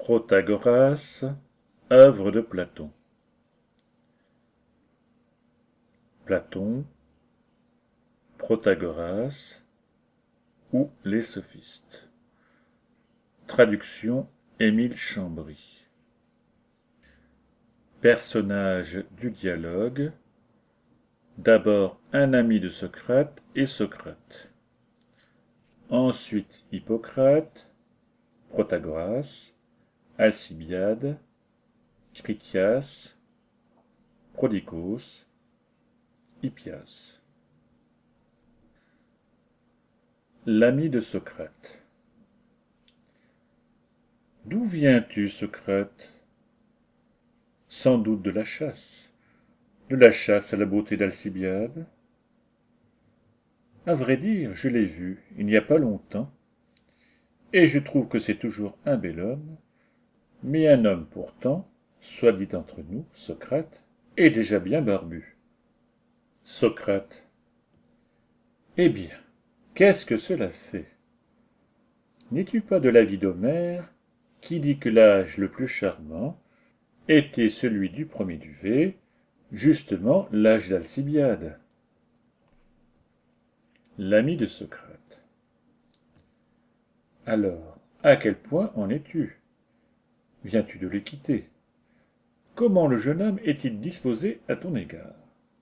Protagoras, œuvre de Platon. Platon, Protagoras ou les sophistes. Traduction Émile Chambry. Personnage du dialogue. D'abord un ami de Socrate et Socrate. Ensuite Hippocrate, Protagoras, Alcibiade, Critias, Prodicos, Hippias. L'ami de Socrate. D'où viens-tu, Socrate? Sans doute de la chasse. De la chasse à la beauté d'Alcibiade. À vrai dire, je l'ai vu il n'y a pas longtemps, et je trouve que c'est toujours un bel homme, mais un homme pourtant, soit dit entre nous, Socrate, est déjà bien barbu. Socrate. Eh bien, qu'est-ce que cela fait? N'es-tu pas de l'avis d'Homère, qui dit que l'âge le plus charmant était celui du premier duvet, justement l'âge d'Alcibiade? L'ami de Socrate. Alors, à quel point en es-tu? Viens-tu de le quitter? Comment le jeune homme est-il disposé à ton égard?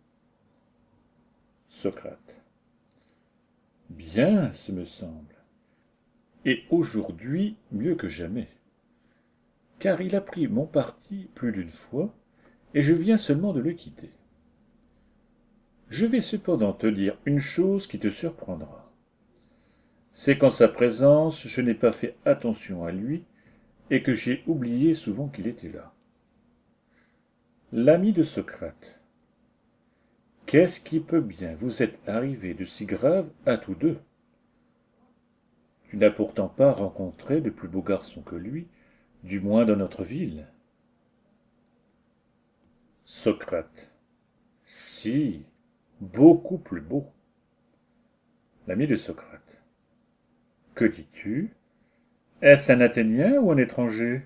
Socrate. Bien, ce me semble. Et aujourd'hui mieux que jamais. Car il a pris mon parti plus d'une fois, et je viens seulement de le quitter. Je vais cependant te dire une chose qui te surprendra. C'est qu'en sa présence, je n'ai pas fait attention à lui, et que j'ai oublié souvent qu'il était là. L'ami de Socrate. Qu'est-ce qui peut bien vous être arrivé de si grave à tous deux? Tu n'as pourtant pas rencontré de plus beau garçon que lui, du moins dans notre ville. Socrate. Si, beaucoup plus beau. L'ami de Socrate. Que dis-tu? Est-ce un Athénien ou un étranger?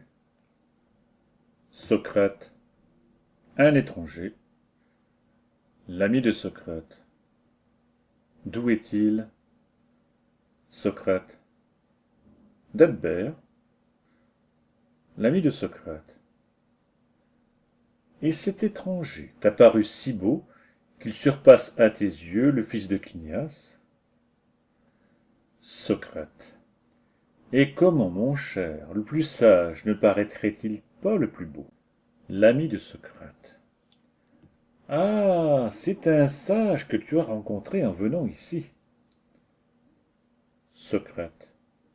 Socrate. Un étranger. L'ami de Socrate. D'où est-il? Socrate. d'Albert. L'ami de Socrate. Et cet étranger t'a paru si beau qu'il surpasse à tes yeux le fils de Clinias? Socrate. Et comment, mon cher, le plus sage ne paraîtrait-il pas le plus beau? L'ami de Socrate. Ah, c'est un sage que tu as rencontré en venant ici. Socrate.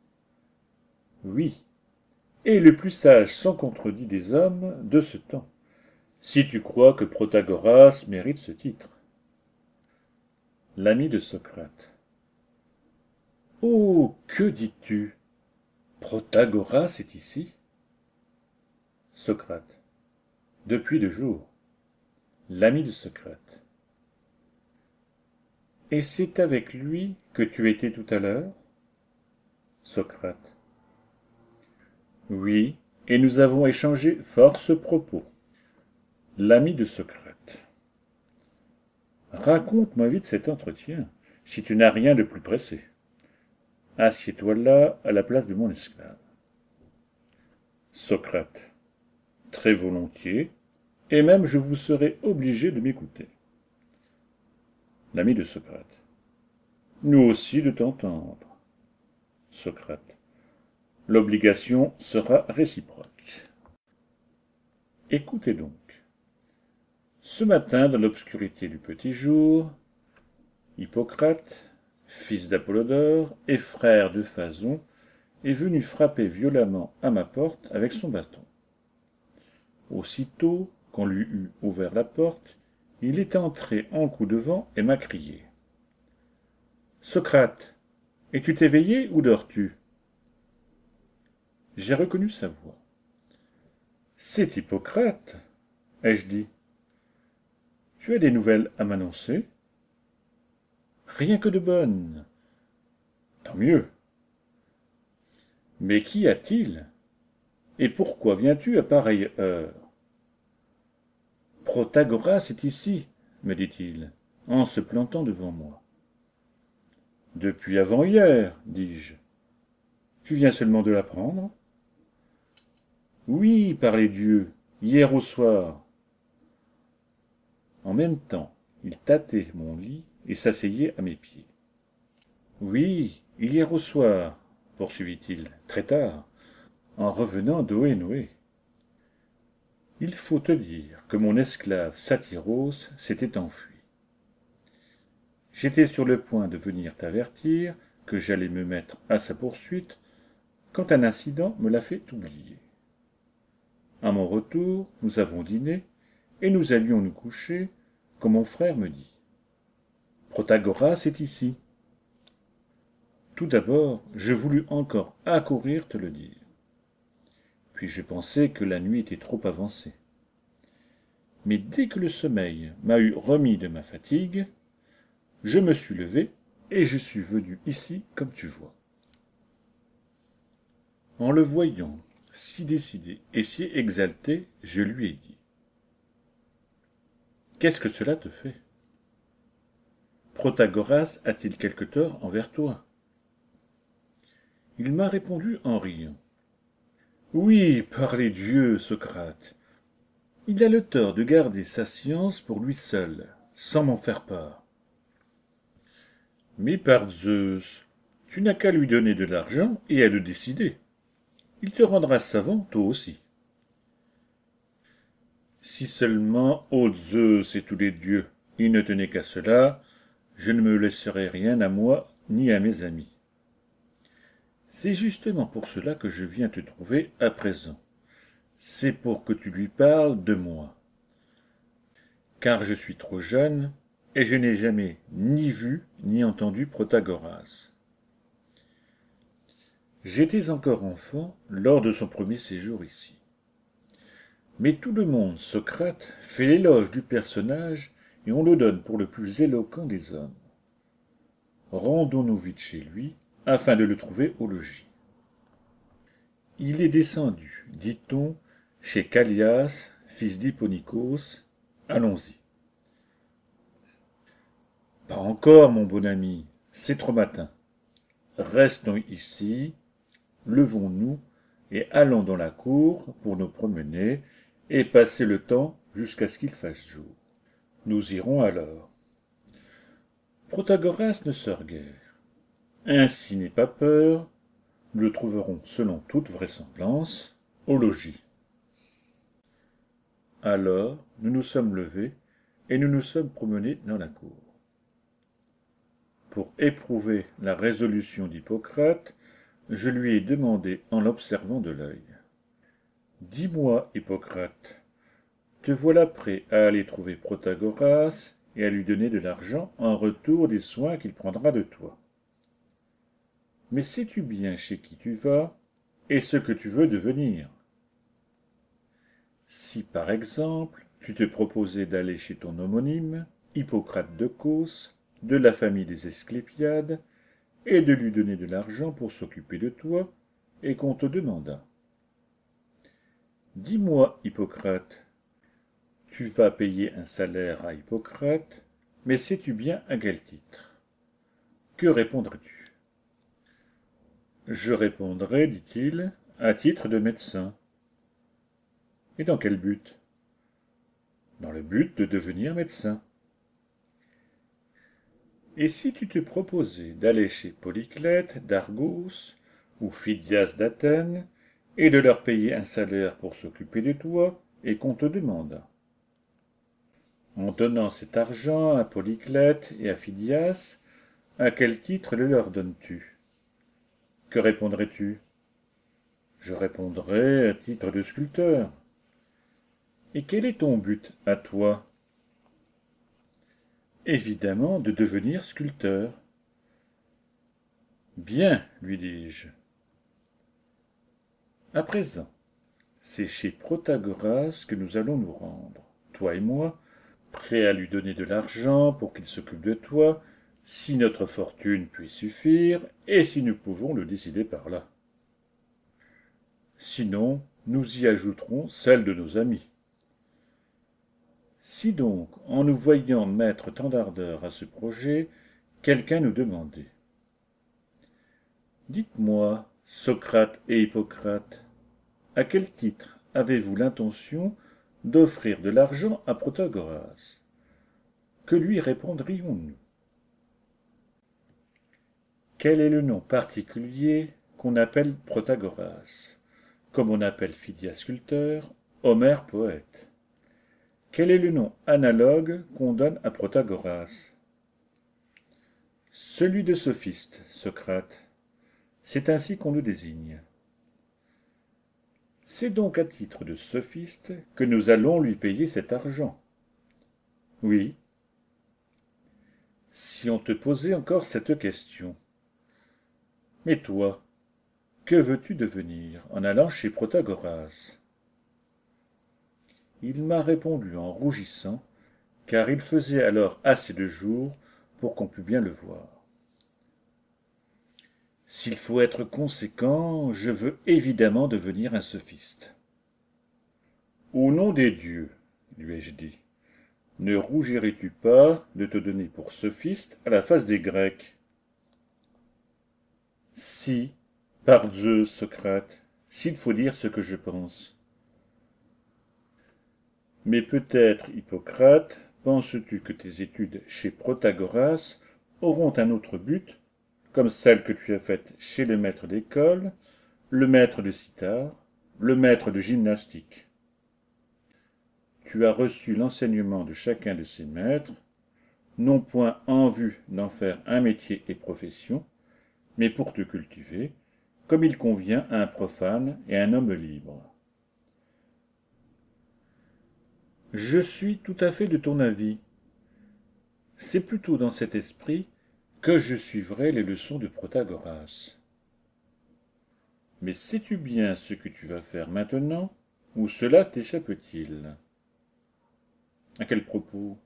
Oui, et le plus sage sans contredit des hommes de ce temps, si tu crois que Protagoras mérite ce titre. L'ami de Socrate. Oh, que dis-tu? Protagoras est ici? Socrate. Depuis 2 jours. L'ami de Socrate. Et c'est avec lui que tu étais tout à l'heure? Socrate. Oui, et nous avons échangé fort ce propos. L'ami de Socrate. Raconte-moi vite cet entretien, si tu n'as rien de plus pressé. Assieds-toi là, à la place de mon esclave. Socrate. Très volontiers, et même je vous serai obligé de m'écouter. L'ami de Socrate. Nous aussi de t'entendre. Socrate. L'obligation sera réciproque. Écoutez donc. Ce matin, dans l'obscurité du petit jour, Hippocrate, fils d'Apollodore et frère de Phason, est venu frapper violemment à ma porte avec son bâton. Aussitôt qu'on lui eut ouvert la porte, il est entré en coup de vent et m'a crié. « Socrate, es-tu éveillé ou dors-tu » J'ai reconnu sa voix. « C'est Hippocrate, ai-je dit. Tu as des nouvelles à m'annoncer ? Rien que de bonnes. Tant mieux. Mais qu'y a-t-il ? Et pourquoi viens-tu à pareille heure? Protagoras est ici, me dit-il, en se plantant devant moi. Depuis avant-hier, dis-je. Tu viens seulement de l'apprendre? Oui, par les dieux, hier au soir. En même temps, il tâtait mon lit et s'asseyait à mes pieds. Oui, hier au soir, poursuivit-il, très tard, en revenant d'Oé-Noé. Il faut te dire que mon esclave Satyros s'était enfui. J'étais sur le point de venir t'avertir que j'allais me mettre à sa poursuite quand un incident me l'a fait oublier. À mon retour, nous avons dîné et nous allions nous coucher quand mon frère me dit « Protagoras est ici ». Tout d'abord, je voulus encore accourir te le dire. Puis je pensai que la nuit était trop avancée. Mais dès que le sommeil m'a eu remis de ma fatigue, je me suis levé et je suis venu ici comme tu vois. En le voyant si décidé et si exalté, je lui ai dit « Qu'est-ce que cela te fait? Protagoras a-t-il quelque tort envers toi ?» Il m'a répondu en riant « Oui, par les dieux, Socrate, il a le tort de garder sa science pour lui seul, sans m'en faire part. Mais par Zeus, tu n'as qu'à lui donner de l'argent et à le décider. Il te rendra savant, toi aussi. Si seulement, ô Zeus et tous les dieux, il ne tenait qu'à cela, je ne me laisserais rien à moi ni à mes amis. C'est justement pour cela que je viens te trouver à présent. C'est pour que tu lui parles de moi. Car je suis trop jeune, et je n'ai jamais ni vu ni entendu Protagoras. J'étais encore enfant lors de son premier séjour ici. Mais tout le monde, Socrate, fait l'éloge du personnage et on le donne pour le plus éloquent des hommes. Rendons-nous vite chez lui, afin de le trouver au logis. Il est descendu, dit-on, chez Callias, fils d'Hipponikos. Allons-y. Pas encore, mon bon ami, c'est trop matin. Restons ici, levons-nous et allons dans la cour pour nous promener et passer le temps jusqu'à ce qu'il fasse jour. Nous irons alors. Protagoras ne sort guère. Ainsi n'aie pas peur, nous le trouverons selon toute vraisemblance au logis. Alors nous nous sommes levés et nous nous sommes promenés dans la cour. Pour éprouver la résolution d'Hippocrate, je lui ai demandé en l'observant de l'œil. Dis-moi, Hippocrate, te voilà prêt à aller trouver Protagoras et à lui donner de l'argent en retour des soins qu'il prendra de toi. Mais sais-tu bien chez qui tu vas et ce que tu veux devenir? Si par exemple tu te proposais d'aller chez ton homonyme, Hippocrate de Cos, de la famille des Asclépiades, et de lui donner de l'argent pour s'occuper de toi, et qu'on te demandât. Dis-moi, Hippocrate, tu vas payer un salaire à Hippocrate, mais sais-tu bien à quel titre? Que répondrais-tu? Je répondrai, dit-il, à titre de médecin. Et dans quel but? Dans le but de devenir médecin. Et si tu te proposais d'aller chez Polyclète d'Argos ou Phidias d'Athènes, et de leur payer un salaire pour s'occuper de toi, et qu'on te demandât. En donnant cet argent à Polyclète et à Phidias, à quel titre le leur donnes-tu? Que répondrais-tu? Je répondrais à titre de sculpteur. Et quel est ton but, à toi? Évidemment, de devenir sculpteur. Bien, lui dis-je. À présent, c'est chez Protagoras que nous allons nous rendre, toi et moi, prêts à lui donner de l'argent pour qu'il s'occupe de toi, si notre fortune peut y suffire, et si nous pouvons le décider par là. Sinon, nous y ajouterons celle de nos amis. Si donc, en nous voyant mettre tant d'ardeur à ce projet, quelqu'un nous demandait: Dites-moi, Socrate et Hippocrate, à quel titre avez-vous l'intention d'offrir de l'argent à Protagoras? Que lui répondrions-nous? Quel est le nom particulier qu'on appelle Protagoras, comme on appelle Phidias sculpteur, Homère poète? Quel est le nom analogue qu'on donne à Protagoras? Celui de sophiste, Socrate. C'est ainsi qu'on nous désigne. C'est donc à titre de sophiste que nous allons lui payer cet argent. Oui. Si on te posait encore cette question. Mais toi, que veux-tu devenir en allant chez Protagoras? Il m'a répondu en rougissant, car il faisait alors assez de jour pour qu'on pût bien le voir. S'il faut être conséquent, je veux évidemment devenir un sophiste. Au nom des dieux, lui ai-je dit, ne rougirais-tu pas de te donner pour sophiste à la face des Grecs? Si, par Zeus, Socrate, s'il faut dire ce que je pense. Mais peut-être, Hippocrate, penses-tu que tes études chez Protagoras auront un autre but, comme celles que tu as faites chez le maître d'école, le maître de cithare, le maître de gymnastique? Tu as reçu l'enseignement de chacun de ces maîtres, non point en vue d'en faire un métier et profession, mais pour te cultiver, comme il convient à un profane et à un homme libre. Je suis tout à fait de ton avis. C'est plutôt dans cet esprit que je suivrai les leçons de Protagoras. Mais sais-tu bien ce que tu vas faire maintenant, ou cela t'échappe-t-il? À quel propos?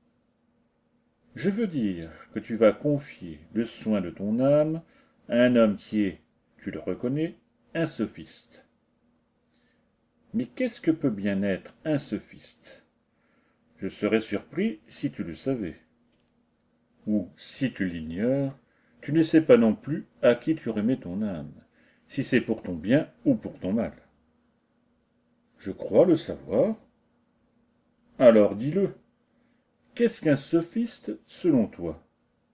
Je veux dire que tu vas confier le soin de ton âme à un homme qui est, tu le reconnais, un sophiste. Mais qu'est-ce que peut bien être un sophiste? Je serais surpris si tu le savais. Ou, si tu l'ignores, tu ne sais pas non plus à qui tu remets ton âme, si c'est pour ton bien ou pour ton mal. Je crois le savoir. Alors dis-le. Qu'est-ce qu'un sophiste selon toi?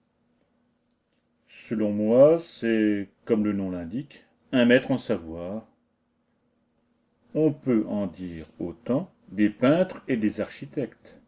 Selon moi, c'est, comme le nom l'indique, un maître en savoir. On peut en dire autant des peintres et des architectes.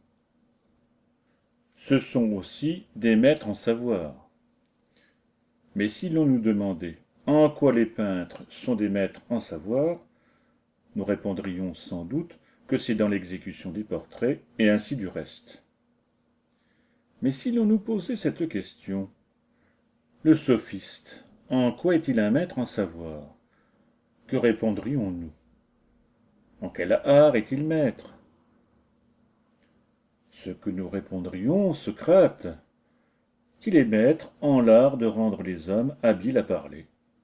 Ce sont aussi des maîtres en savoir. Mais si l'on nous demandait en quoi les peintres sont des maîtres en savoir, nous répondrions sans doute que c'est dans l'exécution des portraits et ainsi du reste. Mais si l'on nous posait cette question, le sophiste, en quoi est-il un maître en savoir? Que répondrions-nous? En quel art est-il maître? Ce que nous répondrions, Socrate, qu'il est maître en l'art de rendre les hommes habiles à parler.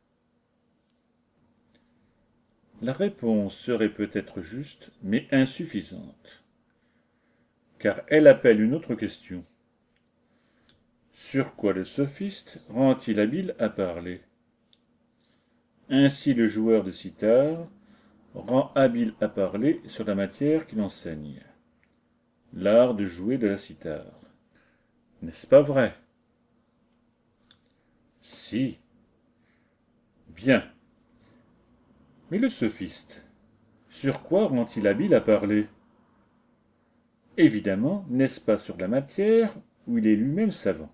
La réponse serait peut-être juste, mais insuffisante, car elle appelle une autre question. Sur quoi le sophiste rend-il habile à parler? Ainsi le joueur de cithare rend habile à parler sur la matière qu'il enseigne, l'art de jouer de la cithare. N'est-ce pas vrai? Si. Bien. Mais le sophiste, sur quoi rend-il habile à parler? Évidemment, n'est-ce pas sur la matière où il est lui-même savant?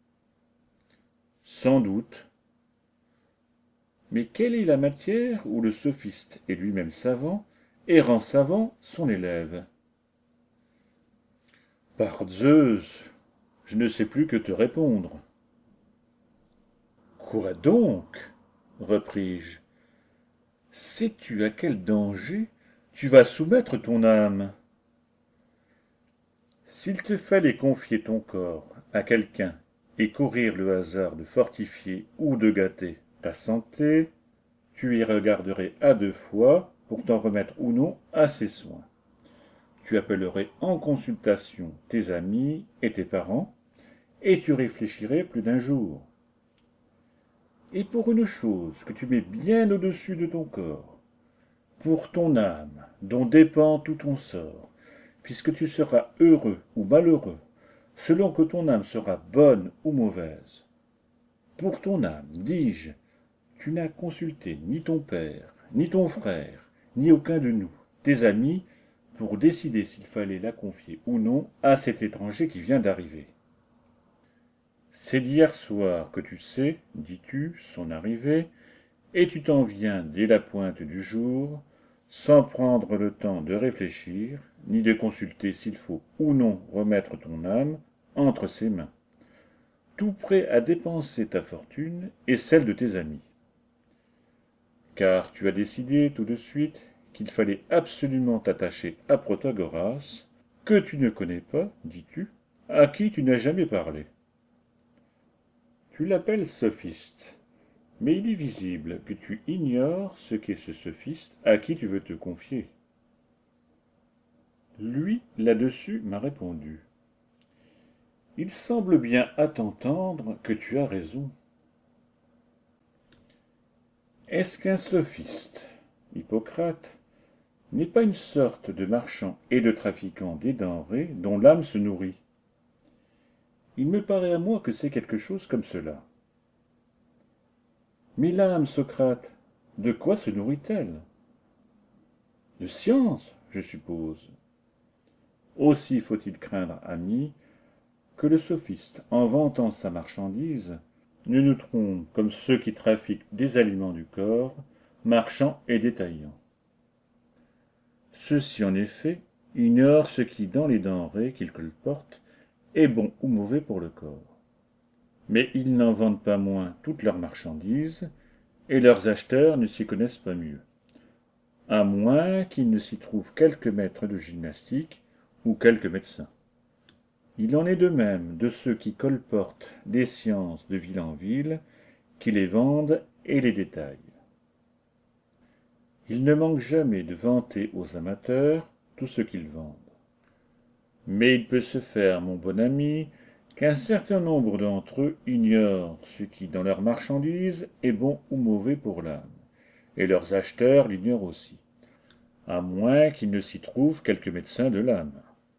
Sans doute. Mais quelle est la matière où le sophiste est lui-même savant et rend savant son élève? Par Zeus, je ne sais plus que te répondre. Quoi donc? Repris-je. Sais-tu à quel danger tu vas soumettre ton âme? S'il te fallait confier ton corps à quelqu'un et courir le hasard de fortifier ou de gâter ta santé, tu y regarderais à deux fois pour t'en remettre ou non à ses soins. Tu appellerais en consultation tes amis et tes parents, et tu réfléchirais plus d'un jour. Et pour une chose que tu mets bien au-dessus de ton corps, pour ton âme, dont dépend tout ton sort, puisque tu seras heureux ou malheureux, selon que ton âme sera bonne ou mauvaise. Pour ton âme, dis-je, tu n'as consulté ni ton père, ni ton frère, ni aucun de nous, tes amis, pour décider s'il fallait la confier ou non à cet étranger qui vient d'arriver. C'est d'hier soir que tu sais, dis-tu, son arrivée, et tu t'en viens dès la pointe du jour, sans prendre le temps de réfléchir, ni de consulter s'il faut ou non remettre ton âme entre ses mains, tout prêt à dépenser ta fortune et celle de tes amis. Car tu as décidé tout de suite qu'il fallait absolument t'attacher à Protagoras, que tu ne connais pas, dis-tu, à qui tu n'as jamais parlé. Tu l'appelles sophiste, mais il est visible que tu ignores ce qu'est ce sophiste à qui tu veux te confier. Lui, là-dessus, m'a répondu. Il semble bien à t'entendre que tu as raison. Est-ce qu'un sophiste, Hippocrate, n'est pas une sorte de marchand et de trafiquant des denrées dont l'âme se nourrit? Il me paraît à moi que c'est quelque chose comme cela. Mais l'âme, Socrate, de quoi se nourrit-elle? De science, je suppose. Aussi faut-il craindre, ami, que le sophiste, en vantant sa marchandise, ne nous trompe comme ceux qui trafiquent des aliments du corps, marchands et détaillants. Ceux-ci, en effet, ignorent ce qui, dans les denrées qu'ils colportent, est bon ou mauvais pour le corps. Mais ils n'en vendent pas moins toutes leurs marchandises, et leurs acheteurs ne s'y connaissent pas mieux, à moins qu'il ne s'y trouve quelques maîtres de gymnastique ou quelques médecins. Il en est de même de ceux qui colportent des sciences de ville en ville, qui les vendent et les détaillent. Ils ne manquent jamais de vanter aux amateurs tout ce qu'ils vendent. Mais il peut se faire, mon bon ami, qu'un certain nombre d'entre eux ignorent ce qui, dans leurs marchandises, est bon ou mauvais pour l'âme, et leurs acheteurs l'ignorent aussi, à moins qu'il ne s'y trouve quelques médecins de l'âme.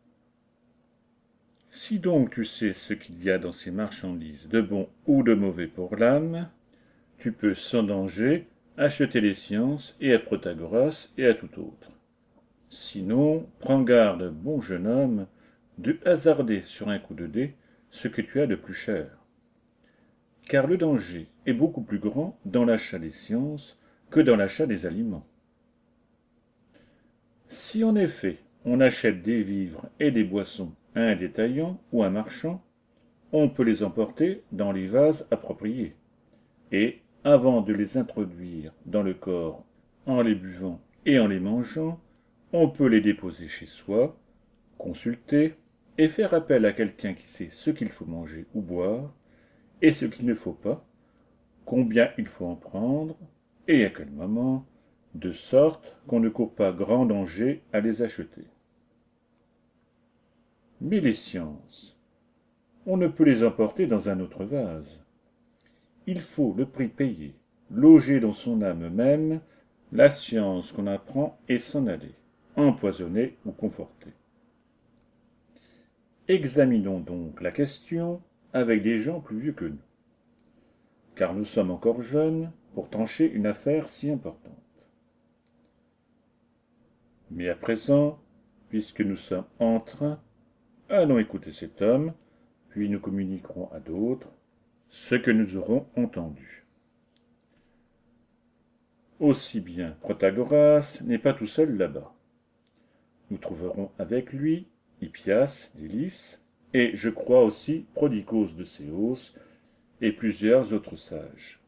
Si donc tu sais ce qu'il y a dans ces marchandises de bon ou de mauvais pour l'âme, tu peux sans danger acheter les sciences et à Protagoras et à tout autre. Sinon, prends garde, bon jeune homme, de hasarder sur un coup de dé ce que tu as de plus cher. Car le danger est beaucoup plus grand dans l'achat des sciences que dans l'achat des aliments. Si en effet on achète des vivres et des boissons à un détaillant ou un marchand, on peut les emporter dans les vases appropriés, et, avant de les introduire dans le corps en les buvant et en les mangeant, on peut les déposer chez soi, consulter, et faire appel à quelqu'un qui sait ce qu'il faut manger ou boire, et ce qu'il ne faut pas, combien il faut en prendre, et à quel moment, de sorte qu'on ne court pas grand danger à les acheter. Mais les sciences, on ne peut les emporter dans un autre vase. Il faut le prix payé, loger dans son âme même la science qu'on apprend et s'en aller, empoisonner ou conforter. Examinons donc la question avec des gens plus vieux que nous, car nous sommes encore jeunes pour trancher une affaire si importante. Mais à présent, puisque nous sommes en train, allons écouter cet homme, puis nous communiquerons à d'autres ce que nous aurons entendu. Aussi bien Protagoras n'est pas tout seul là-bas. Nous trouverons avec lui Hippias d'Élis, et je crois aussi Prodicos de Céos, et plusieurs autres sages.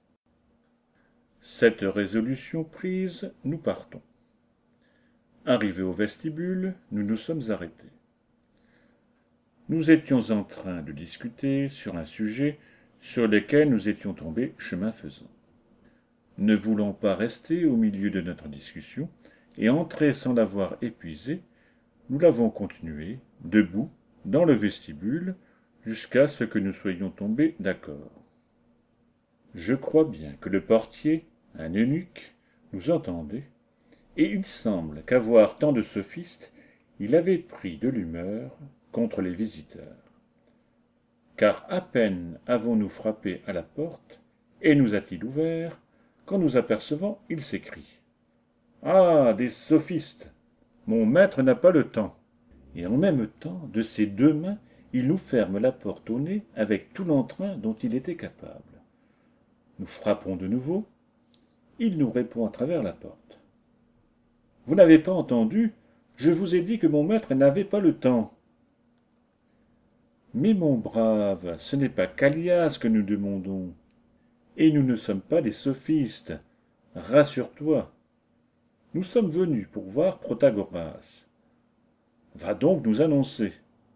Cette résolution prise, nous partons. Arrivés au vestibule, nous nous sommes arrêtés. Nous étions en train de discuter sur un sujet sur lequel nous étions tombés chemin faisant. ne voulant pas rester au milieu de notre discussion, et entrer sans l'avoir épuisée, nous l'avons continuée, debout, dans le vestibule, jusqu'à ce que nous soyons tombés d'accord. Je crois bien que le portier, un eunuque, nous entendait, et il semble qu'avoir tant de sophistes, il avait pris de l'humeur contre les visiteurs. Car à peine avons-nous frappé à la porte, et nous a-t-il ouvert, qu'en nous apercevant, il s'écrie « Ah, des sophistes! Mon maître n'a pas le temps !» Et en même temps, de ses deux mains, il nous ferme la porte au nez avec tout l'entrain dont il était capable. Nous frappons de nouveau. Il nous répond à travers la porte. « Vous n'avez pas entendu? Je vous ai dit que mon maître n'avait pas le temps. » « Mais mon brave, ce n'est pas Callias que nous demandons. Et nous ne sommes pas des sophistes. Rassure-toi. Nous sommes venus pour voir Protagoras. Va donc nous annoncer. »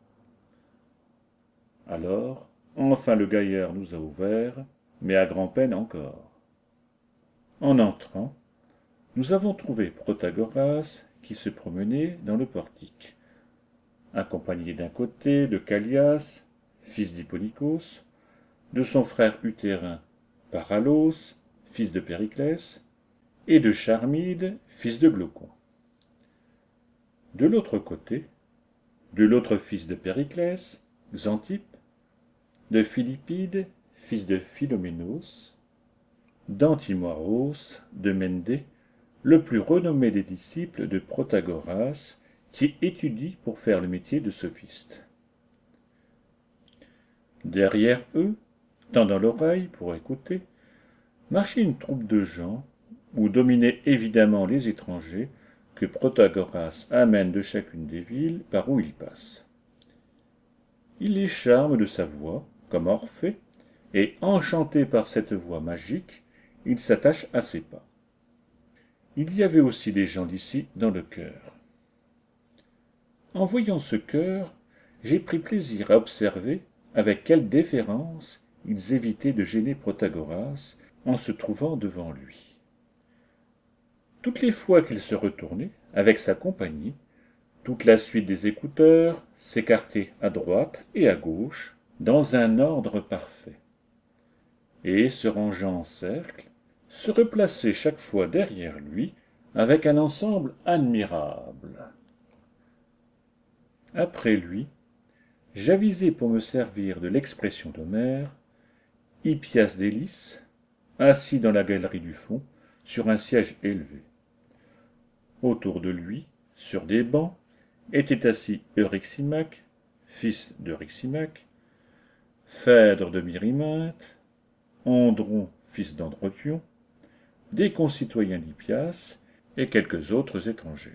Alors, enfin le gaillard nous a ouvert, mais à grand-peine encore. En entrant, nous avons trouvé Protagoras qui se promenait dans le portique, accompagné d'un côté de Callias, fils d'Hipponikos, de son frère utérin Paralos, fils de Périclès, et de Charmide, fils de Glaucon. De l'autre côté, de l'autre fils de Périclès, Xanthippe, de Philippide, fils de Philoménos, d'Antimoaros, de Méndée, le plus renommé des disciples de Protagoras, qui étudie pour faire le métier de sophiste. Derrière eux, tendant l'oreille pour écouter, marchait une troupe de gens, où dominaient évidemment les étrangers, que Protagoras amène de chacune des villes par où il passe. Il les charme de sa voix, comme Orphée, et enchanté par cette voix magique, il s'attache à ses pas. Il y avait aussi des gens d'ici dans le chœur. En voyant ce chœur, j'ai pris plaisir à observer avec quelle déférence ils évitaient de gêner Protagoras en se trouvant devant lui. Toutes les fois qu'il se retournait, avec sa compagnie, toute la suite des écouteurs s'écartait à droite et à gauche, dans un ordre parfait, et, se rangeant en cercle, se replaçait chaque fois derrière lui avec un ensemble admirable. Après lui, j'avisai pour me servir de l'expression d'Homère, Hippias d'Hélice, assis dans la galerie du fond, sur un siège élevé. Autour de lui, sur des bancs, étaient assis Euryximaque, fils d'Euryximaque, Phèdre de Myryminthe, Andron, fils d'Androtion, des concitoyens d'Hippias et quelques autres étrangers.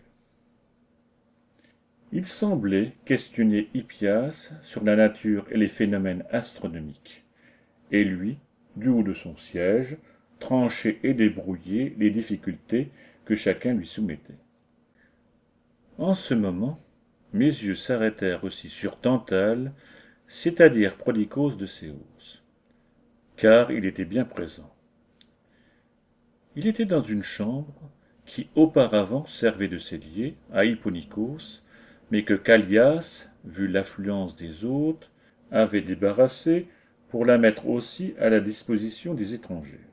Il semblait questionner Hippias sur la nature et les phénomènes astronomiques, et lui, du haut de son siège, trancher et débrouiller les difficultés que chacun lui soumettait. En ce moment, mes yeux s'arrêtèrent aussi sur Tantale, c'est-à-dire Prodicos de Céos, car il était bien présent. Il était dans une chambre qui auparavant servait de cellier à Hipponikos, mais que Callias, vu l'affluence des hôtes, avait débarrassée pour la mettre aussi à la disposition des étrangers.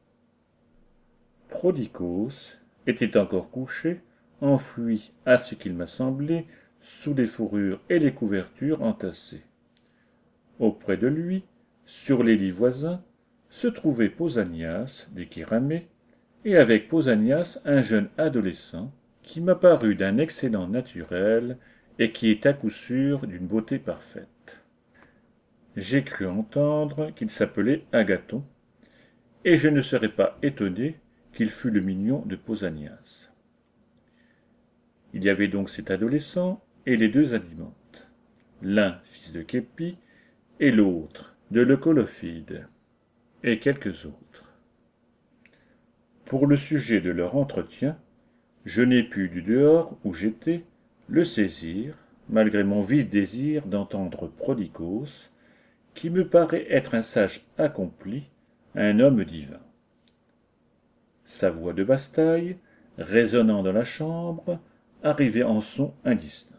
Prodicos était encore couché, enfoui à ce qu'il m'a semblé, sous les fourrures et les couvertures entassées. Auprès de lui, sur les lits voisins, se trouvait Pausanias d'Échiramée, et avec Pausanias un jeune adolescent, qui m'apparut d'un excellent naturel et qui est à coup sûr d'une beauté parfaite. J'ai cru entendre qu'il s'appelait Agathon, et je ne serais pas étonné qu'il fût le mignon de Pausanias. Il y avait donc cet adolescent et les deux Adimantes, l'un fils de Képie et l'autre de Leucolophide, et quelques autres. Pour le sujet de leur entretien, je n'ai pu, du dehors où j'étais, le saisir, malgré mon vif désir d'entendre Prodicos, qui me paraît être un sage accompli, un homme divin. sa voix de basse-taille, résonnant dans la chambre, arrivait en son indistinct.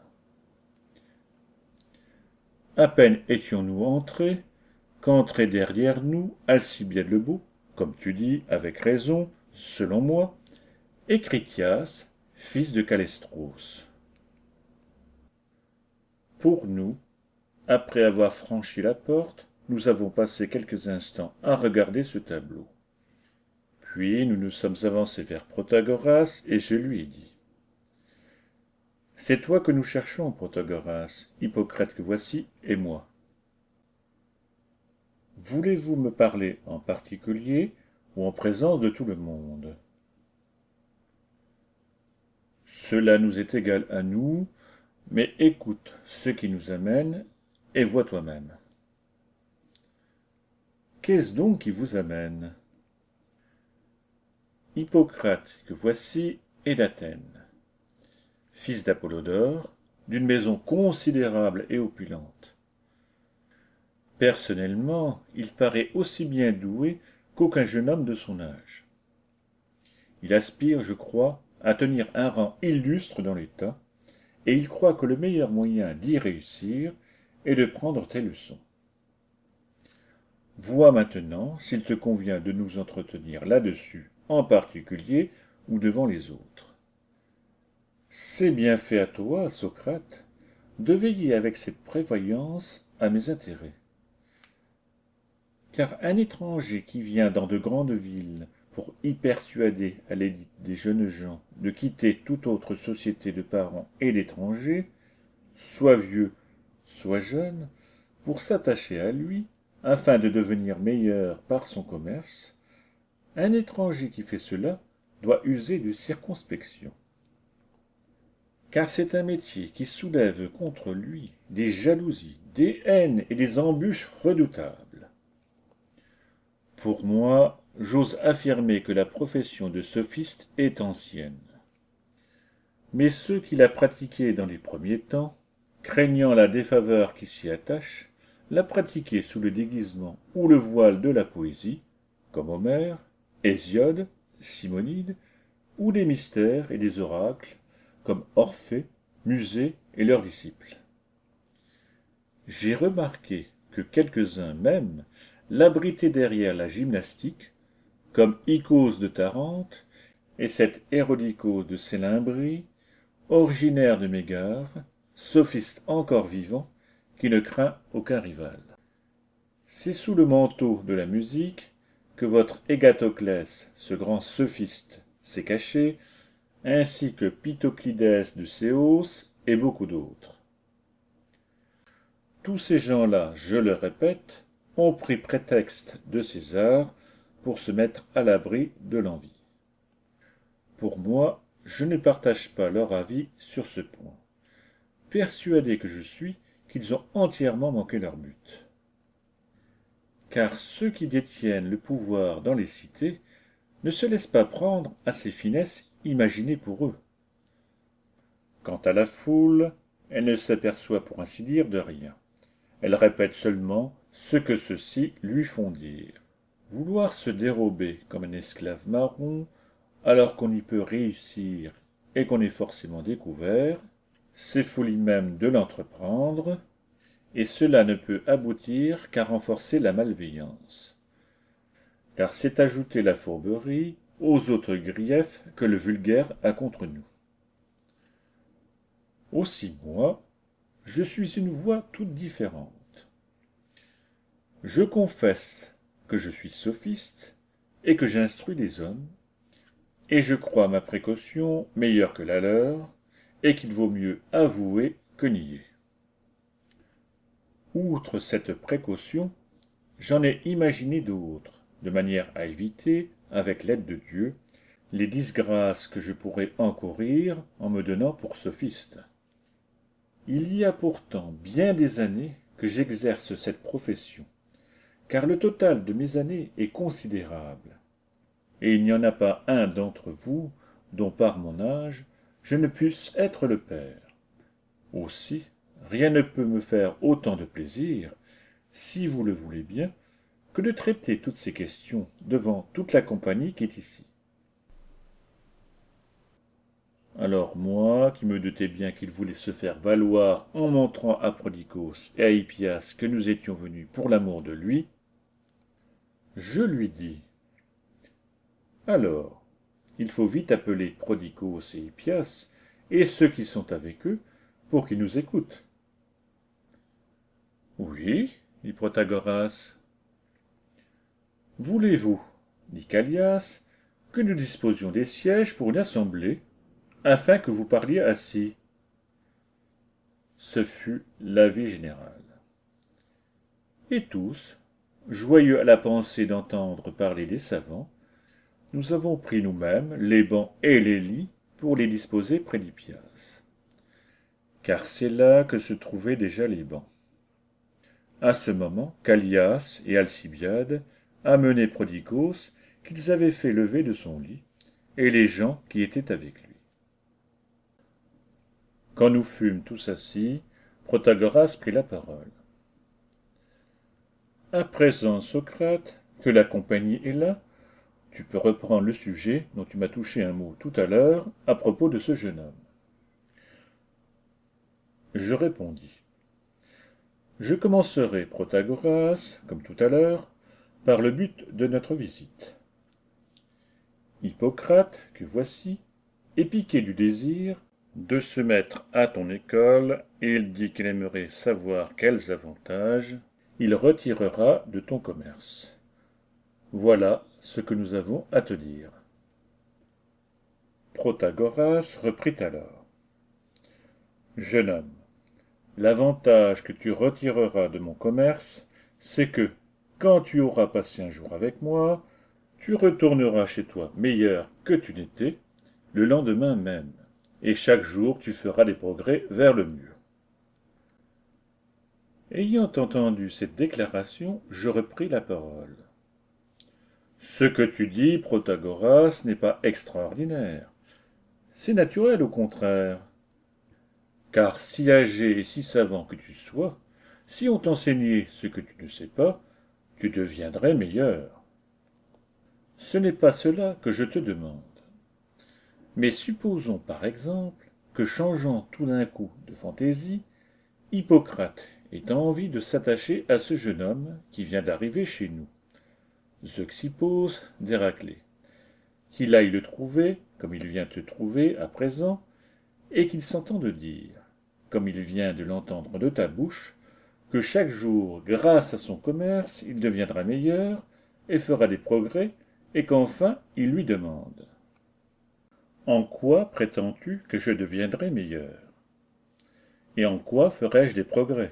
À peine étions-nous entrés, qu'entrait derrière nous Alcibiade le Beau, comme tu dis, avec raison, selon moi, et Critias, fils de Calestros. Pour nous, après avoir franchi la porte, nous avons passé quelques instants à regarder ce tableau. Puis nous nous sommes avancés vers Protagoras et je lui ai dit : « C'est toi que nous cherchons, Protagoras, Hippocrate que voici et moi. Voulez-vous me parler en particulier ou en présence de tout le monde ? Cela nous est égal à nous, mais écoute ce qui nous amène et vois toi-même. Qu'est-ce donc qui vous amène ? Hippocrate que voici est d'Athènes, fils d'Apollodore, d'une maison considérable et opulente. Personnellement, il paraît aussi bien doué qu'aucun jeune homme de son âge. Il aspire, je crois, à tenir un rang illustre dans l'État, et il croit que le meilleur moyen d'y réussir est de prendre tes leçons. Vois maintenant s'il te convient de nous entretenir là-dessus, en particulier ou devant les autres. C'est bien fait à toi, Socrate, de veiller avec cette prévoyance à mes intérêts. Car un étranger qui vient dans de grandes villes pour y persuader à l'élite des jeunes gens de quitter toute autre société de parents et d'étrangers, soit vieux, soit jeune, pour s'attacher à lui, afin de devenir meilleur par son commerce, un étranger qui fait cela doit user de circonspection. Car c'est un métier qui soulève contre lui des jalousies, des haines et des embûches redoutables. Pour moi, j'ose affirmer que la profession de sophiste est ancienne. Mais ceux qui la pratiquaient dans les premiers temps, craignant la défaveur qui s'y attache, la pratiquaient sous le déguisement ou le voile de la poésie, comme Homère, Hésiode, Simonide, ou des mystères et des oracles, comme Orphée, Musée et leurs disciples. J'ai remarqué que quelques-uns même l'abritaient derrière la gymnastique, comme Icos de Tarente et cet Hérodicos de Sélimbrie, originaire de Mégare, sophiste encore vivant, qui ne craint aucun rival. C'est sous le manteau de la musique que votre Égatoclès, ce grand sophiste, s'est caché, ainsi que Pythoclidès de Céos et beaucoup d'autres. Tous ces gens-là, je le répète, ont pris prétexte de César pour se mettre à l'abri de l'envie. Pour moi, je ne partage pas leur avis sur ce point. Persuadé que je suis qu'ils ont entièrement manqué leur but. Car ceux qui détiennent le pouvoir dans les cités ne se laissent pas prendre à ces finesses imaginées pour eux. Quant à la foule, elle ne s'aperçoit pour ainsi dire de rien. Elle répète seulement ce que ceux-ci lui font dire. Vouloir se dérober comme un esclave marron, alors qu'on y peut réussir et qu'on est forcément découvert, c'est folie même de l'entreprendre, et cela ne peut aboutir qu'à renforcer la malveillance. Car c'est ajouter la fourberie aux autres griefs que le vulgaire a contre nous. Aussi moi, je suis une voix toute différente. Je confesse que je suis sophiste et que j'instruis les hommes, et je crois ma précaution meilleure que la leur, et qu'il vaut mieux avouer que nier. Outre cette précaution, j'en ai imaginé d'autres, de manière à éviter, avec l'aide de Dieu, les disgrâces que je pourrais encourir en me donnant pour sophiste. Il y a pourtant bien des années que j'exerce cette profession, car le total de mes années est considérable, et il n'y en a pas un d'entre vous dont par mon âge je ne puisse être le père. Aussi, rien ne peut me faire autant de plaisir, si vous le voulez bien, que de traiter toutes ces questions devant toute la compagnie qui est ici. Alors moi, qui me doutais bien qu'il voulait se faire valoir en montrant à Prodicos et à Hippias que nous étions venus pour l'amour de lui, je lui dis: alors, il faut vite appeler Prodicos et Hippias et ceux qui sont avec eux pour qu'ils nous écoutent. Oui, dit Protagoras. Voulez-vous, dit Callias, que nous disposions des sièges pour une assemblée, afin que vous parliez assis? Ce fut l'avis général. Et tous, joyeux à la pensée d'entendre parler des savants, nous avons pris nous-mêmes les bancs et les lits pour les disposer près d'Hippias. Car c'est là que se trouvaient déjà les bancs. À ce moment, Callias et Alcibiade amenaient Prodicos, qu'ils avaient fait lever de son lit, et les gens qui étaient avec lui. Quand nous fûmes tous assis, Protagoras prit la parole. À présent, Socrate, que la compagnie est là, tu peux reprendre le sujet dont tu m'as touché un mot tout à l'heure à propos de ce jeune homme. Je répondis. Je commencerai, Protagoras, comme tout à l'heure, par le but de notre visite. Hippocrate, que voici, est piqué du désir de se mettre à ton école, et il dit qu'il aimerait savoir quels avantages il retirera de ton commerce. Voilà ce que nous avons à te dire. Protagoras reprit alors. Jeune homme, l'avantage que tu retireras de mon commerce, c'est que, quand tu auras passé un jour avec moi, tu retourneras chez toi meilleur que tu n'étais, le lendemain même, et chaque jour tu feras des progrès vers le mieux. Ayant entendu cette déclaration, je repris la parole. Ce que tu dis, Protagoras, n'est pas extraordinaire. C'est naturel, au contraire. Car si âgé et si savant que tu sois, si on t'enseignait ce que tu ne sais pas, tu deviendrais meilleur. Ce n'est pas cela que je te demande. Mais supposons par exemple que, changeant tout d'un coup de fantaisie, Hippocrate ait envie de s'attacher à ce jeune homme qui vient d'arriver chez nous, Zeuxippos d'Héraclée, qu'il aille le trouver, comme il vient te trouver à présent, et qu'il s'entende dire, comme il vient de l'entendre de ta bouche, que chaque jour, grâce à son commerce, il deviendra meilleur et fera des progrès, et qu'enfin il lui demande: en quoi prétends-tu que je deviendrai meilleur? Et en quoi ferai-je des progrès?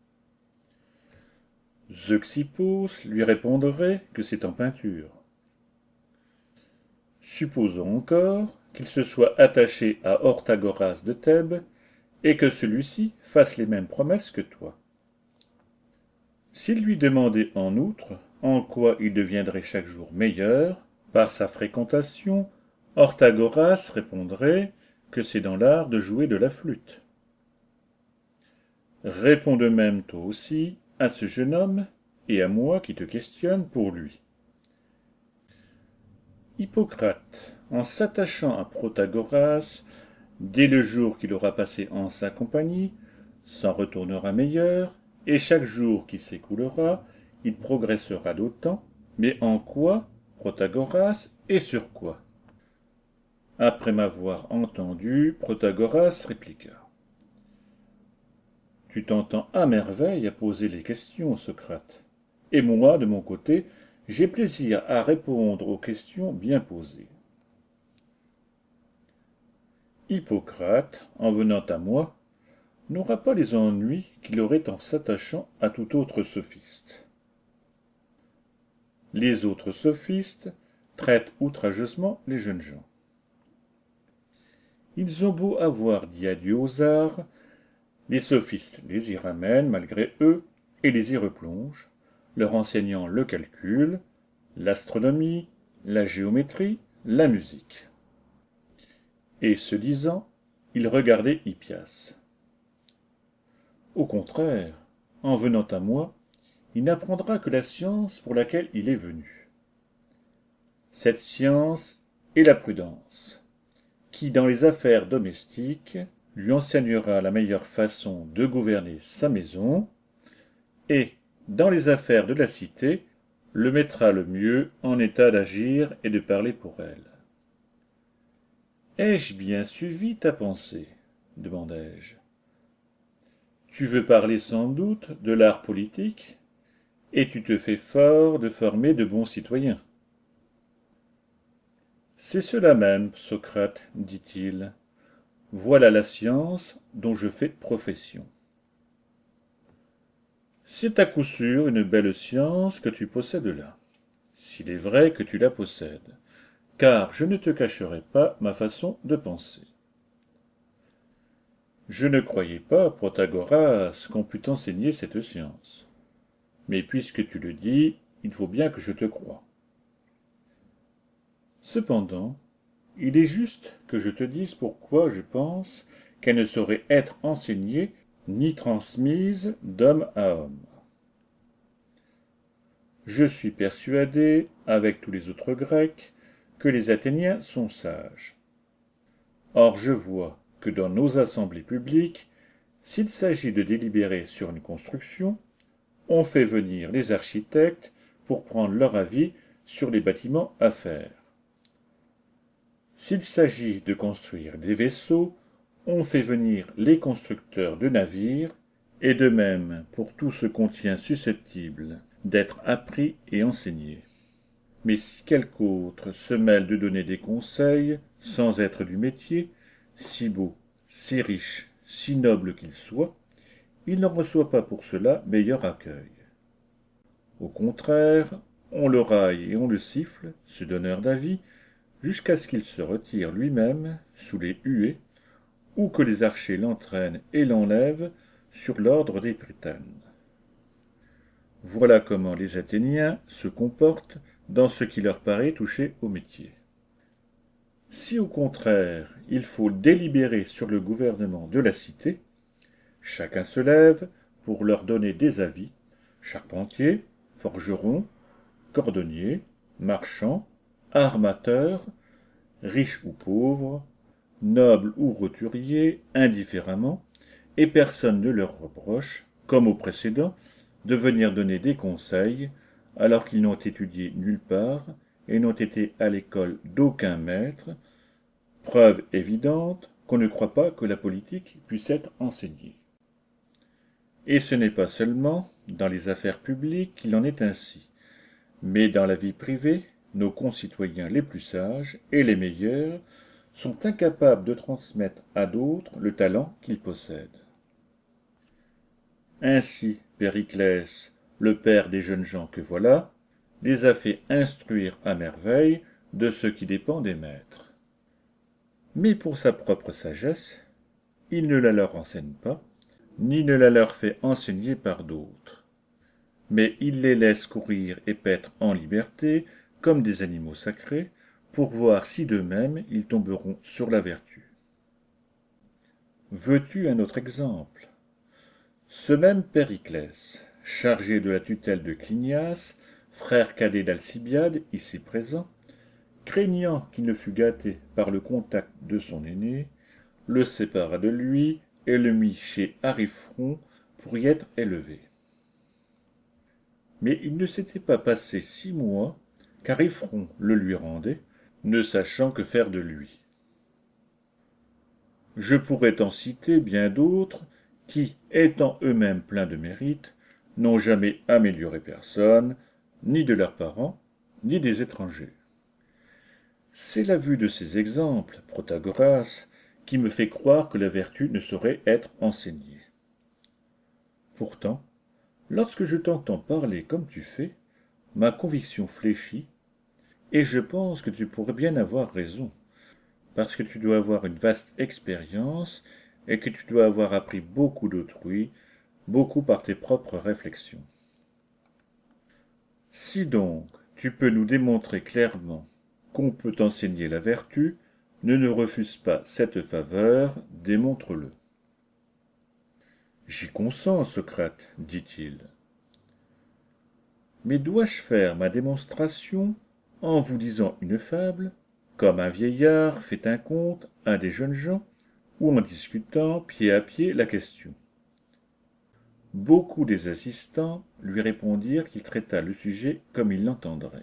Zeuxippos lui répondrait que c'est en peinture. Supposons encore qu'il se soit attaché à Orthagoras de Thèbes, et que celui-ci fasse les mêmes promesses que toi. S'il lui demandait en outre en quoi il deviendrait chaque jour meilleur, par sa fréquentation, Orthagoras répondrait que c'est dans l'art de jouer de la flûte. Réponds de même toi aussi à ce jeune homme et à moi qui te questionne pour lui. Hippocrate, en s'attachant à Protagoras, dès le jour qu'il aura passé en sa compagnie, s'en retournera meilleur, et chaque jour qui s'écoulera, il progressera d'autant, mais en quoi, Protagoras, et sur quoi? Après m'avoir entendu, Protagoras répliqua. Tu t'entends à merveille à poser les questions, Socrate. Et moi, de mon côté, j'ai plaisir à répondre aux questions bien posées. Hippocrate, en venant à moi, n'aura pas les ennuis qu'il aurait en s'attachant à tout autre sophiste. Les autres sophistes traitent outrageusement les jeunes gens. Ils ont beau avoir dit adieu aux arts, les sophistes les y ramènent malgré eux et les y replongent, leur enseignant le calcul, l'astronomie, la géométrie, la musique. Et ce disant, il regardait Hippias. Au contraire, en venant à moi, il n'apprendra que la science pour laquelle il est venu. Cette science est la prudence, qui, dans les affaires domestiques, lui enseignera la meilleure façon de gouverner sa maison, et, dans les affaires de la cité, le mettra le mieux en état d'agir et de parler pour elle. Ai-je bien suivi ta pensée? Demandai-je. Tu veux parler sans doute de l'art politique, et tu te fais fort de former de bons citoyens. C'est cela même, Socrate, dit-il. Voilà la science dont je fais profession. C'est à coup sûr une belle science que tu possèdes là, s'il est vrai que tu la possèdes, car je ne te cacherai pas ma façon de penser. Je ne croyais pas, Protagoras, qu'on pût enseigner cette science. Mais puisque tu le dis, il faut bien que je te croie. Cependant, il est juste que je te dise pourquoi je pense qu'elle ne saurait être enseignée ni transmise d'homme à homme. Je suis persuadé, avec tous les autres Grecs, que les Athéniens sont sages. Or je vois que dans nos assemblées publiques, s'il s'agit de délibérer sur une construction, on fait venir les architectes pour prendre leur avis sur les bâtiments à faire. S'il s'agit de construire des vaisseaux, on fait venir les constructeurs de navires, et de même pour tout ce qu'on tient susceptible d'être appris et enseigné. Mais si quelque autre se mêle de donner des conseils, sans être du métier, si beau, si riche, si noble qu'il soit, il n'en reçoit pas pour cela meilleur accueil. Au contraire, on le raille et on le siffle, ce donneur d'avis, jusqu'à ce qu'il se retire lui-même sous les huées, ou que les archers l'entraînent et l'enlèvent sur l'ordre des Prytanes. Voilà comment les Athéniens se comportent dans ce qui leur paraît toucher au métier. Si au contraire il faut délibérer sur le gouvernement de la cité, chacun se lève pour leur donner des avis, charpentier, forgeron, cordonnier, marchand, armateur, riche ou pauvre, noble ou roturier, indifféremment, et personne ne leur reproche, comme au précédent, de venir donner des conseils, alors qu'ils n'ont étudié nulle part et n'ont été à l'école d'aucun maître, preuve évidente qu'on ne croit pas que la politique puisse être enseignée. Et ce n'est pas seulement dans les affaires publiques qu'il en est ainsi, mais dans la vie privée, nos concitoyens les plus sages et les meilleurs sont incapables de transmettre à d'autres le talent qu'ils possèdent. Ainsi, Périclès, le père des jeunes gens que voilà, les a fait instruire à merveille de ce qui dépend des maîtres. Mais pour sa propre sagesse, il ne la leur enseigne pas, ni ne la leur fait enseigner par d'autres. Mais il les laisse courir et paître en liberté, comme des animaux sacrés, pour voir si d'eux-mêmes ils tomberont sur la vertu. Veux-tu un autre exemple? Ce même Périclès, chargé de la tutelle de Clinias, frère cadet d'Alcibiade, ici présent, craignant qu'il ne fût gâté par le contact de son aîné, le sépara de lui et le mit chez Ariphron pour y être élevé. Mais il ne s'était pas passé 6 mois qu'Ariphron le lui rendait, ne sachant que faire de lui. Je pourrais t'en citer bien d'autres qui, étant eux-mêmes pleins de mérite, n'ont jamais amélioré personne, ni de leurs parents, ni des étrangers. C'est la vue de ces exemples, Protagoras, qui me fait croire que la vertu ne saurait être enseignée. Pourtant, lorsque je t'entends parler comme tu fais, ma conviction fléchit, et je pense que tu pourrais bien avoir raison, parce que tu dois avoir une vaste expérience et que tu dois avoir appris beaucoup d'autrui, beaucoup par tes propres réflexions. Si donc tu peux nous démontrer clairement qu'on peut enseigner la vertu, ne nous refuse pas cette faveur, démontre-le. J'y consens, Socrate, dit-il. Mais dois-je faire ma démonstration en vous disant une fable comme un vieillard fait un conte, un des jeunes gens, ou en discutant pied à pied la question. Beaucoup des assistants lui répondirent qu'il traitât le sujet comme il l'entendrait.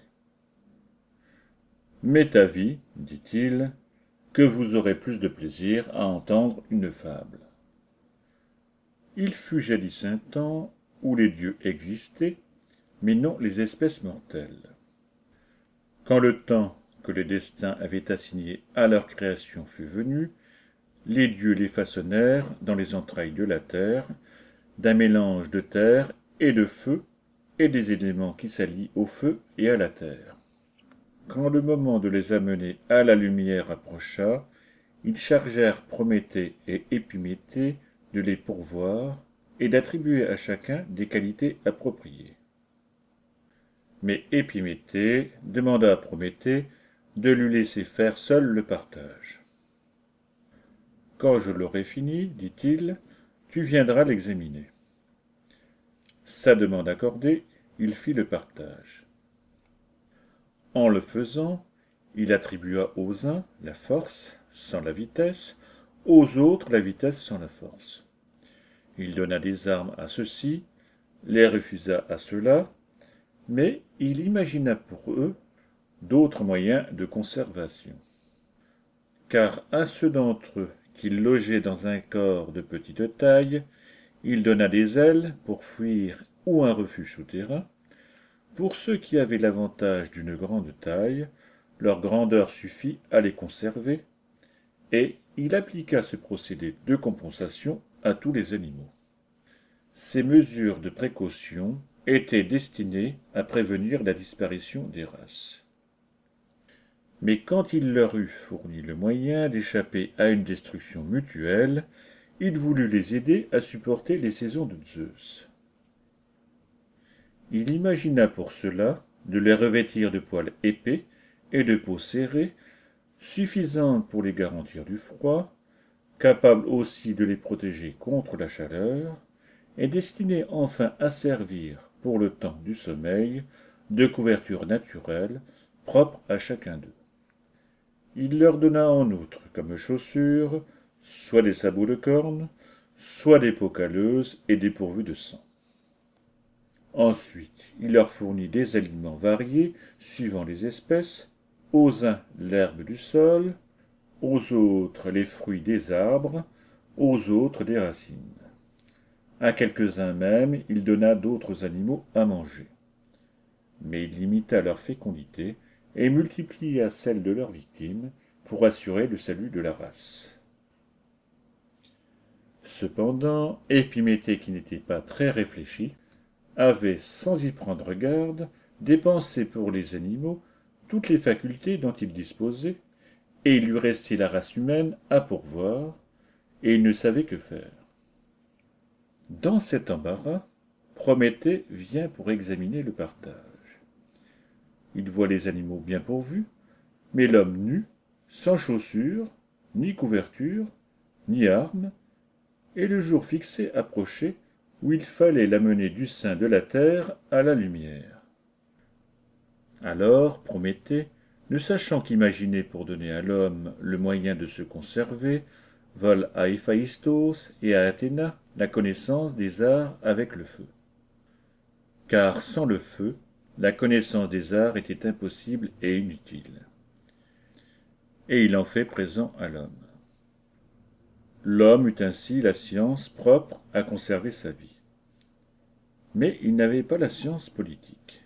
M'est avis, dit-il, que vous aurez plus de plaisir à entendre une fable. Il fut jadis un temps où les dieux existaient, mais non les espèces mortelles. Quand le temps que les destins avaient assigné à leur création fut venu, les dieux les façonnèrent dans les entrailles de la terre, d'un mélange de terre et de feu, et des éléments qui s'allient au feu et à la terre. Quand le moment de les amener à la lumière approcha, ils chargèrent Prométhée et Épiméthée de les pourvoir et d'attribuer à chacun des qualités appropriées. Mais Épiméthée demanda à Prométhée de lui laisser faire seul le partage. Quand je l'aurai fini, dit-il, tu viendras l'examiner. Sa demande accordée, il fit le partage. En le faisant, il attribua aux uns la force sans la vitesse, aux autres la vitesse sans la force. Il donna des armes à ceux-ci, les refusa à ceux-là, mais il imagina pour eux d'autres moyens de conservation. Car à ceux d'entre eux qu'il logeait dans un corps de petite taille, il donna des ailes pour fuir ou un refuge souterrain. Pour ceux qui avaient l'avantage d'une grande taille, leur grandeur suffit à les conserver, et il appliqua ce procédé de compensation à tous les animaux. Ces mesures de précaution étaient destinées à prévenir la disparition des races. Mais quand il leur eut fourni le moyen d'échapper à une destruction mutuelle, il voulut les aider à supporter les saisons de Zeus. Il imagina pour cela de les revêtir de poils épais et de peau serrée, suffisantes pour les garantir du froid, capables aussi de les protéger contre la chaleur, et destinées enfin à servir, pour le temps du sommeil, de couverture naturelle propre à chacun d'eux. Il leur donna en outre comme chaussures soit des sabots de corne, soit des peaux calleuses et dépourvues de sang. Ensuite, il leur fournit des aliments variés suivant les espèces, aux uns l'herbe du sol, aux autres les fruits des arbres, aux autres des racines. À quelques-uns même, il donna d'autres animaux à manger. Mais il limita leur fécondité et multiplia celle de leurs victimes pour assurer le salut de la race. Cependant, Épiméthée, qui n'était pas très réfléchi, avait, sans y prendre garde, dépensé pour les animaux toutes les facultés dont il disposait, et il lui restait la race humaine à pourvoir, et il ne savait que faire. Dans cet embarras, Prométhée vient pour examiner le partage. Il voit les animaux bien pourvus, mais l'homme nu, sans chaussures, ni couverture, ni armes, et le jour fixé approchait où il fallait l'amener du sein de la terre à la lumière. Alors Prométhée, ne sachant qu'imaginer pour donner à l'homme le moyen de se conserver, vole à Héphaïstos et à Athéna la connaissance des arts avec le feu. Car sans le feu, la connaissance des arts était impossible et inutile. Et il en fait présent à l'homme. L'homme eut ainsi la science propre à conserver sa vie. Mais il n'avait pas la science politique.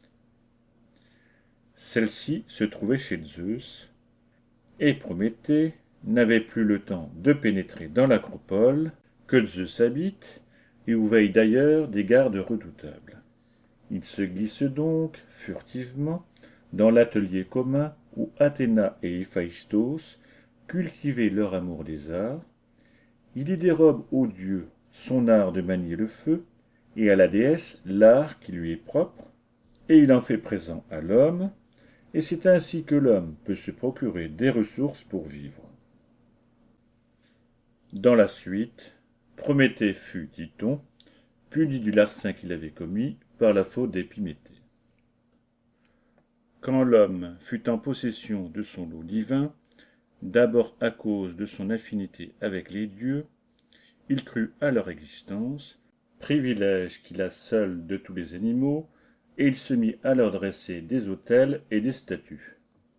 Celle-ci se trouvait chez Zeus, et Prométhée n'avait plus le temps de pénétrer dans l'acropole que Zeus habite, et où veillent d'ailleurs des gardes redoutables. Il se glisse donc, furtivement, dans l'atelier commun où Athéna et Héphaïstos cultivaient leur amour des arts. Il y dérobe au dieu son art de manier le feu, et à la déesse l'art qui lui est propre, et il en fait présent à l'homme, et c'est ainsi que l'homme peut se procurer des ressources pour vivre. Dans la suite, Prométhée fut, dit-on, puni du larcin qu'il avait commis par la faute d'Épiméthée. Quand l'homme fut en possession de son lot divin, d'abord à cause de son affinité avec les dieux, il crut à leur existence, privilège qu'il a seul de tous les animaux, et il se mit à leur dresser des autels et des statues.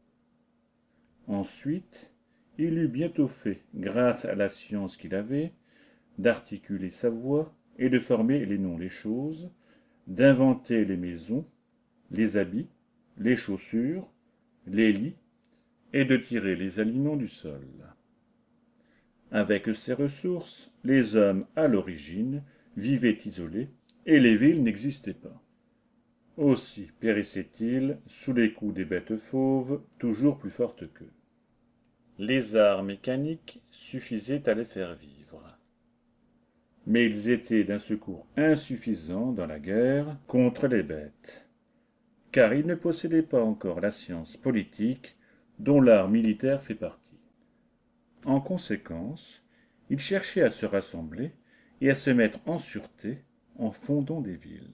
Ensuite, il eut bientôt fait, grâce à la science qu'il avait, d'articuler sa voix et de former les noms des choses, d'inventer les maisons, les habits, les chaussures, les lits, et de tirer les aliments du sol. Avec ces ressources, les hommes, à l'origine, vivaient isolés, et les villes n'existaient pas. Aussi périssaient-ils sous les coups des bêtes fauves, toujours plus fortes qu'eux. Les arts mécaniques suffisaient à les faire vivre. Mais ils étaient d'un secours insuffisant dans la guerre contre les bêtes, car ils ne possédaient pas encore la science politique dont l'art militaire fait partie. En conséquence, ils cherchaient à se rassembler et à se mettre en sûreté en fondant des villes.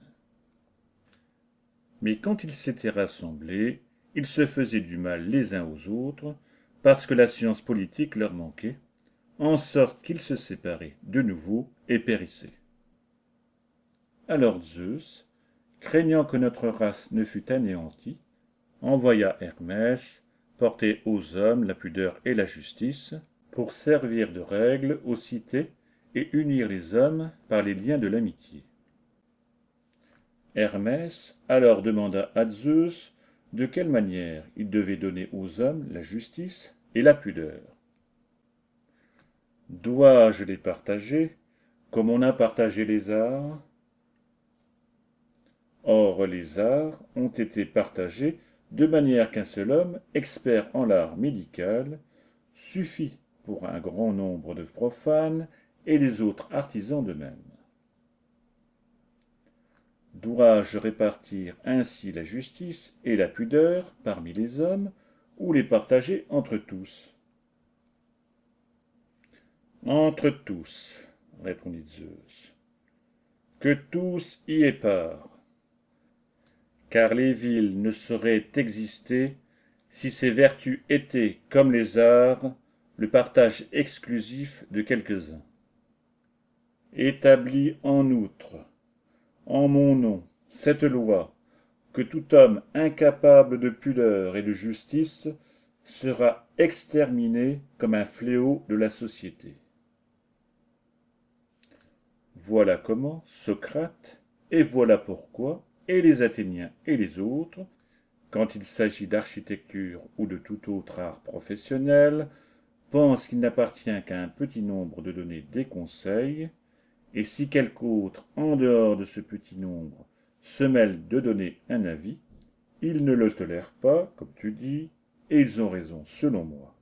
Mais quand ils s'étaient rassemblés, ils se faisaient du mal les uns aux autres, parce que la science politique leur manquait, en sorte qu'ils se séparaient de nouveau et périssaient. Alors Zeus, craignant que notre race ne fût anéantie, envoya Hermès porter aux hommes la pudeur et la justice, pour servir de règle aux cités et unir les hommes par les liens de l'amitié. Hermès alors demanda à Zeus de quelle manière il devait donner aux hommes la justice et la pudeur. Dois-je les partager comme on a partagé les arts? Or les arts ont été partagés de manière qu'un seul homme, expert en l'art médical, suffit pour un grand nombre de profanes et les autres artisans de même. Dois-je répartir ainsi la justice et la pudeur parmi les hommes, ou les partager entre tous? Entre tous, répondit Zeus. Que tous y aient part. Car les villes ne sauraient exister si ces vertus étaient, comme les arts, le partage exclusif de quelques-uns. Établis en outre, en mon nom, cette loi, que tout homme incapable de pudeur et de justice sera exterminé comme un fléau de la société. Voilà comment Socrate, et voilà pourquoi, et les Athéniens et les autres, quand il s'agit d'architecture ou de tout autre art professionnel, pensent qu'il n'appartient qu'à un petit nombre de donner des conseils, et si quelque autre, en dehors de ce petit nombre, se mêle de donner un avis, ils ne le tolèrent pas, comme tu dis, et ils ont raison, selon moi.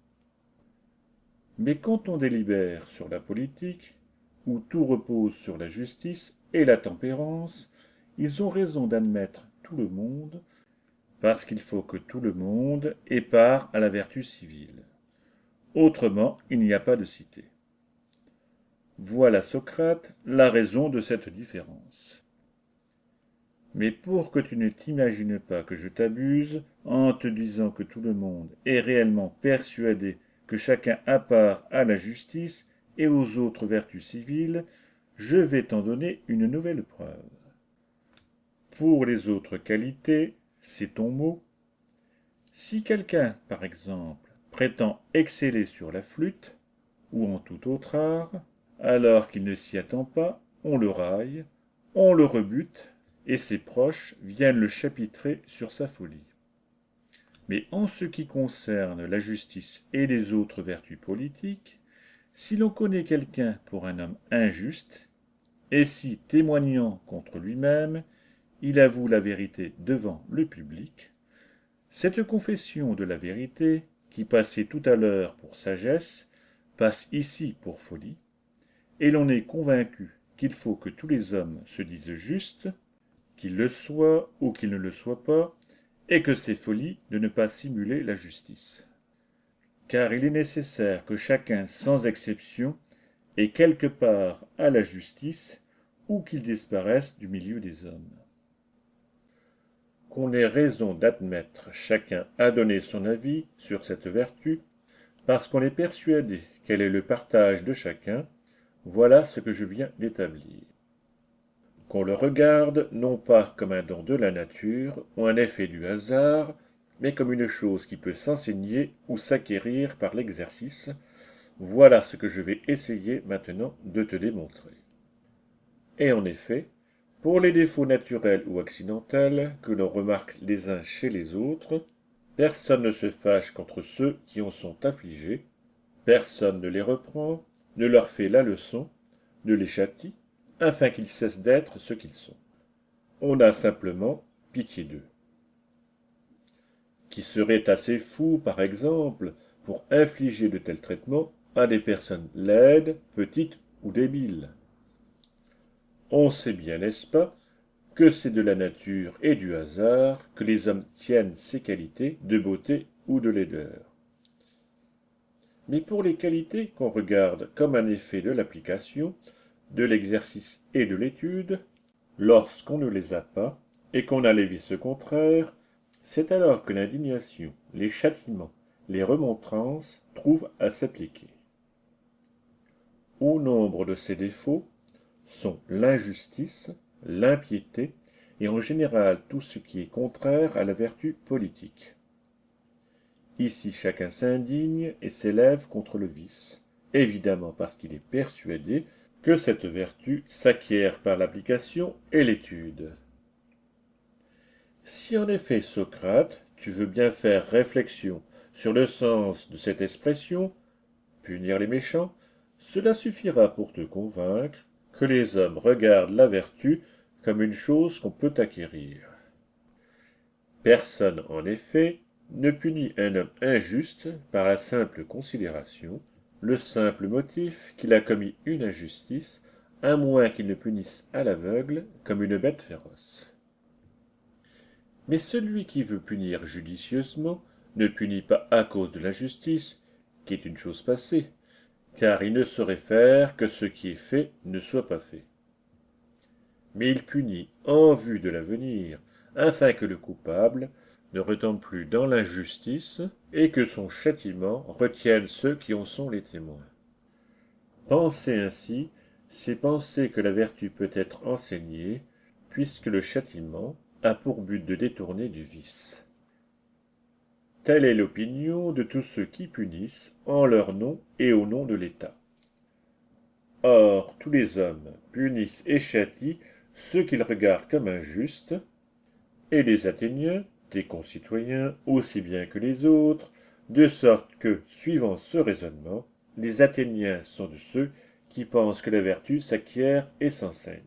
Mais quand on délibère sur la politique, où tout repose sur la justice et la tempérance, ils ont raison d'admettre tout le monde, parce qu'il faut que tout le monde ait part à la vertu civile. Autrement, il n'y a pas de cité. Voilà, Socrate, la raison de cette différence. Mais pour que tu ne t'imagines pas que je t'abuse, en te disant que tout le monde est réellement persuadé que chacun a part à la justice et aux autres vertus civiles, je vais t'en donner une nouvelle preuve. Pour les autres qualités, c'est ton mot. Si quelqu'un, par exemple, prétend exceller sur la flûte, ou en tout autre art, alors qu'il ne s'y attend pas, on le raille, on le rebute, et ses proches viennent le chapitrer sur sa folie. Mais en ce qui concerne la justice et les autres vertus politiques, si l'on connaît quelqu'un pour un homme injuste, et si, témoignant contre lui-même, il avoue la vérité devant le public, cette confession de la vérité, qui passait tout à l'heure pour sagesse, passe ici pour folie, et l'on est convaincu qu'il faut que tous les hommes se disent justes, qu'ils le soient ou qu'ils ne le soient pas, et que c'est folie de ne pas simuler la justice. Car il est nécessaire que chacun, sans exception, ait quelque part à la justice, ou qu'il disparaisse du milieu des hommes. qu'on ait raison d'admettre chacun à donner son avis sur cette vertu, parce qu'on est persuadé qu'elle est le partage de chacun, voilà ce que je viens d'établir. Qu'on le regarde non pas comme un don de la nature ou un effet du hasard, mais comme une chose qui peut s'enseigner ou s'acquérir par l'exercice, voilà ce que je vais essayer maintenant de te démontrer. Et en effet, pour les défauts naturels ou accidentels que l'on remarque les uns chez les autres, personne ne se fâche contre ceux qui en sont affligés, personne ne les reprend, ne leur fait la leçon, ne les châtie, afin qu'ils cessent d'être ce qu'ils sont. On a simplement pitié d'eux. Qui serait assez fou, par exemple, pour infliger de tels traitements à des personnes laides, petites ou débiles? On sait bien, n'est-ce pas, que c'est de la nature et du hasard que les hommes tiennent ces qualités de beauté ou de laideur. Mais pour les qualités qu'on regarde comme un effet de l'application, de l'exercice et de l'étude, lorsqu'on ne les a pas, et qu'on a les vices contraires, c'est alors que l'indignation, les châtiments, les remontrances trouvent à s'appliquer. Au nombre de ces défauts sont l'injustice, l'impiété, et en général tout ce qui est contraire à la vertu politique. Ici chacun s'indigne et s'élève contre le vice, évidemment parce qu'il est persuadé que cette vertu s'acquiert par l'application et l'étude. Si en effet, Socrate, tu veux bien faire réflexion sur le sens de cette expression, punir les méchants, cela suffira pour te convaincre que les hommes regardent la vertu comme une chose qu'on peut acquérir. Personne, en effet, ne punit un homme injuste par la simple considération, le simple motif qu'il a commis une injustice, à moins qu'il ne punisse à l'aveugle comme une bête féroce. Mais celui qui veut punir judicieusement ne punit pas à cause de l'injustice, qui est une chose passée, car il ne saurait faire que ce qui est fait ne soit pas fait. Mais il punit en vue de l'avenir, afin que le coupable ne retombe plus dans l'injustice et que son châtiment retienne ceux qui en sont les témoins. Penser ainsi, c'est penser que la vertu peut être enseignée, puisque le châtiment a pour but de détourner du vice. Telle est l'opinion de tous ceux qui punissent en leur nom et au nom de l'État. Or, tous les hommes punissent et châtient ceux qu'ils regardent comme injustes, et les Athéniens, tes concitoyens, aussi bien que les autres, de sorte que, suivant ce raisonnement, les Athéniens sont de ceux qui pensent que la vertu s'acquiert et s'enseigne.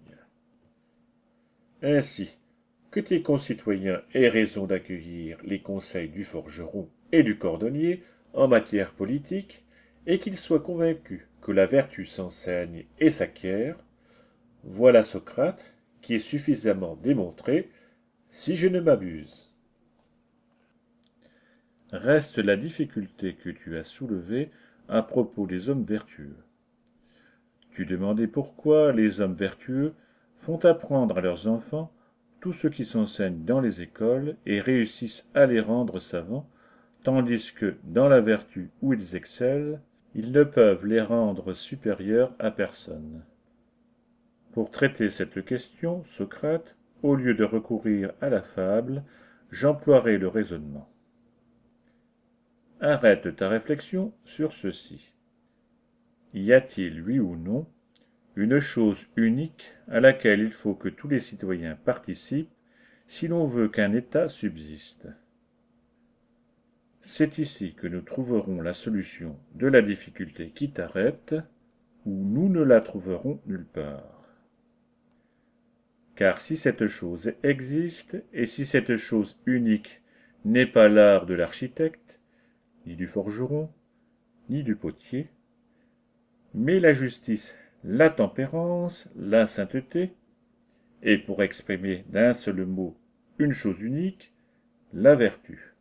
Ainsi, que tes concitoyens aient raison d'accueillir les conseils du forgeron et du cordonnier en matière politique, et qu'ils soient convaincus que la vertu s'enseigne et s'acquiert, voilà Socrate qui est suffisamment démontré, si je ne m'abuse. Reste la difficulté que tu as soulevée à propos des hommes vertueux. Tu demandais pourquoi les hommes vertueux font apprendre à leurs enfants tout ce qui s'enseigne dans les écoles et réussissent à les rendre savants, tandis que, dans la vertu où ils excellent, ils ne peuvent les rendre supérieurs à personne. Pour traiter cette question, Socrate, au lieu de recourir à la fable, j'emploierai le raisonnement. Arrête ta réflexion sur ceci. Y a-t-il, oui ou non, une chose unique à laquelle il faut que tous les citoyens participent si l'on veut qu'un État subsiste? C'est ici que nous trouverons la solution de la difficulté qui t'arrête, ou nous ne la trouverons nulle part. Car si cette chose existe, et si cette chose unique n'est pas l'art de l'architecte, ni du forgeron, ni du potier, mais la justice, la tempérance, la sainteté, et pour exprimer d'un seul mot une chose unique, la vertu.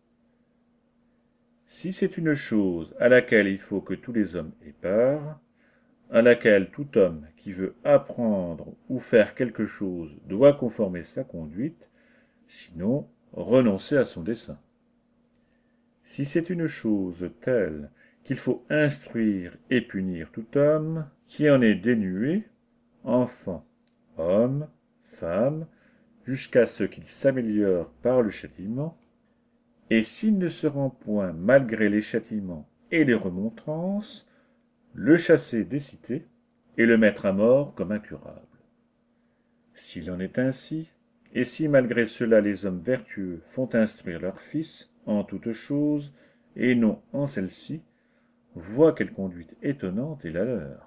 Si c'est une chose à laquelle il faut que tous les hommes aient part, à laquelle tout homme qui veut apprendre ou faire quelque chose doit conformer sa conduite, sinon renoncer à son dessein. Si c'est une chose telle qu'il faut instruire et punir tout homme qui en est dénué, enfant, homme, femme, jusqu'à ce qu'il s'améliore par le châtiment, et s'il ne se rend point malgré les châtiments et les remontrances, le chasser des cités et le mettre à mort comme incurable. S'il en est ainsi, et si malgré cela les hommes vertueux font instruire leurs fils en toutes choses, et non en celle-ci, vois quelle conduite étonnante est la leur.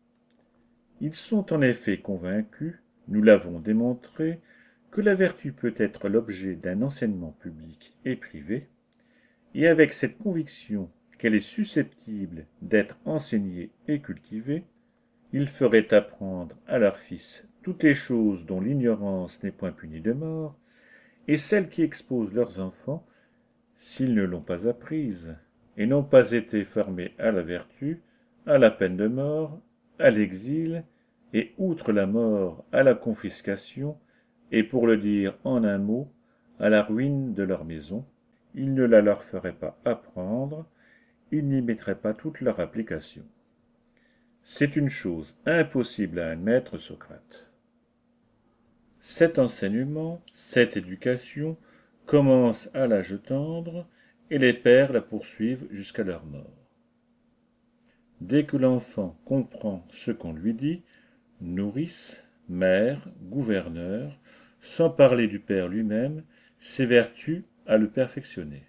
Ils sont en effet convaincus, nous l'avons démontré, que la vertu peut être l'objet d'un enseignement public et privé, et avec cette conviction qu'elle est susceptible d'être enseignée et cultivée, ils feraient apprendre à leurs fils toutes les choses dont l'ignorance n'est point punie de mort, et celles qui exposent leurs enfants, s'ils ne l'ont pas apprise, et n'ont pas été formés à la vertu, à la peine de mort, à l'exil, et outre la mort, à la confiscation, et pour le dire en un mot, à la ruine de leur maison, ils ne la leur feraient pas apprendre, ils n'y mettraient pas toute leur application. C'est une chose impossible à admettre, Socrate. Cet enseignement, cette éducation, commence à l'âge tendre, et les pères la poursuivent jusqu'à leur mort. Dès que l'enfant comprend ce qu'on lui dit, nourrice, mère, gouverneur, sans parler du père lui-même, s'évertue à le perfectionner.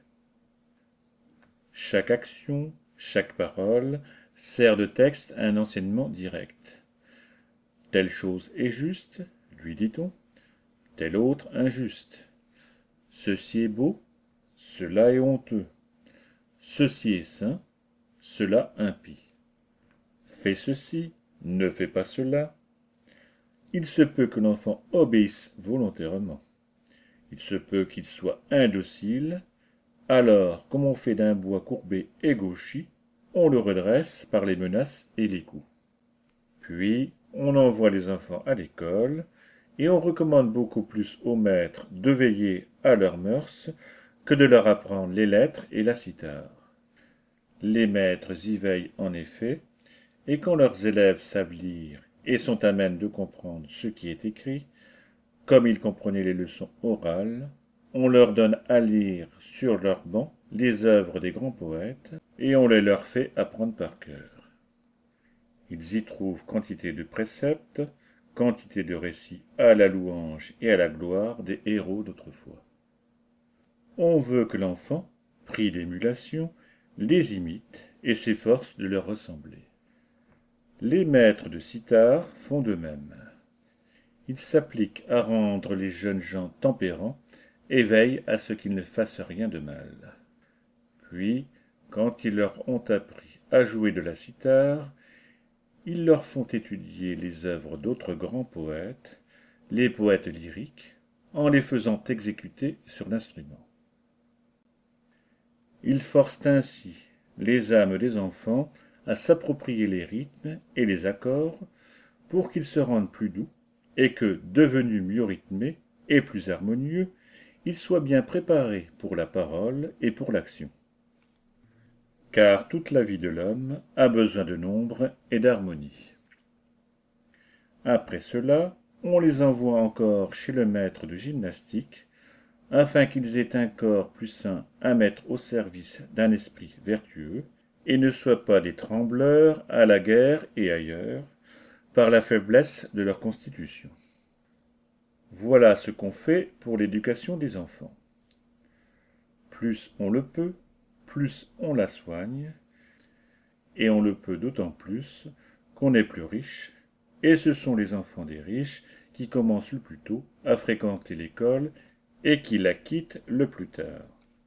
Chaque action, chaque parole sert de texte à un enseignement direct. Telle chose est juste, lui dit-on, telle autre injuste. Ceci est beau, cela est honteux. Ceci est saint, cela impie. Fais ceci, ne fais pas cela. Il se peut que l'enfant obéisse volontairement. Il se peut qu'il soit indocile. Alors, comme on fait d'un bois courbé et gauchi, on le redresse par les menaces et les coups. Puis, on envoie les enfants à l'école, et on recommande beaucoup plus aux maîtres de veiller à leurs mœurs que de leur apprendre les lettres et la cithare. Les maîtres y veillent en effet, et quand leurs élèves savent lire et sont à même de comprendre ce qui est écrit, comme ils comprenaient les leçons orales, on leur donne à lire sur leur banc les œuvres des grands poètes, et on les leur fait apprendre par cœur. Ils y trouvent quantité de préceptes, quantité de récits à la louange et à la gloire des héros d'autrefois. On veut que l'enfant, pris d'émulation, les imite et s'efforce de leur ressembler. Les maîtres de cithare font de même. Ils s'appliquent à rendre les jeunes gens tempérants et veillent à ce qu'ils ne fassent rien de mal. Puis, quand ils leur ont appris à jouer de la cithare, ils leur font étudier les œuvres d'autres grands poètes, les poètes lyriques, en les faisant exécuter sur l'instrument. Ils forcent ainsi les âmes des enfants à s'approprier les rythmes et les accords pour qu'ils se rendent plus doux et que, devenus mieux rythmés et plus harmonieux, ils soient bien préparés pour la parole et pour l'action. Car toute la vie de l'homme a besoin de nombre et d'harmonie. Après cela, on les envoie encore chez le maître de gymnastique, afin qu'ils aient un corps plus sain à mettre au service d'un esprit vertueux, et ne soient pas des trembleurs à la guerre et ailleurs, par la faiblesse de leur constitution. Voilà ce qu'on fait pour l'éducation des enfants. Plus on le peut, plus on la soigne, et on le peut d'autant plus qu'on est plus riche, et ce sont les enfants des riches qui commencent le plus tôt à fréquenter l'école et qui la quittent le plus tard.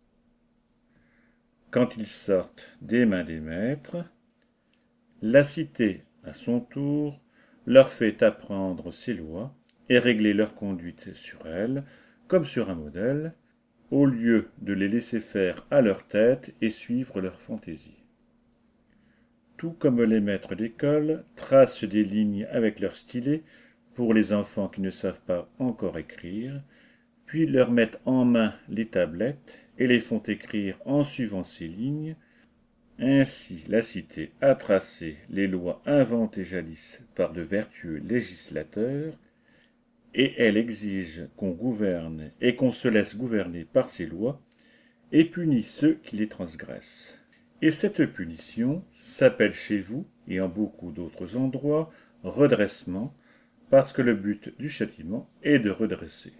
Quand ils sortent des mains des maîtres, la cité, à son tour, leur fait apprendre ses lois et régler leur conduite sur elles, comme sur un modèle, au lieu de les laisser faire à leur tête et suivre leur fantaisie. Tout comme les maîtres d'école tracent des lignes avec leur stylet pour les enfants qui ne savent pas encore écrire, puis leur mettent en main les tablettes et les font écrire en suivant ces lignes. Ainsi la cité a tracé les lois inventées jadis par de vertueux législateurs, et elle exige qu'on gouverne et qu'on se laisse gouverner par ces lois, et punit ceux qui les transgressent. Et cette punition s'appelle chez vous, et en beaucoup d'autres endroits, redressement, parce que le but du châtiment est de redresser.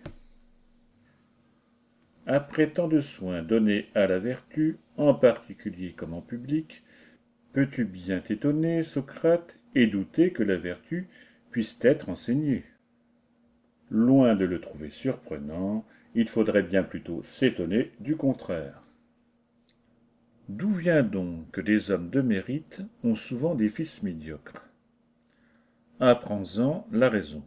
Après tant de soins donnés à la vertu, en particulier comme en public, peux-tu bien t'étonner, Socrate, et douter que la vertu puisse être enseignée? Loin de le trouver surprenant, il faudrait bien plutôt s'étonner du contraire. D'où vient donc que des hommes de mérite ont souvent des fils médiocres? Apprends-en la raison.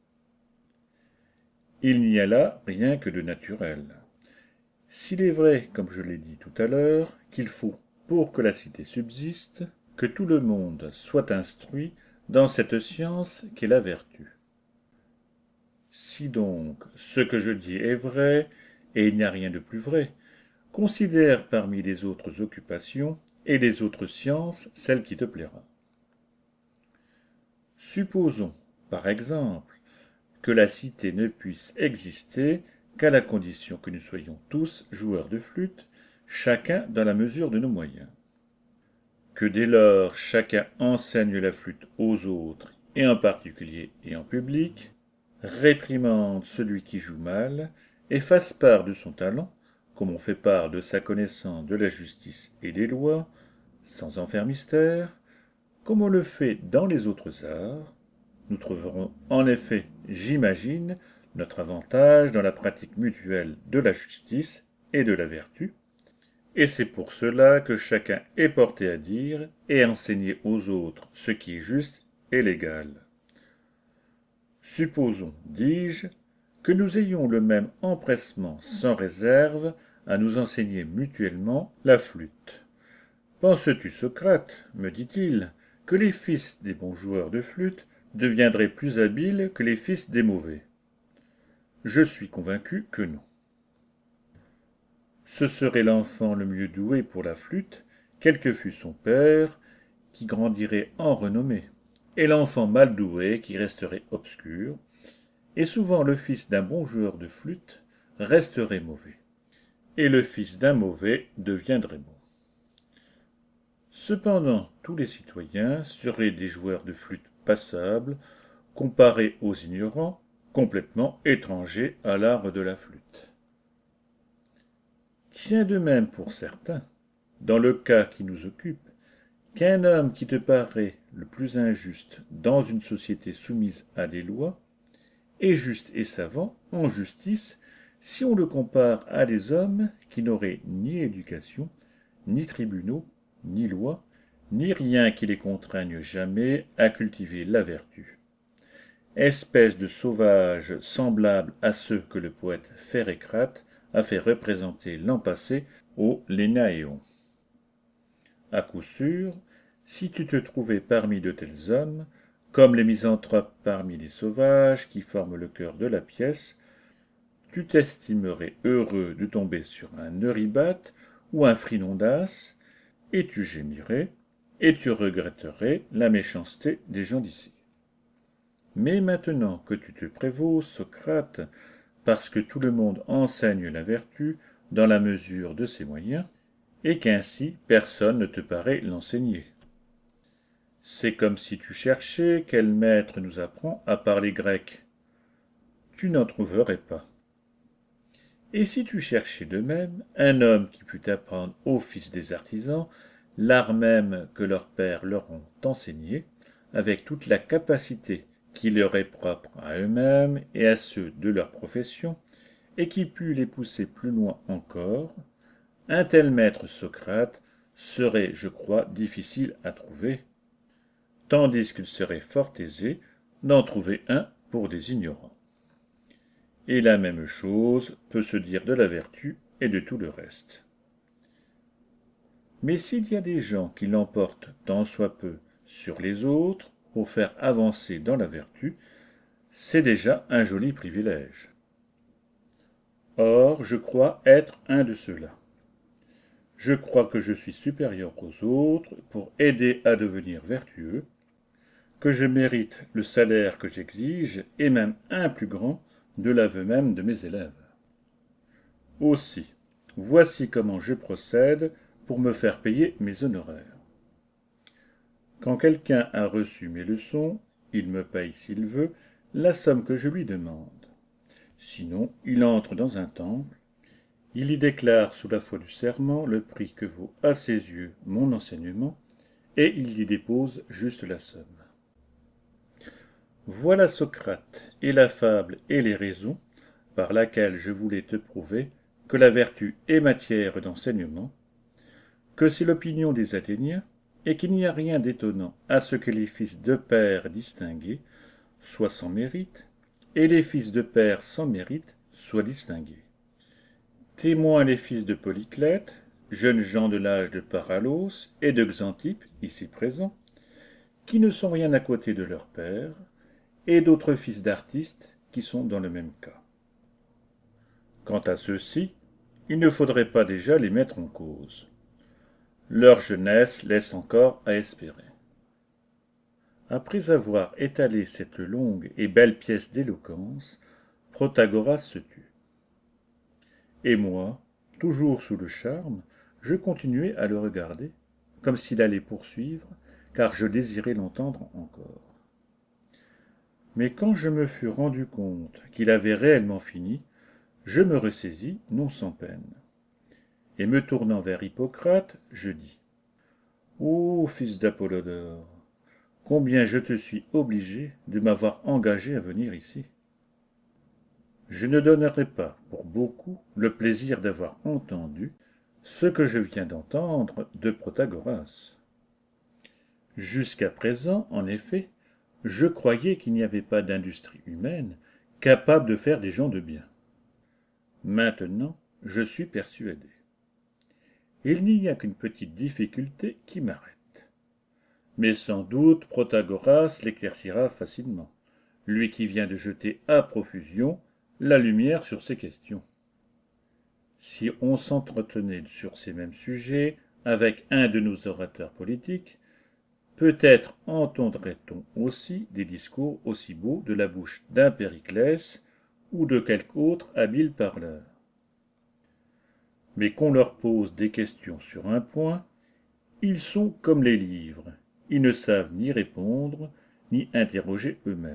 Il n'y a là rien que de naturel. S'il est vrai, comme je l'ai dit tout à l'heure, qu'il faut, pour que la cité subsiste, que tout le monde soit instruit dans cette science qu'est la vertu. Si donc ce que je dis est vrai, et il n'y a rien de plus vrai, considère parmi les autres occupations et les autres sciences celle qui te plaira. Supposons, par exemple, que la cité ne puisse exister qu'à la condition que nous soyons tous joueurs de flûte, chacun dans la mesure de nos moyens. Que dès lors chacun enseigne la flûte aux autres, et en particulier et en public, réprimande celui qui joue mal, et fasse part de son talent, comme on fait part de sa connaissance de la justice et des lois, sans en faire mystère, comme on le fait dans les autres arts. Nous trouverons en effet, j'imagine, notre avantage dans la pratique mutuelle de la justice et de la vertu, et c'est pour cela que chacun est porté à dire et à enseigner aux autres ce qui est juste et légal. Supposons, dis-je, que nous ayons le même empressement sans réserve à nous enseigner mutuellement la flûte. Penses-tu, Socrate, me dit-il, que les fils des bons joueurs de flûte deviendraient plus habiles que les fils des mauvais? Je suis convaincu que non. Ce serait l'enfant le mieux doué pour la flûte, quel que fût son père, qui grandirait en renommée, et l'enfant mal doué qui resterait obscur, et souvent le fils d'un bon joueur de flûte resterait mauvais, et le fils d'un mauvais deviendrait bon. Cependant, tous les citoyens seraient des joueurs de flûte passables, comparés aux ignorants, complètement étrangers à l'art de la flûte. Tiens de même pour certains, dans le cas qui nous occupe, qu'un homme qui te paraît le plus injuste dans une société soumise à des lois est juste et savant en justice si on le compare à des hommes qui n'auraient ni éducation, ni tribunaux, ni lois, ni rien qui les contraigne jamais à cultiver la vertu. Espèce de sauvage semblable à ceux que le poète Phérécrate a fait représenter l'an passé au Lénaéon. À coup sûr, si tu te trouvais parmi de tels hommes, comme les misanthropes parmi les sauvages qui forment le cœur de la pièce, tu t'estimerais heureux de tomber sur un Eurybates ou un Phrinondas, et tu gémirais, et tu regretterais la méchanceté des gens d'ici. Mais maintenant que tu te prévaux, Socrate, parce que tout le monde enseigne la vertu dans la mesure de ses moyens, et qu'ainsi personne ne te paraît l'enseigner. C'est comme si tu cherchais quel maître nous apprend à parler grec. Tu n'en trouverais pas. Et si tu cherchais de même un homme qui pût apprendre aux fils des artisans l'art même que leurs pères leur ont enseigné, avec toute la capacité qui leur est propre à eux-mêmes et à ceux de leur profession, et qui pût les pousser plus loin encore, un tel maître Socrate serait, je crois, difficile à trouver, tandis qu'il serait fort aisé d'en trouver un pour des ignorants. Et la même chose peut se dire de la vertu et de tout le reste. Mais s'il y a des gens qui l'emportent tant soit peu sur les autres pour faire avancer dans la vertu, c'est déjà un joli privilège. Or, je crois être un de ceux-là. Je crois que je suis supérieur aux autres pour aider à devenir vertueux, que je mérite le salaire que j'exige, et même un plus grand, de l'aveu même de mes élèves. Aussi, voici comment je procède pour me faire payer mes honoraires. Quand quelqu'un a reçu mes leçons, il me paye s'il veut la somme que je lui demande. Sinon, il entre dans un temple, il y déclare sous la foi du serment le prix que vaut à ses yeux mon enseignement, et il y dépose juste la somme. Voilà Socrate, et la fable et les raisons par laquelle je voulais te prouver que la vertu est matière d'enseignement, que c'est l'opinion des Athéniens, et qu'il n'y a rien d'étonnant à ce que les fils de père distingués soient sans mérite, et les fils de père sans mérite soient distingués. Témoins les fils de Polyclète, jeunes gens de l'âge de Paralos et de Xantippe, ici présents, qui ne sont rien à côté de leur père, et d'autres fils d'artistes qui sont dans le même cas. Quant à ceux-ci, il ne faudrait pas déjà les mettre en cause. Leur jeunesse laisse encore à espérer. Après avoir étalé cette longue et belle pièce d'éloquence, Protagoras se tut. Et moi, toujours sous le charme, je continuai à le regarder, comme s'il allait poursuivre, car je désirais l'entendre encore. Mais quand je me fus rendu compte qu'il avait réellement fini, je me ressaisis, non sans peine. Et me tournant vers Hippocrate, je dis « Ô fils d'Apollodore, combien je te suis obligé de m'avoir engagé à venir ici. Je ne donnerai pas pour beaucoup le plaisir d'avoir entendu ce que je viens d'entendre de Protagoras. Jusqu'à présent, en effet, je croyais qu'il n'y avait pas d'industrie humaine capable de faire des gens de bien. Maintenant, je suis persuadé. Il n'y a qu'une petite difficulté qui m'arrête. Mais sans doute Protagoras l'éclaircira facilement, lui qui vient de jeter à profusion la lumière sur ces questions. Si on s'entretenait sur ces mêmes sujets avec un de nos orateurs politiques, peut-être entendrait-on aussi des discours aussi beaux de la bouche d'un Périclès ou de quelque autre habile parleur. Mais qu'on leur pose des questions sur un point, ils sont comme les livres, ils ne savent ni répondre, ni interroger eux-mêmes.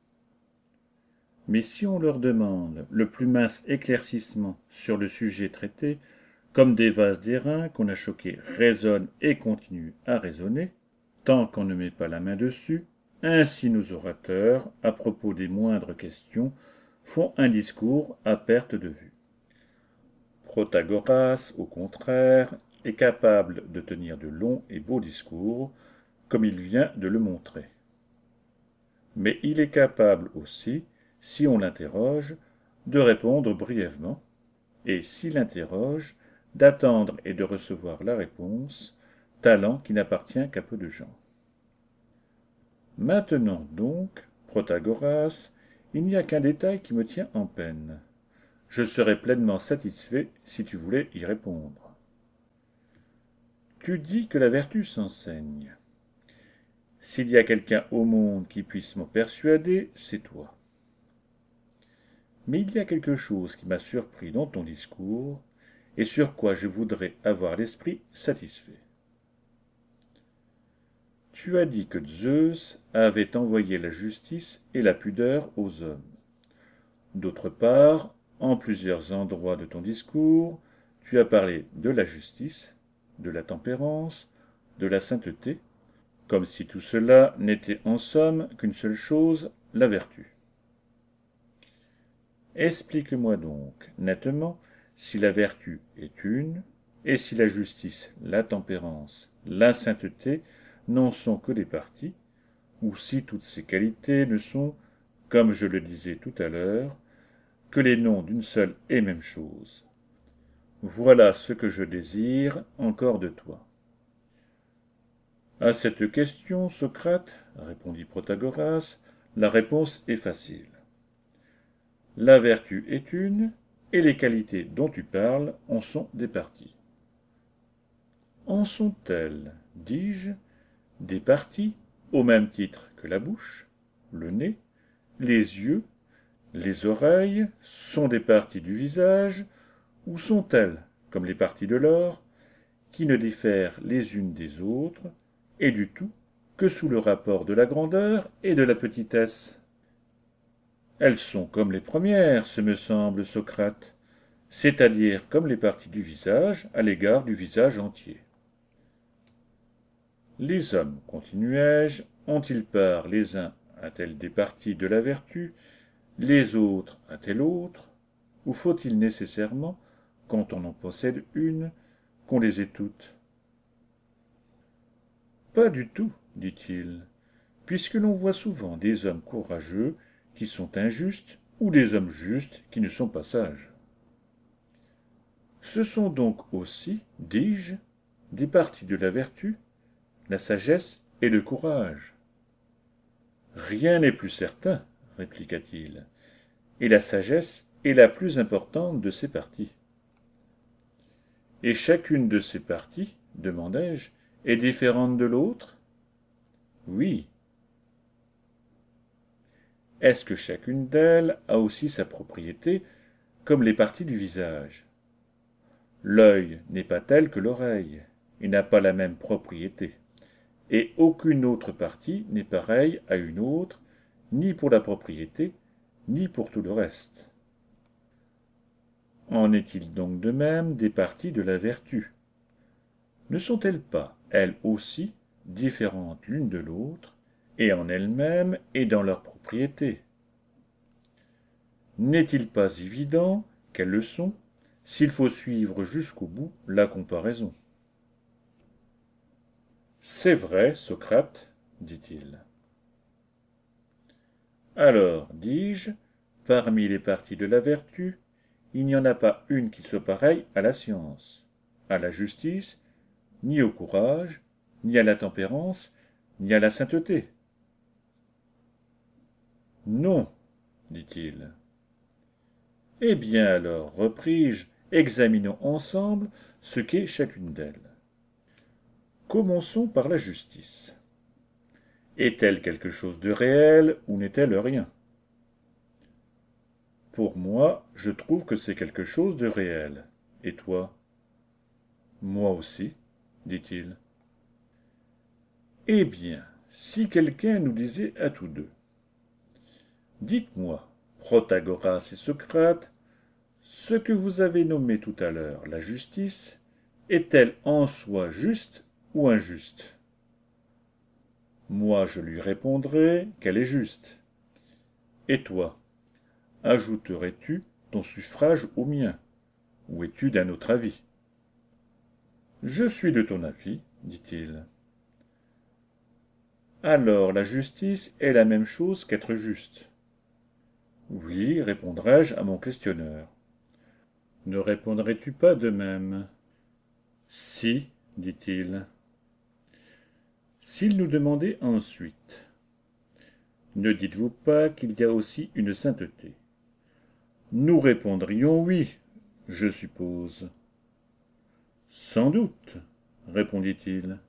Mais si on leur demande le plus mince éclaircissement sur le sujet traité, comme des vases d'airain qu'on a choqués résonnent et continuent à résonner, tant qu'on ne met pas la main dessus, ainsi nos orateurs, à propos des moindres questions, font un discours à perte de vue. Protagoras, au contraire, est capable de tenir de longs et beaux discours, comme il vient de le montrer. Mais il est capable aussi, si on l'interroge, de répondre brièvement, et s'il interroge, d'attendre et de recevoir la réponse, talent qui n'appartient qu'à peu de gens. Maintenant donc, Protagoras, il n'y a qu'un détail qui me tient en peine. Je serais pleinement satisfait si tu voulais y répondre. Tu dis que la vertu s'enseigne. S'il y a quelqu'un au monde qui puisse m'en persuader, c'est toi. Mais il y a quelque chose qui m'a surpris dans ton discours, et sur quoi je voudrais avoir l'esprit satisfait. Tu as dit que Zeus avait envoyé la justice et la pudeur aux hommes. D'autre part, en plusieurs endroits de ton discours, tu as parlé de la justice, de la tempérance, de la sainteté, comme si tout cela n'était en somme qu'une seule chose, la vertu. Explique-moi donc nettement si la vertu est une, et si la justice, la tempérance, la sainteté n'en sont que des parties, ou si toutes ces qualités ne sont, comme je le disais tout à l'heure, que les noms d'une seule et même chose. Voilà ce que je désire encore de toi. À cette question, Socrate, répondit Protagoras, la réponse est facile. La vertu est une, et les qualités dont tu parles en sont des parties. En sont-elles, dis-je, des parties au même titre que la bouche, le nez, les yeux, les oreilles sont des parties du visage, ou sont-elles, comme les parties de l'or, qui ne diffèrent les unes des autres, et du tout, que sous le rapport de la grandeur et de la petitesse? Elles sont comme les premières, ce me semble, Socrate, c'est-à-dire comme les parties du visage à l'égard du visage entier. Les hommes, continuai-je, ont-ils part les uns à telle des parties de la vertu, les autres à telle autre, ou faut-il nécessairement, quand on en possède une, qu'on les ait toutes? Pas du tout, dit-il, puisque l'on voit souvent des hommes courageux qui sont injustes, ou des hommes justes qui ne sont pas sages. Ce sont donc aussi, dis-je, des parties de la vertu, la sagesse et le courage. Rien n'est plus certain, répliqua-t-il, et la sagesse est la plus importante de ces parties. Et chacune de ces parties, demandai-je, est différente de l'autre? Oui. Est-ce que chacune d'elles a aussi sa propriété, comme les parties du visage? L'œil n'est pas tel que l'oreille, et n'a pas la même propriété, et aucune autre partie n'est pareille à une autre, ni pour la propriété, ni pour tout le reste. En est-il donc de même des parties de la vertu? Ne sont-elles pas, elles aussi, différentes l'une de l'autre, et en elles-mêmes et dans leur propriété? N'est-il pas évident qu'elles le sont, s'il faut suivre jusqu'au bout la comparaison? C'est vrai, Socrate, dit-il. Alors, dis-je, parmi les parties de la vertu, il n'y en a pas une qui soit pareille à la science, à la justice, ni au courage, ni à la tempérance, ni à la sainteté. Non, dit-il. Eh bien alors, repris-je, examinons ensemble ce qu'est chacune d'elles. Commençons par la justice. Est-elle quelque chose de réel ou n'est-elle rien? Pour moi, je trouve que c'est quelque chose de réel. Et toi? Moi aussi, dit-il. Eh bien, si quelqu'un nous disait à tous deux, dites-moi, Protagoras et Socrate, ce que vous avez nommé tout à l'heure la justice, est-elle en soi juste ou injuste? Moi, je lui répondrai qu'elle est juste. Et toi, ajouterais-tu ton suffrage au mien, ou es-tu d'un autre avis? Je suis de ton avis, dit-il. Alors la justice est la même chose qu'être juste. Oui, répondrai-je à mon questionneur. Ne répondrais-tu pas de même? Si, dit-il. S'il nous demandait ensuite, ne dites-vous pas qu'il y a aussi une sainteté? Nous répondrions oui, je suppose. Sans doute, répondit-il.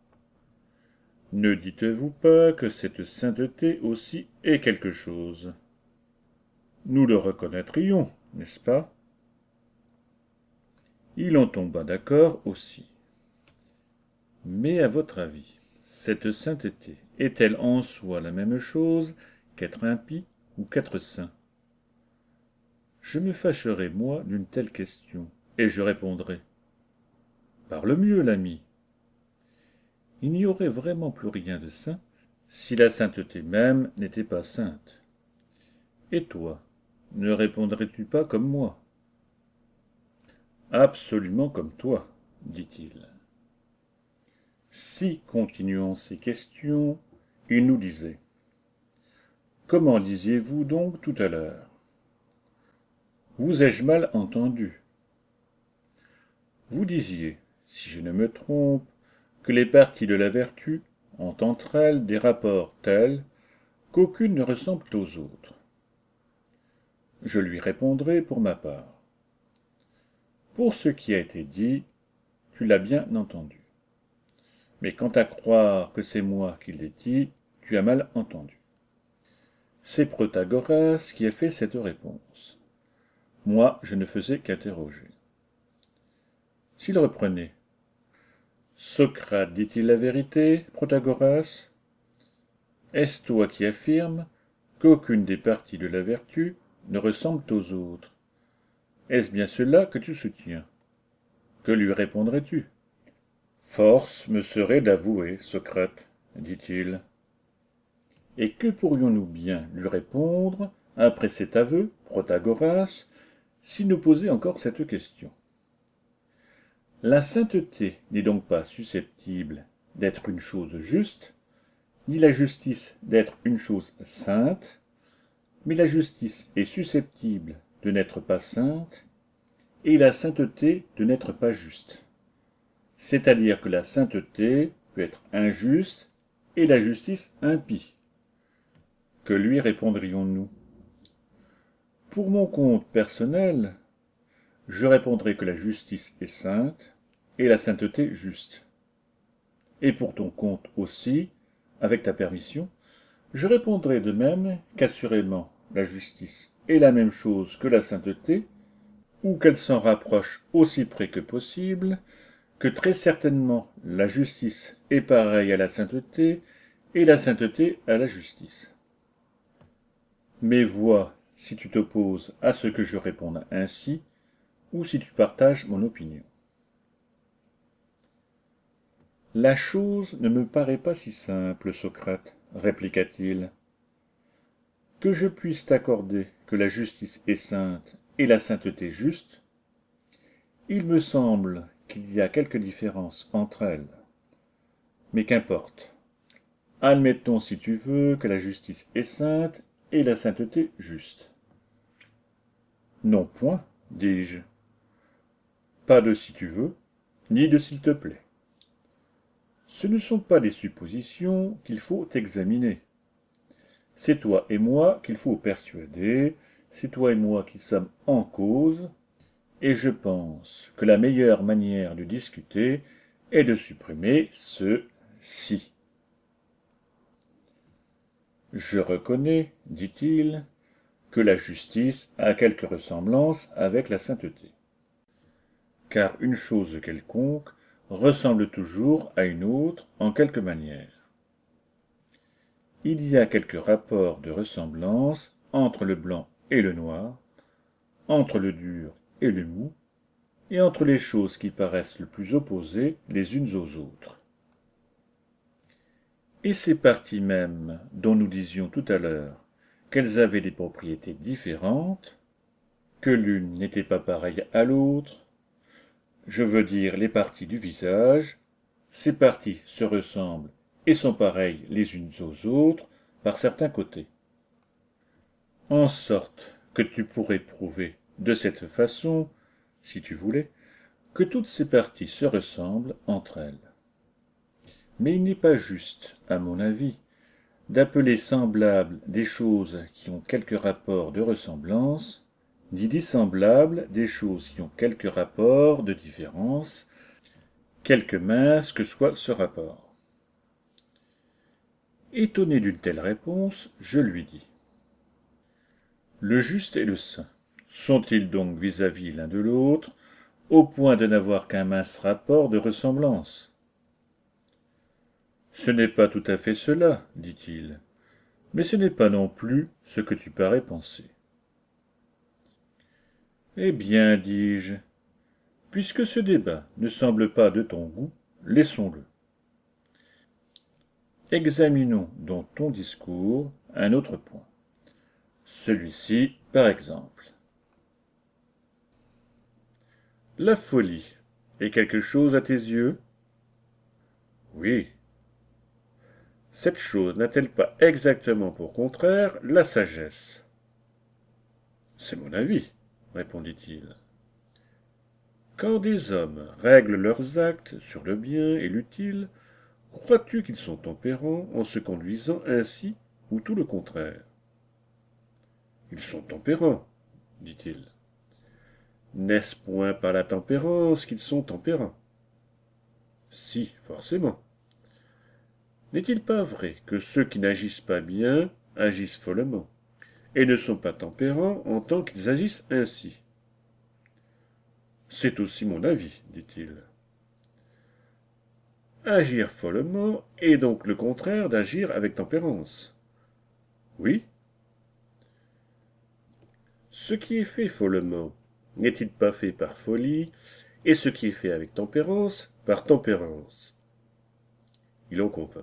Ne dites-vous pas que cette sainteté aussi est quelque chose? Nous le reconnaîtrions, n'est-ce pas? Il en tomba d'accord aussi. Mais à votre avis, cette sainteté est-elle en soi la même chose qu'être impie ou qu'être saint? Je me fâcherai, moi, d'une telle question, et je répondrai. Parle mieux, l'ami. Il n'y aurait vraiment plus rien de saint si la sainteté même n'était pas sainte. Et toi, ne répondrais-tu pas comme moi? Absolument comme toi, dit-il. Si, continuons ces questions, il nous disait. Comment disiez-vous donc tout à l'heure? Vous ai-je mal entendu? Vous disiez, si je ne me trompe, que les parties de la vertu ont entre elles des rapports tels qu'aucune ne ressemble aux autres. Je lui répondrai pour ma part. Pour ce qui a été dit, tu l'as bien entendu. Mais quant à croire que c'est moi qui l'ai dit, tu as mal entendu. C'est Protagoras qui a fait cette réponse. Moi, je ne faisais qu'interroger. S'il reprenait. Socrate dit-il la vérité, Protagoras? Est-ce toi qui affirmes qu'aucune des parties de la vertu ne ressemble aux autres? Est-ce bien cela que tu soutiens? Que lui répondrais-tu? Force me serait d'avouer, Socrate, dit-il. Et que pourrions-nous bien lui répondre, après cet aveu, Protagoras, s'il nous posait encore cette question? La sainteté n'est donc pas susceptible d'être une chose juste, ni la justice d'être une chose sainte, mais la justice est susceptible de n'être pas sainte, et la sainteté de n'être pas juste. C'est-à-dire que la sainteté peut être injuste et la justice impie. Que lui répondrions-nous? Pour mon compte personnel, je répondrai que la justice est sainte et la sainteté juste. Et pour ton compte aussi, avec ta permission, je répondrai de même qu'assurément la justice est la même chose que la sainteté, ou qu'elle s'en rapproche aussi près que possible, que très certainement la justice est pareille à la sainteté, et la sainteté à la justice. Mais vois si tu t'opposes à ce que je réponde ainsi, ou si tu partages mon opinion. La chose ne me paraît pas si simple, Socrate, répliqua-t-il. Que je puisse t'accorder que la justice est sainte et la sainteté juste, il me semble qu'il y a quelque différence entre elles. Mais qu'importe. Admettons, si tu veux, que la justice est sainte et la sainteté juste. Non point, dis-je. Pas de si tu veux, ni de s'il te plaît. Ce ne sont pas des suppositions qu'il faut examiner. C'est toi et moi qu'il faut persuader, c'est toi et moi qui sommes en cause, et je pense que la meilleure manière de discuter est de supprimer ce « si ». Je reconnais, dit-il, que la justice a quelque ressemblance avec la sainteté. Car une chose quelconque ressemble toujours à une autre en quelque manière. Il y a quelques rapports de ressemblance entre le blanc et le noir, entre le dur et le mou, et entre les choses qui paraissent le plus opposées les unes aux autres. Et ces parties mêmes dont nous disions tout à l'heure qu'elles avaient des propriétés différentes, que l'une n'était pas pareille à l'autre, je veux dire les parties du visage, ces parties se ressemblent et sont pareilles les unes aux autres par certains côtés. En sorte que tu pourrais prouver de cette façon, si tu voulais, que toutes ces parties se ressemblent entre elles. Mais il n'est pas juste, à mon avis, d'appeler semblables des choses qui ont quelque rapport de ressemblance, ni dissemblables des choses qui ont quelque rapport de différence, quelque mince que soit ce rapport. Étonné d'une telle réponse, je lui dis. Le juste et le saint sont-ils donc vis-à-vis l'un de l'autre, au point de n'avoir qu'un mince rapport de ressemblance? Ce n'est pas tout à fait cela, dit-il, mais ce n'est pas non plus ce que tu parais penser. Eh bien, dis-je, puisque ce débat ne semble pas de ton goût, laissons-le. Examinons dans ton discours un autre point. Celui-ci, par exemple. La folie est quelque chose à tes yeux? Oui. Cette chose n'a-t-elle pas exactement pour contraire la sagesse? C'est mon avis, répondit-il. Quand des hommes règlent leurs actes sur le bien et l'utile, crois-tu qu'ils sont tempérants en se conduisant ainsi, ou tout le contraire? Ils sont tempérants, dit-il. N'est-ce point par la tempérance qu'ils sont tempérants? Si, forcément. N'est-il pas vrai que ceux qui n'agissent pas bien agissent follement, et ne sont pas tempérants en tant qu'ils agissent ainsi? C'est aussi mon avis, dit-il. Agir follement est donc le contraire d'agir avec tempérance. Oui. Ce qui est fait follement n'est-il pas fait par folie, et ce qui est fait avec tempérance par tempérance? Il en convint.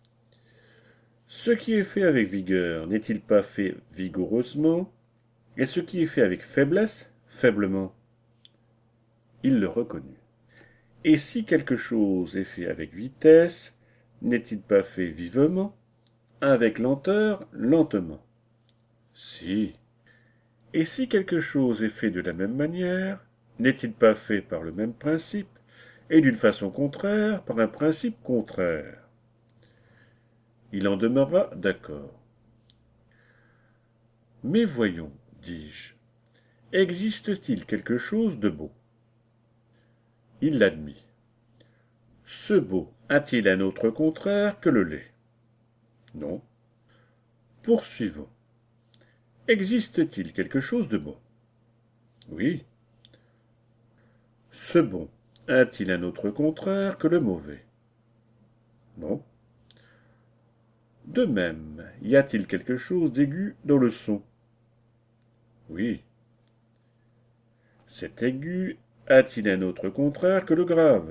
Ce qui est fait avec vigueur n'est-il pas fait vigoureusement, et ce qui est fait avec faiblesse, faiblement? Il le reconnut. Et si quelque chose est fait avec vitesse, n'est-il pas fait vivement, avec lenteur, lentement? Si. Et si quelque chose est fait de la même manière, n'est-il pas fait par le même principe, et d'une façon contraire par un principe contraire? Il en demeura d'accord. Mais voyons, dis-je, existe-t-il quelque chose de beau? Il l'admit. Ce beau a-t-il un autre contraire que le laid? Non. Poursuivons. Existe-t-il quelque chose de bon? Oui. Ce bon a-t-il un autre contraire que le mauvais? Non. De même, y a-t-il quelque chose d'aigu dans le son? Oui. Cet aigu a-t-il un autre contraire que le grave?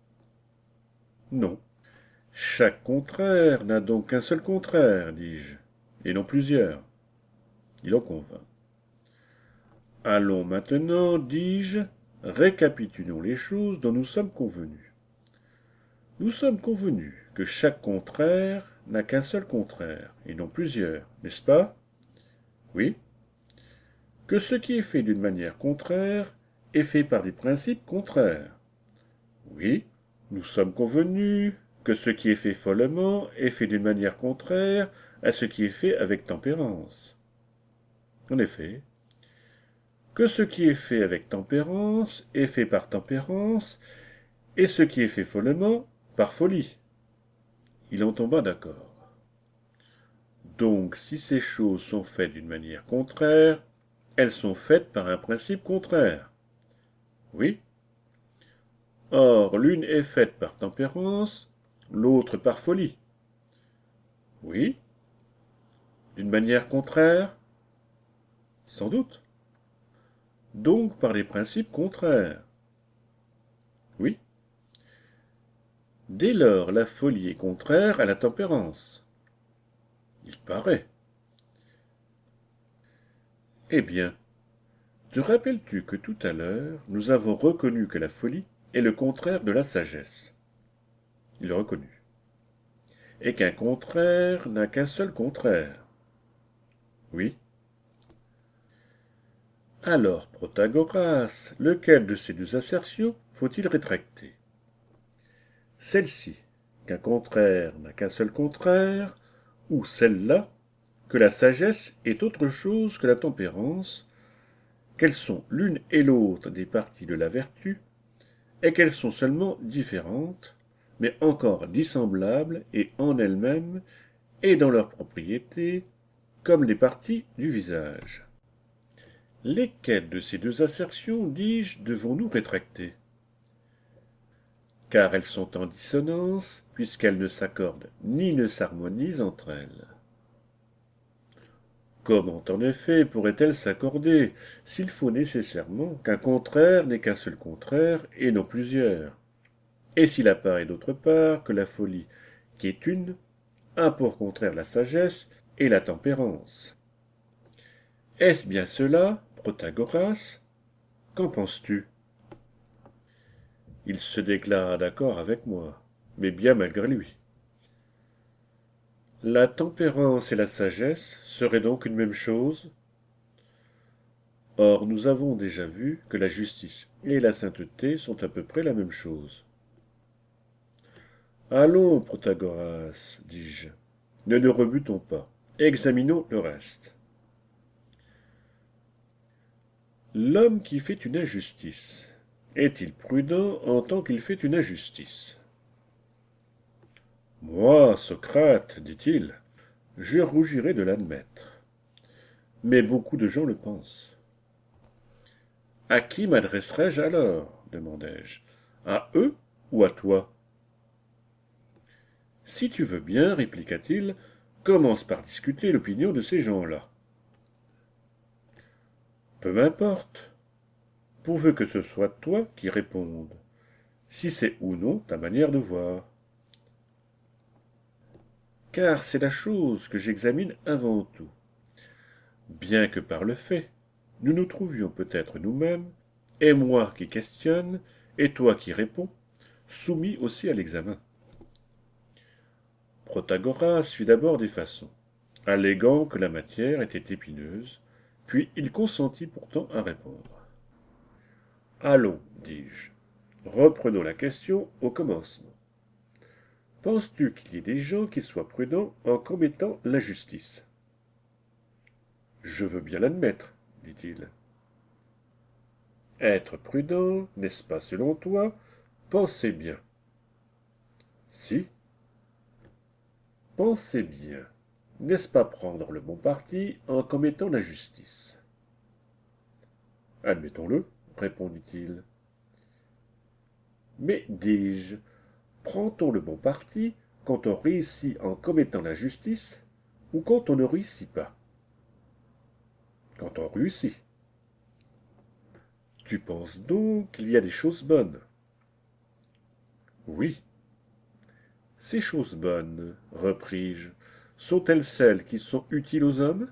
Non. Chaque contraire n'a donc qu'un seul contraire, dis-je, et non plusieurs. Il en convint. Allons maintenant, dis-je, récapitulons les choses dont nous sommes convenus. Nous sommes convenus que chaque contraire n'a qu'un seul contraire, et non plusieurs, n'est-ce pas? Oui. Que ce qui est fait d'une manière contraire est fait par des principes contraires. Oui. Nous sommes convenus que ce qui est fait follement est fait d'une manière contraire à ce qui est fait avec tempérance. En effet, que ce qui est fait avec tempérance est fait par tempérance, et ce qui est fait follement par folie. Il en tomba d'accord. Donc, si ces choses sont faites d'une manière contraire, elles sont faites par un principe contraire. Oui. Or, l'une est faite par tempérance, l'autre par folie. Oui. D'une manière contraire? Sans doute. Donc par des principes contraires. Oui. Dès lors, la folie est contraire à la tempérance. Il paraît. Eh bien, te rappelles-tu que tout à l'heure, nous avons reconnu que la folie est le contraire de la sagesse? Il le reconnut. Et qu'un contraire n'a qu'un seul contraire. Oui. Alors, Protagoras, lequel de ces deux assertions faut-il rétracter? Celle-ci, qu'un contraire n'a qu'un seul contraire, ou celle-là, que la sagesse est autre chose que la tempérance, qu'elles sont l'une et l'autre des parties de la vertu, et qu'elles sont seulement différentes, mais encore dissemblables et en elles-mêmes, et dans leurs propriétés, comme les parties du visage. Lesquelles de ces deux assertions, dis-je, devons-nous rétracter? Car elles sont en dissonance, puisqu'elles ne s'accordent ni ne s'harmonisent entre elles. Comment en effet pourrait-elle s'accorder, s'il faut nécessairement qu'un contraire n'ait qu'un seul contraire et non plusieurs, et s'il apparaît d'autre part que la folie, qui est une, a pour contraire la sagesse et la tempérance? Est-ce bien cela, Protagoras? Qu'en penses-tu? Il se déclara d'accord avec moi, mais bien malgré lui. La tempérance et la sagesse seraient donc une même chose? Or, nous avons déjà vu que la justice et la sainteté sont à peu près la même chose. Allons, Protagoras, dis-je, ne nous rebutons pas, examinons le reste. L'homme qui fait une injustice, est-il prudent en tant qu'il fait une injustice? Moi, Socrate, dit-il, je rougirais de l'admettre. Mais beaucoup de gens le pensent. À qui m'adresserais-je alors? Demandai-je. À eux ou à toi? Si tu veux bien, répliqua-t-il, commence par discuter l'opinion de ces gens-là. Peu m'importe, pourvu que ce soit toi qui répondes, si c'est ou non ta manière de voir. Car c'est la chose que j'examine avant tout. Bien que par le fait, nous nous trouvions peut-être nous-mêmes, et moi qui questionne, et toi qui réponds, soumis aussi à l'examen. Protagoras fit d'abord des façons, alléguant que la matière était épineuse, puis il consentit pourtant à répondre. Allons, dis-je, reprenons la question au commencement. Penses-tu qu'il y ait des gens qui soient prudents en commettant l'injustice? Je veux bien l'admettre, dit-il. Être prudent, n'est-ce pas selon toi, penser bien? Si. Penser bien, n'est-ce pas prendre le bon parti en commettant l'injustice? Admettons-le, répondit-il. Mais, dis-je, prend-on le bon parti quand on réussit en commettant l'injustice ou quand on ne réussit pas? Quand on réussit. Tu penses donc qu'il y a des choses bonnes? Oui. Ces choses bonnes, repris-je, sont-elles celles qui sont utiles aux hommes?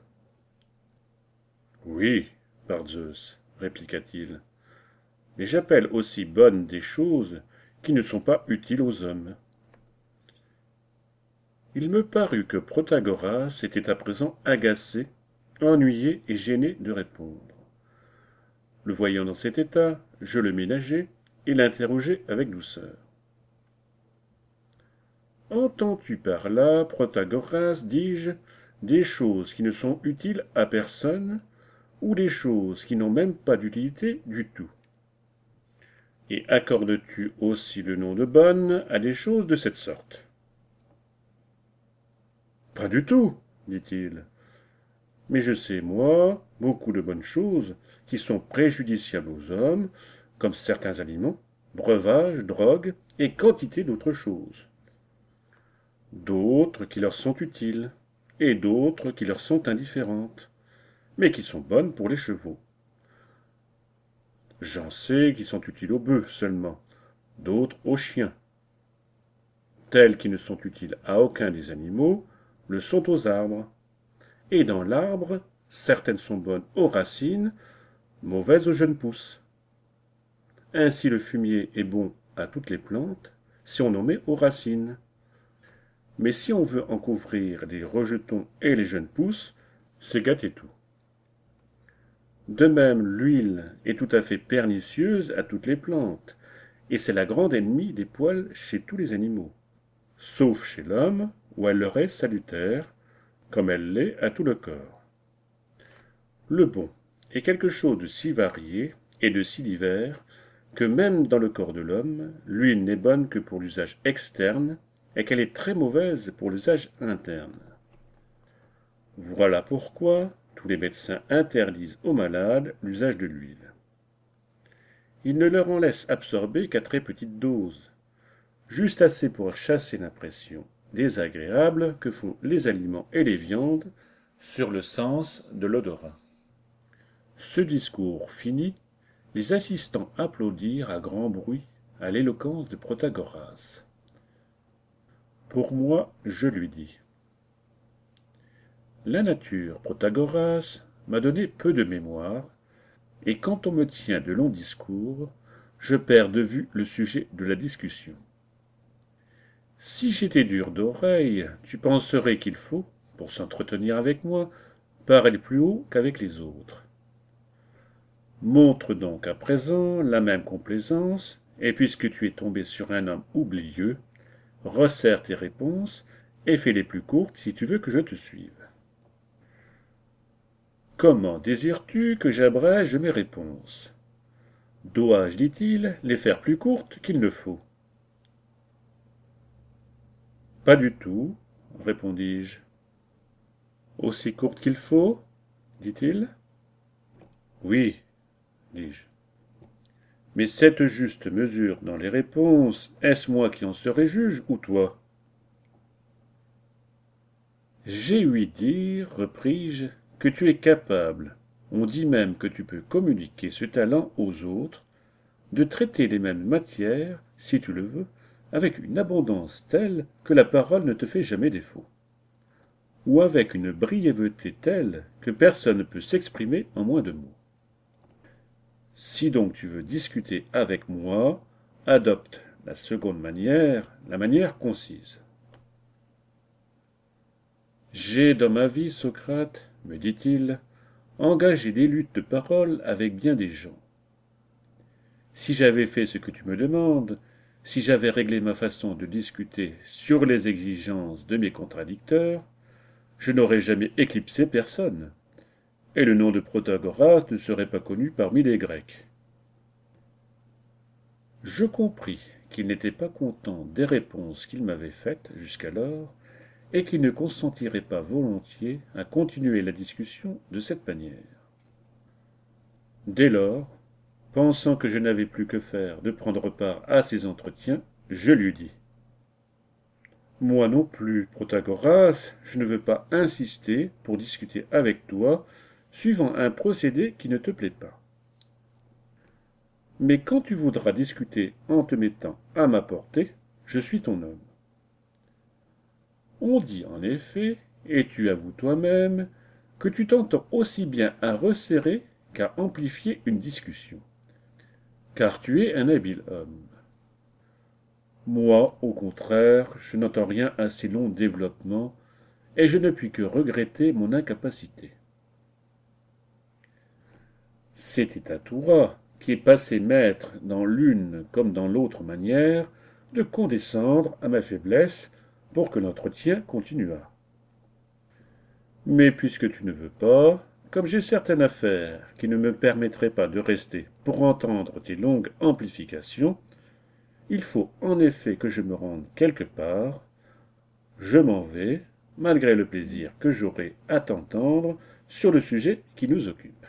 Oui, par Zeus, répliqua-t-il. Mais j'appelle aussi bonnes des choses qui ne sont pas utiles aux hommes. Il me parut que Protagoras était à présent agacé, ennuyé et gêné de répondre. Le voyant dans cet état, je le ménageai et l'interrogeai avec douceur. Entends-tu par là, Protagoras, dis-je, des choses qui ne sont utiles à personne, ou des choses qui n'ont même pas d'utilité du tout? Et accordes-tu aussi le nom de bonnes à des choses de cette sorte? Pas du tout, dit-il. Mais je sais, moi, beaucoup de bonnes choses qui sont préjudiciables aux hommes, comme certains aliments, breuvages, drogues et quantité d'autres choses. D'autres qui leur sont utiles, et d'autres qui leur sont indifférentes, mais qui sont bonnes pour les chevaux. J'en sais qui sont utiles aux bœufs seulement, d'autres aux chiens. Telles qui ne sont utiles à aucun des animaux, le sont aux arbres. Et dans l'arbre, certaines sont bonnes aux racines, mauvaises aux jeunes pousses. Ainsi le fumier est bon à toutes les plantes, si on en met aux racines. Mais si on veut en couvrir les rejetons et les jeunes pousses, c'est gâter tout. De même, l'huile est tout à fait pernicieuse à toutes les plantes, et c'est la grande ennemie des poils chez tous les animaux, sauf chez l'homme, où elle leur est salutaire, comme elle l'est à tout le corps. Le bon est quelque chose de si varié et de si divers que même dans le corps de l'homme, l'huile n'est bonne que pour l'usage externe et qu'elle est très mauvaise pour l'usage interne. Voilà pourquoi tous les médecins interdisent aux malades l'usage de l'huile. Ils ne leur en laissent absorber qu'à très petite dose, juste assez pour chasser l'impression désagréable que font les aliments et les viandes sur le sens de l'odorat. Ce discours fini, les assistants applaudirent à grand bruit à l'éloquence de Protagoras. Pour moi, je lui dis. La nature, Protagoras, m'a donné peu de mémoire, et quand on me tient de longs discours, je perds de vue le sujet de la discussion. Si j'étais dur d'oreille, tu penserais qu'il faut, pour s'entretenir avec moi, parler plus haut qu'avec les autres. Montre donc à présent la même complaisance, et puisque tu es tombé sur un homme oublieux, resserre tes réponses et fais-les plus courtes si tu veux que je te suive. Comment désires-tu que j'abrège mes réponses? Dois-je, dit-il, les faire plus courtes qu'il ne faut? Pas du tout, répondis-je. Aussi courtes qu'il faut? Dit-il. Oui, dis-je. Mais cette juste mesure dans les réponses, est-ce moi qui en serai juge ou toi? J'ai ouï dire, repris-je, que tu es capable, on dit même que tu peux communiquer ce talent aux autres, de traiter les mêmes matières, si tu le veux, avec une abondance telle que la parole ne te fait jamais défaut, ou avec une brièveté telle que personne ne peut s'exprimer en moins de mots. Si donc tu veux discuter avec moi, adopte la seconde manière, la manière concise. J'ai dans ma vie, Socrate, me dit-il, engagé des luttes de parole avec bien des gens. Si j'avais fait ce que tu me demandes, si j'avais réglé ma façon de discuter sur les exigences de mes contradicteurs, je n'aurais jamais éclipsé personne, et le nom de Protagoras ne serait pas connu parmi les Grecs. Je compris qu'il n'était pas content des réponses qu'il m'avait faites jusqu'alors, et qu'il ne consentirait pas volontiers à continuer la discussion de cette manière. Dès lors, pensant que je n'avais plus que faire de prendre part à ces entretiens, je lui dis. Moi non plus, Protagoras, je ne veux pas insister pour discuter avec toi, suivant un procédé qui ne te plaît pas. Mais quand tu voudras discuter en te mettant à ma portée, je suis ton homme. On dit en effet, et tu avoues toi-même, que tu t'entends aussi bien à resserrer qu'à amplifier une discussion. Car tu es un habile homme. Moi, au contraire, je n'entends rien à ces longs développements, et je ne puis que regretter mon incapacité. C'était à Toura, qui est passé maître dans l'une comme dans l'autre manière, de condescendre à ma faiblesse pour que l'entretien continuât. Mais puisque tu ne veux pas, comme j'ai certaines affaires qui ne me permettraient pas de rester pour entendre tes longues amplifications, il faut en effet que je me rende quelque part. Je m'en vais, malgré le plaisir que j'aurai à t'entendre sur le sujet qui nous occupe.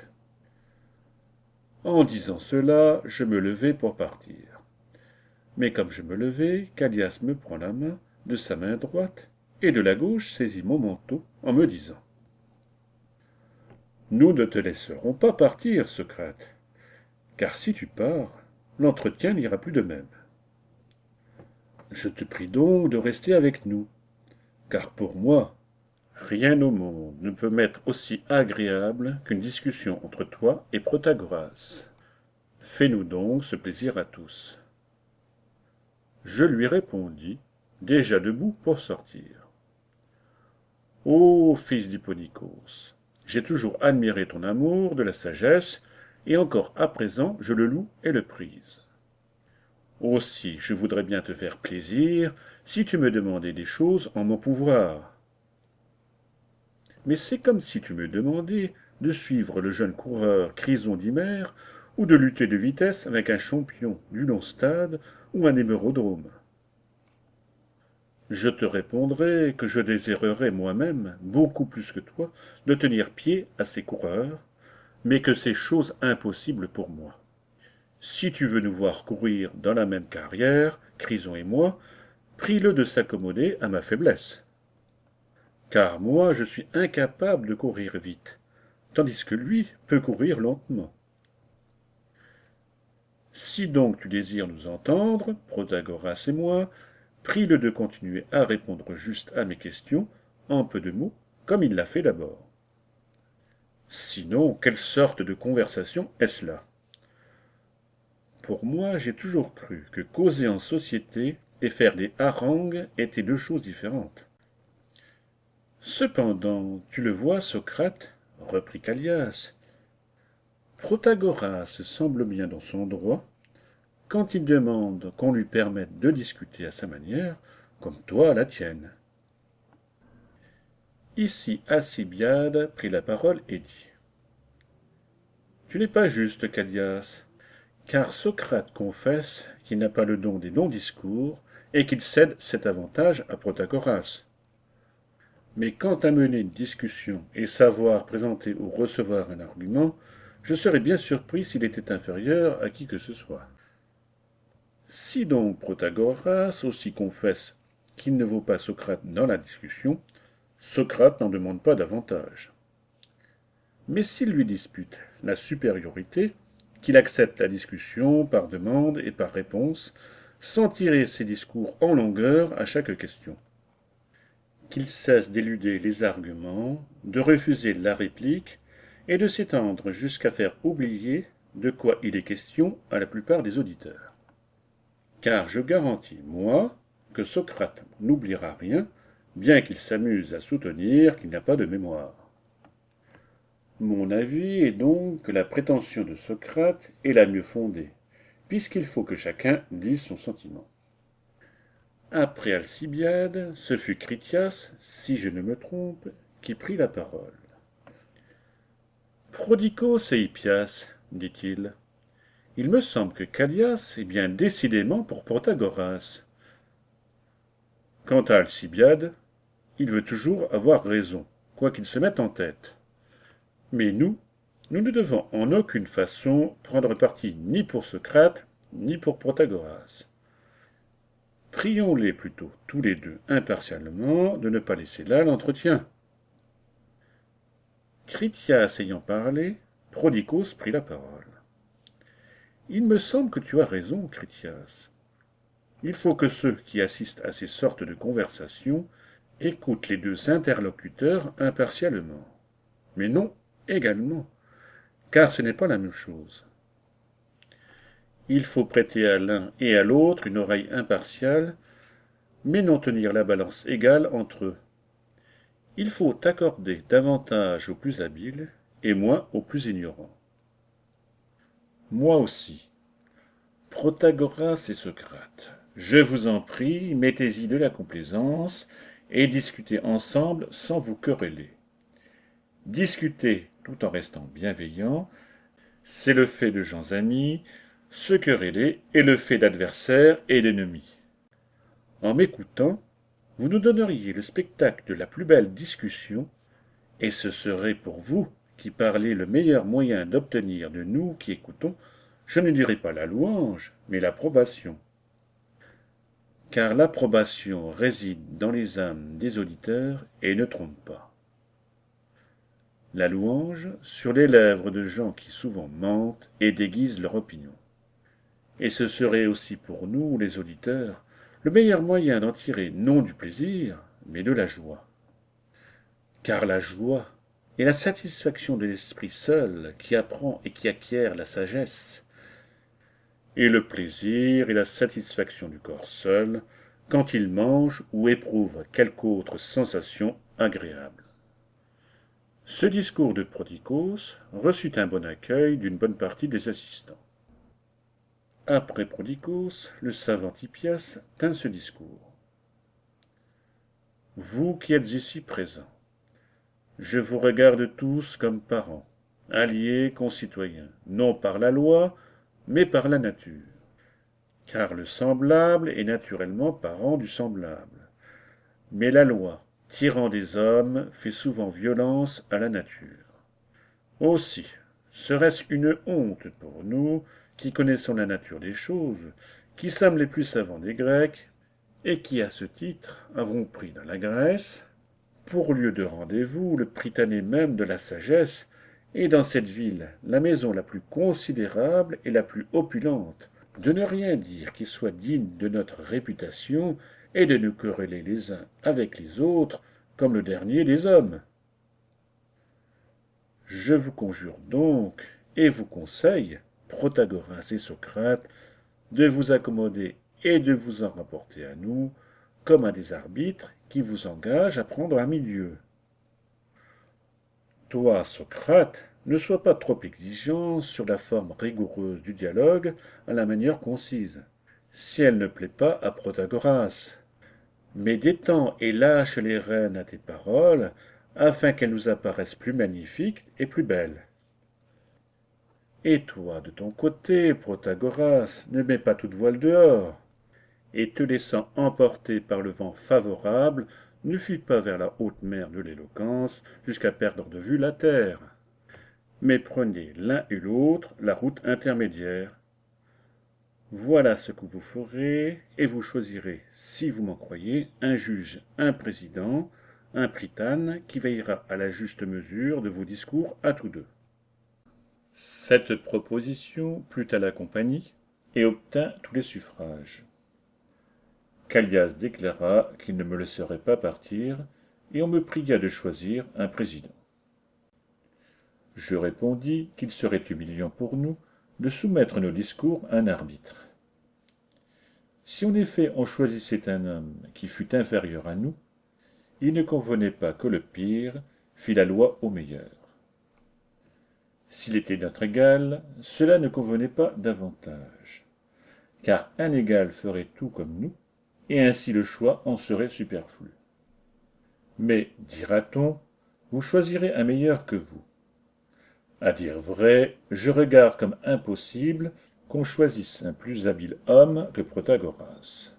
En disant cela, je me levai pour partir. Mais comme je me levai, Callias me prend la main de sa main droite et de la gauche saisit mon manteau en me disant « Nous ne te laisserons pas partir, Socrate, car si tu pars, l'entretien n'ira plus de même. Je te prie donc de rester avec nous, car pour moi, rien au monde ne peut m'être aussi agréable qu'une discussion entre toi et Protagoras. Fais-nous donc ce plaisir à tous. » Je lui répondis, déjà debout pour sortir. Ô fils d'Hipponikos, j'ai toujours admiré ton amour de la sagesse, et encore à présent je le loue et le prise. Aussi je voudrais bien te faire plaisir si tu me demandais des choses en mon pouvoir. Mais c'est comme si tu me demandais de suivre le jeune coureur Crison d'Hymère ou de lutter de vitesse avec un champion du long stade ou un hémérodrome. Je te répondrai que je désirerais moi-même, beaucoup plus que toi, de tenir pied à ces coureurs, mais que c'est chose impossible pour moi. Si tu veux nous voir courir dans la même carrière, Crison et moi, prie-le de s'accommoder à ma faiblesse. Car moi je suis incapable de courir vite, tandis que lui peut courir lentement. Si donc tu désires nous entendre, Protagoras et moi, prie-le de continuer à répondre juste à mes questions, en peu de mots, comme il l'a fait d'abord. Sinon, quelle sorte de conversation est-ce là? Pour moi, j'ai toujours cru que causer en société et faire des harangues étaient deux choses différentes. Cependant, tu le vois, Socrate, reprit Callias, Protagoras semble bien dans son droit quand il demande qu'on lui permette de discuter à sa manière, comme toi à la tienne. Ici Alcibiade prit la parole et dit Tu n'es pas juste, Callias, car Socrate confesse qu'il n'a pas le don des longs discours et qu'il cède cet avantage à Protagoras. Mais quant à mener une discussion et savoir présenter ou recevoir un argument, je serais bien surpris s'il était inférieur à qui que ce soit. Si donc Protagoras aussi confesse qu'il ne vaut pas Socrate dans la discussion, Socrate n'en demande pas davantage. Mais s'il lui dispute la supériorité, qu'il accepte la discussion par demande et par réponse, sans tirer ses discours en longueur à chaque question. Qu'il cesse d'éluder les arguments, de refuser la réplique et de s'étendre jusqu'à faire oublier de quoi il est question à la plupart des auditeurs. Car je garantis, moi, que Socrate n'oubliera rien, bien qu'il s'amuse à soutenir qu'il n'a pas de mémoire. Mon avis est donc que la prétention de Socrate est la mieux fondée, puisqu'il faut que chacun dise son sentiment. Après Alcibiade, ce fut Critias, si je ne me trompe, qui prit la parole. Prodicos et Hippias, dit-il. Il me semble que Callias est bien décidément pour Protagoras. Quant à Alcibiade, il veut toujours avoir raison, quoi qu'il se mette en tête. Mais nous ne devons en aucune façon prendre parti ni pour Socrate, ni pour Protagoras. Prions-les plutôt, tous les deux, impartialement, de ne pas laisser là l'entretien. Critias ayant parlé, Prodicos prit la parole. Il me semble que tu as raison, Critias. Il faut que ceux qui assistent à ces sortes de conversations écoutent les deux interlocuteurs impartialement. Mais non, également, car ce n'est pas la même chose. Il faut prêter à l'un et à l'autre une oreille impartiale, mais non tenir la balance égale entre eux. Il faut accorder davantage aux plus habiles et moins aux plus ignorants. Moi aussi. Protagoras et Socrate, je vous en prie, mettez-y de la complaisance et discutez ensemble sans vous quereller. Discuter tout en restant bienveillant, c'est le fait de gens amis, se quereller est le fait d'adversaires et d'ennemis. En m'écoutant, vous nous donneriez le spectacle de la plus belle discussion, et ce serait pour vous qui parlez le meilleur moyen d'obtenir de nous qui écoutons, je ne dirai pas la louange, mais l'approbation. Car l'approbation réside dans les âmes des auditeurs et ne trompe pas. La louange sur les lèvres de gens qui souvent mentent et déguisent leur opinion. Et ce serait aussi pour nous, les auditeurs, le meilleur moyen d'en tirer non du plaisir, mais de la joie. Car la joie est la satisfaction de l'esprit seul qui apprend et qui acquiert la sagesse, et le plaisir est la satisfaction du corps seul quand il mange ou éprouve quelque autre sensation agréable. Ce discours de Prodicos reçut un bon accueil d'une bonne partie des assistants. Après Prodicos, le savant Hippias tint ce discours. Vous qui êtes ici présents, je vous regarde tous comme parents, alliés, concitoyens, non par la loi, mais par la nature. Car le semblable est naturellement parent du semblable. Mais la loi, tirant des hommes, fait souvent violence à la nature. Aussi, serait-ce une honte pour nous, qui connaissons la nature des choses, qui sommes les plus savants des Grecs, et qui, à ce titre, avons pris dans la Grèce, pour lieu de rendez-vous, le Prytanée même de la sagesse, et dans cette ville, la maison la plus considérable et la plus opulente, de ne rien dire qui soit digne de notre réputation, et de nous quereller les uns avec les autres, comme le dernier des hommes. Je vous conjure donc, et vous conseille, Protagoras et Socrate, de vous accommoder et de vous en rapporter à nous, comme à des arbitres qui vous engagent à prendre un milieu. Toi, Socrate, ne sois pas trop exigeant sur la forme rigoureuse du dialogue à la manière concise, si elle ne plaît pas à Protagoras. Mais détends et lâche les rênes à tes paroles, afin qu'elles nous apparaissent plus magnifiques et plus belles. Et toi, de ton côté, Protagoras, ne mets pas toute voile dehors. Et te laissant emporter par le vent favorable, ne fuis pas vers la haute mer de l'éloquence jusqu'à perdre de vue la terre. Mais prenez l'un et l'autre la route intermédiaire. Voilà ce que vous ferez, et vous choisirez, si vous m'en croyez, un juge, un président, un prytane, qui veillera à la juste mesure de vos discours à tous deux. Cette proposition plut à la compagnie et obtint tous les suffrages. Callias déclara qu'il ne me laisserait pas partir, et on me pria de choisir un président. Je répondis qu'il serait humiliant pour nous de soumettre nos discours à un arbitre. Si en effet on choisissait un homme qui fût inférieur à nous, il ne convenait pas que le pire fît la loi au meilleur. S'il était notre égal, cela ne convenait pas davantage, car un égal ferait tout comme nous, et ainsi le choix en serait superflu. Mais, dira-t-on, vous choisirez un meilleur que vous. À dire vrai, je regarde comme impossible qu'on choisisse un plus habile homme que Protagoras.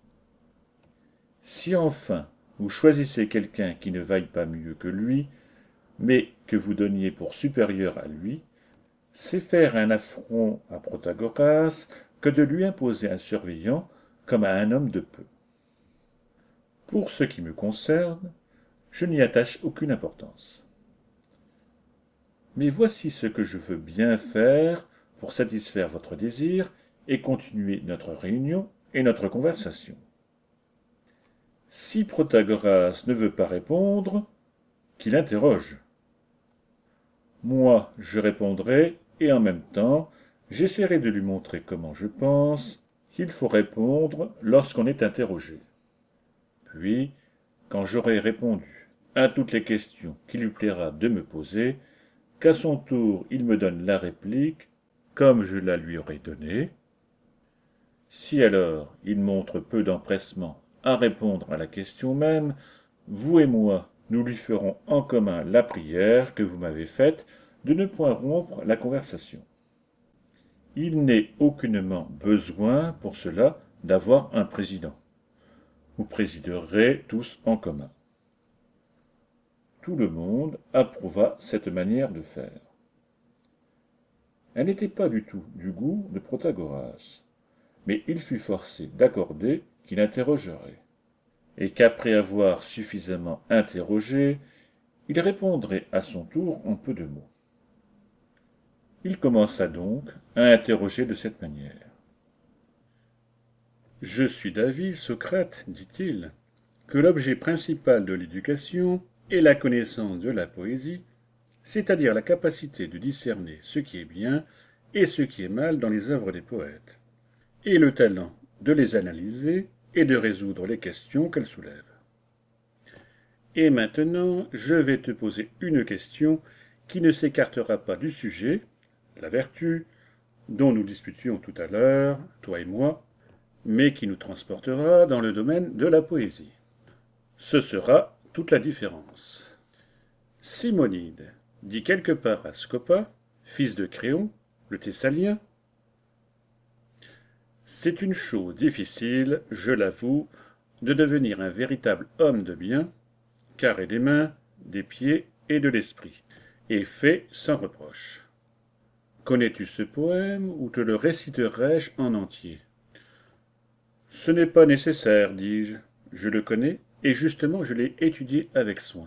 Si enfin vous choisissez quelqu'un qui ne vaille pas mieux que lui, mais que vous donniez pour supérieur à lui, c'est faire un affront à Protagoras que de lui imposer un surveillant comme à un homme de peu. Pour ce qui me concerne, je n'y attache aucune importance. Mais voici ce que je veux bien faire pour satisfaire votre désir et continuer notre réunion et notre conversation. Si Protagoras ne veut pas répondre, qu'il interroge. Moi, je répondrai, et en même temps, j'essaierai de lui montrer comment je pense qu'il faut répondre lorsqu'on est interrogé. Puis, quand j'aurai répondu à toutes les questions qu'il lui plaira de me poser, qu'à son tour il me donne la réplique, comme je la lui aurai donnée. Si alors il montre peu d'empressement à répondre à la question même, vous et moi, nous lui ferons en commun la prière que vous m'avez faite de ne point rompre la conversation. Il n'est aucunement besoin pour cela d'avoir un président. Vous présiderez tous en commun. Tout le monde approuva cette manière de faire. Elle n'était pas du tout du goût de Protagoras, mais il fut forcé d'accorder qu'il interrogerait, et qu'après avoir suffisamment interrogé, il répondrait à son tour en peu de mots. Il commença donc à interroger de cette manière. « Je suis d'avis, Socrate, dit-il, que l'objet principal de l'éducation est la connaissance de la poésie, c'est-à-dire la capacité de discerner ce qui est bien et ce qui est mal dans les œuvres des poètes, et le talent de les analyser et de résoudre les questions qu'elles soulèvent. Et maintenant, je vais te poser une question qui ne s'écartera pas du sujet, la vertu, dont nous discutions tout à l'heure, toi et moi, mais qui nous transportera dans le domaine de la poésie. Ce sera toute la différence. Simonide dit quelque part à Scopa, fils de Créon, le Thessalien, « C'est une chose difficile, je l'avoue, de devenir un véritable homme de bien, carré des mains, des pieds et de l'esprit, et fait sans reproche. Connais-tu ce poème ou te le réciterai-je en entier ? Ce n'est pas nécessaire, dis-je, je le connais, et justement je l'ai étudié avec soin.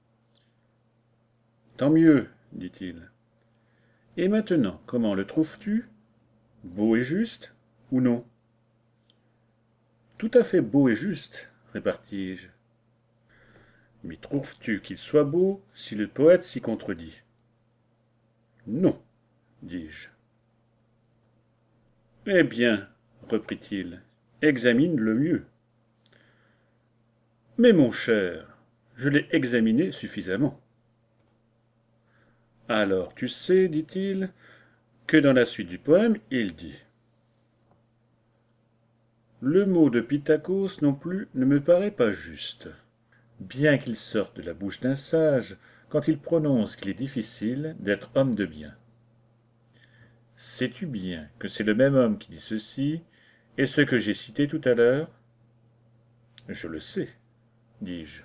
Tant mieux, dit-il. Et maintenant, comment le trouves-tu ? Beau et juste, ou non ? Tout à fait beau et juste, répartis-je. Mais trouves-tu qu'il soit beau si le poète s'y contredit ? Non, dis-je. Eh bien, reprit-il, examine le mieux. Mais mon cher, je l'ai examiné suffisamment. Alors tu sais, dit-il, que dans la suite du poème, il dit « Le mot de Pittakos non plus ne me paraît pas juste, bien qu'il sorte de la bouche d'un sage quand il prononce qu'il est difficile d'être homme de bien. sais-tu bien que c'est le même homme qui dit ceci, et ce que j'ai cité tout à l'heure? Je le sais, dis-je.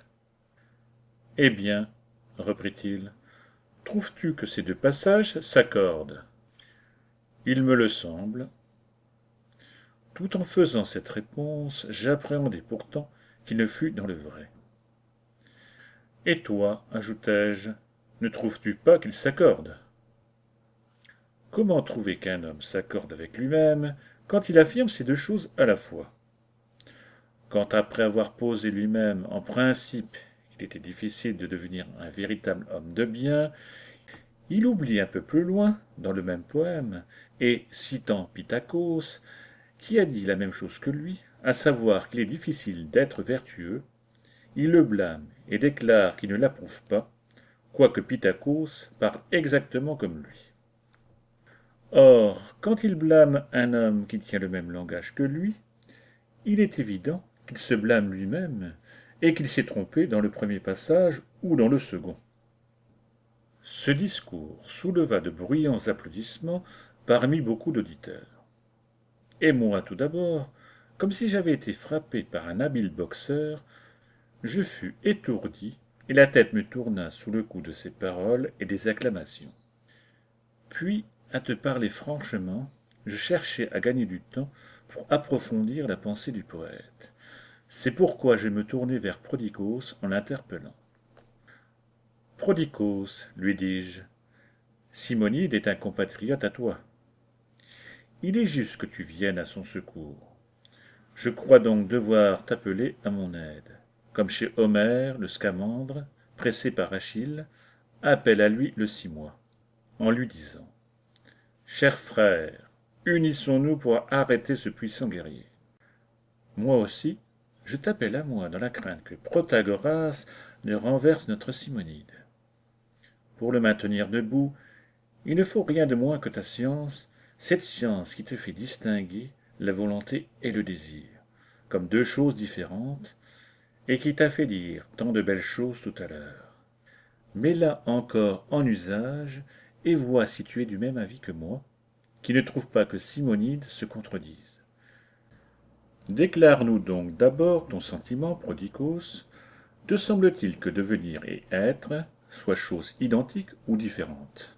Eh bien, reprit-il, trouves-tu que ces deux passages s'accordent? Il me le semble. Tout en faisant cette réponse, j'appréhendais pourtant qu'il ne fût dans le vrai. Et toi, ajoutai-je, ne trouves-tu pas qu'ils s'accordent? Comment trouver qu'un homme s'accorde avec lui-même quand il affirme ces deux choses à la fois? Quand après avoir posé lui-même en principe qu'il était difficile de devenir un véritable homme de bien, il oublie un peu plus loin, dans le même poème, et citant Pittakos, qui a dit la même chose que lui, à savoir qu'il est difficile d'être vertueux, il le blâme et déclare qu'il ne l'approuve pas, quoique Pittakos parle exactement comme lui. Or, quand il blâme un homme qui tient le même langage que lui, il est évident qu'il se blâme lui-même et qu'il s'est trompé dans le premier passage ou dans le second. Ce discours souleva de bruyants applaudissements parmi beaucoup d'auditeurs. Et moi, tout d'abord, comme si j'avais été frappé par un habile boxeur, je fus étourdi et la tête me tourna sous le coup de ces paroles et des acclamations. Puis, à te parler franchement, je cherchais à gagner du temps pour approfondir la pensée du poète. C'est pourquoi je me tournai vers Prodicos en l'interpellant. Prodicos, lui dis-je, Simonide est un compatriote à toi. Il est juste que tu viennes à son secours. Je crois donc devoir t'appeler à mon aide, comme chez Homère, le Scamandre, pressé par Achille, appelle à lui le Simois, en lui disant « Cher frère, unissons-nous pour arrêter ce puissant guerrier. Moi aussi, je t'appelle à moi dans la crainte que Protagoras ne renverse notre Simonide. Pour le maintenir debout, il ne faut rien de moins que ta science, cette science qui te fait distinguer la volonté et le désir, comme deux choses différentes, et qui t'a fait dire tant de belles choses tout à l'heure. Mets-la encore en usage, et vois si tu es du même avis que moi, qui ne trouve pas que Simonide se contredise. Déclare-nous donc d'abord ton sentiment, Prodicos. Te semble-t-il que devenir et être soient choses identiques ou différentes?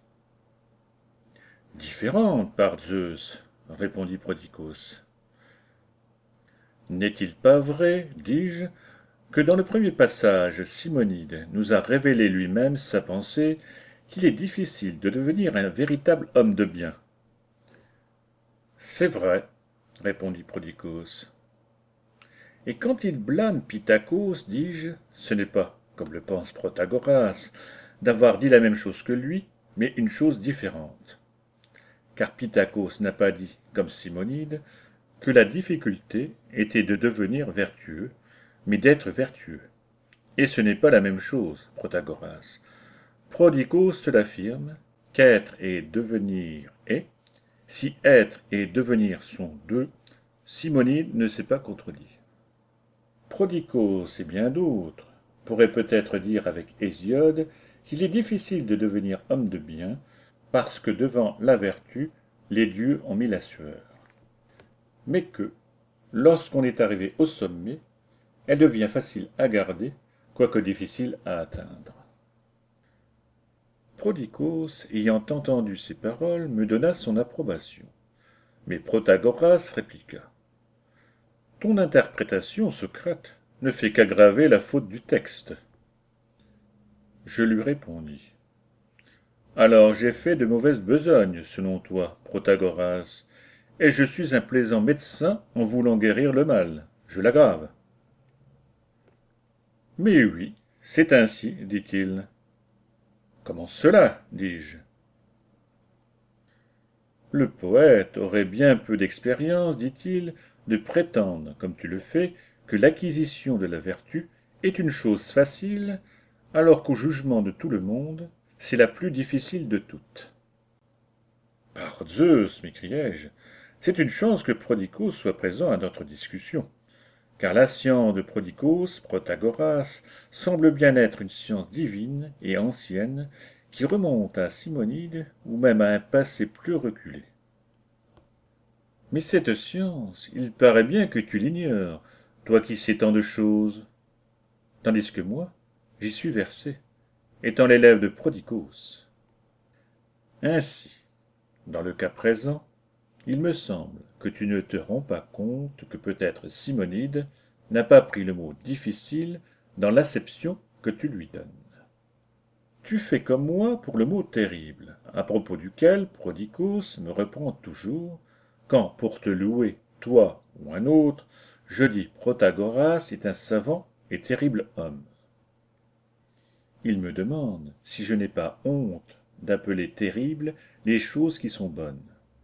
Différentes, par Zeus, répondit Prodicos. N'est-il pas vrai, dis-je, que dans le premier passage, Simonide nous a révélé lui-même sa pensée qu'il est difficile de devenir un véritable homme de bien? C'est vrai, répondit Prodicos. Et quand il blâme Pittakos, dis-je, ce n'est pas, comme le pense Protagoras, d'avoir dit la même chose que lui, mais une chose différente. Car Pittakos n'a pas dit, comme Simonide, que la difficulté était de devenir vertueux, mais d'être vertueux. Et ce n'est pas la même chose, Protagoras. Prodicos te l'affirme, qu'être et devenir est. Si être et devenir sont deux, Simonide ne s'est pas contredit. Prodicos et bien d'autres pourraient peut-être dire avec Hésiode qu'il est difficile de devenir homme de bien, parce que devant la vertu, les dieux ont mis la sueur. Mais que, lorsqu'on est arrivé au sommet, elle devient facile à garder, quoique difficile à atteindre. Prodicos, ayant entendu ces paroles, me donna son approbation. Mais Protagoras répliqua. Ton interprétation, Socrate, ne fait qu'aggraver la faute du texte. Je lui répondis. Alors j'ai fait de mauvaises besognes, selon toi, Protagoras, et je suis un plaisant médecin en voulant guérir le mal. Je l'aggrave. Mais oui, c'est ainsi, dit-il. Comment cela, dis-je. Le poète aurait bien peu d'expérience, dit-il, de prétendre, comme tu le fais, que l'acquisition de la vertu est une chose facile, alors qu'au jugement de tout le monde, c'est la plus difficile de toutes. Par Zeus, m'écriai-je, c'est une chance que Prodicos soit présent à notre discussion, car la science de Prodicos, Protagoras, semble bien être une science divine et ancienne qui remonte à Simonide ou même à un passé plus reculé. Mais cette science, il paraît bien que tu l'ignores, toi qui sais tant de choses. Tandis que moi, j'y suis versé, étant l'élève de Prodicos. Ainsi, dans le cas présent, il me semble que tu ne te rends pas compte que peut-être Simonide n'a pas pris le mot difficile dans l'acception que tu lui donnes. Tu fais comme moi pour le mot terrible, à propos duquel Prodicos me reprend toujours, quand, pour te louer, toi ou un autre, je dis Protagoras est un savant et terrible homme. Il me demande si je n'ai pas honte d'appeler terribles les choses qui sont bonnes.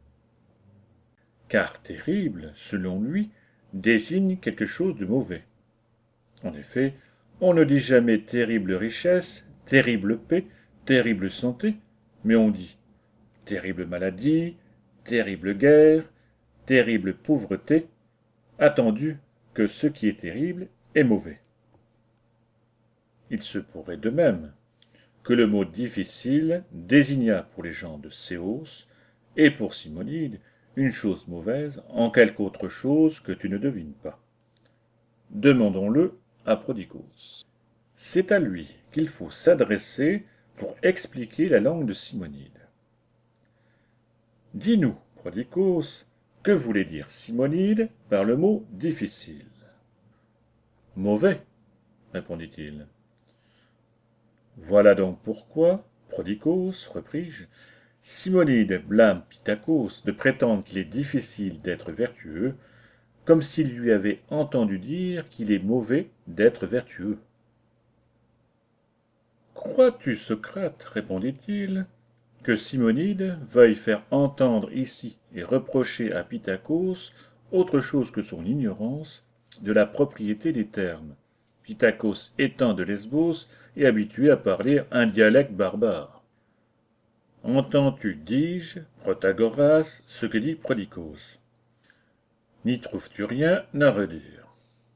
Car terrible, selon lui, désigne quelque chose de mauvais. En effet, on ne dit jamais terrible richesse, terrible paix, terrible santé, mais on dit terrible maladie, terrible guerre, terrible pauvreté, attendu que ce qui est terrible est mauvais. Il se pourrait de même que le mot difficile désignât pour les gens de Céos et pour Simonide une chose mauvaise en quelque autre chose que tu ne devines pas. Demandons-le à Prodicos. C'est à lui qu'il faut s'adresser pour expliquer la langue de Simonide. Dis-nous, Prodicos, que voulait dire Simonide par le mot difficile? Mauvais, répondit-il. Voilà donc pourquoi, Prodicos, repris-je, Simonide blâme Pitacos de prétendre qu'il est difficile d'être vertueux, comme s'il lui avait entendu dire qu'il est mauvais d'être vertueux. Crois-tu, Socrate, répondit-il, que Simonide veuille faire entendre ici et reprocher à Pitacos autre chose que son ignorance de la propriété des termes, Pitacos étant de Lesbos et habitué à parler un dialecte barbare? Entends-tu, dis-je, Protagoras, ce que dit Prodicos? N'y trouves-tu rien à redire?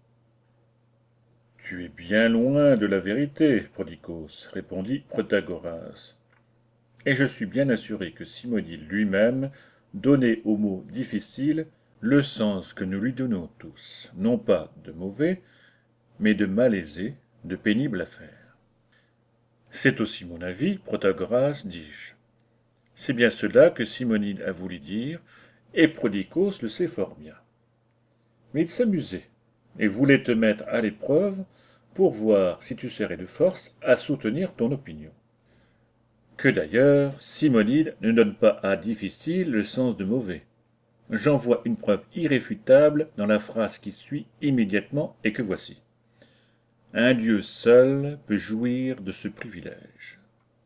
Tu es bien loin de la vérité, Prodicos, répondit Protagoras. Et je suis bien assuré que Simonide lui-même donnait au mot difficile le sens que nous lui donnons tous, non pas de mauvais, mais de malaisé, de pénible à faire. C'est aussi mon avis, Protagoras, dis-je. C'est bien cela que Simonide a voulu dire, et Prodicos le sait fort bien. Mais il s'amusait, et voulait te mettre à l'épreuve pour voir si tu serais de force à soutenir ton opinion. Que d'ailleurs, Simonide ne donne pas à difficile le sens de mauvais. J'en vois une preuve irréfutable dans la phrase qui suit immédiatement et que voici. Un Dieu seul peut jouir de ce privilège.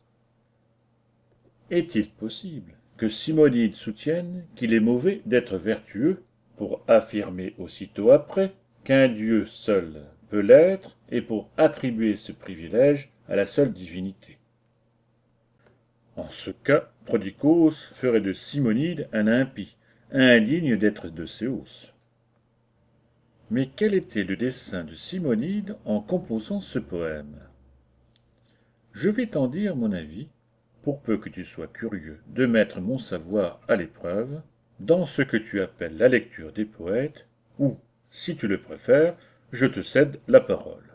Est-il possible que Simonide soutienne qu'il est mauvais d'être vertueux, pour affirmer aussitôt après qu'un Dieu seul peut l'être et pour attribuer ce privilège à la seule divinité? En ce cas, Prodicos ferait de Simonide un impie, indigne d'être de Céos. Mais quel était le dessein de Simonide en composant ce poème? Je vais t'en dire mon avis, pour peu que tu sois curieux de mettre mon savoir à l'épreuve, dans ce que tu appelles la lecture des poètes, ou, si tu le préfères, je te cède la parole.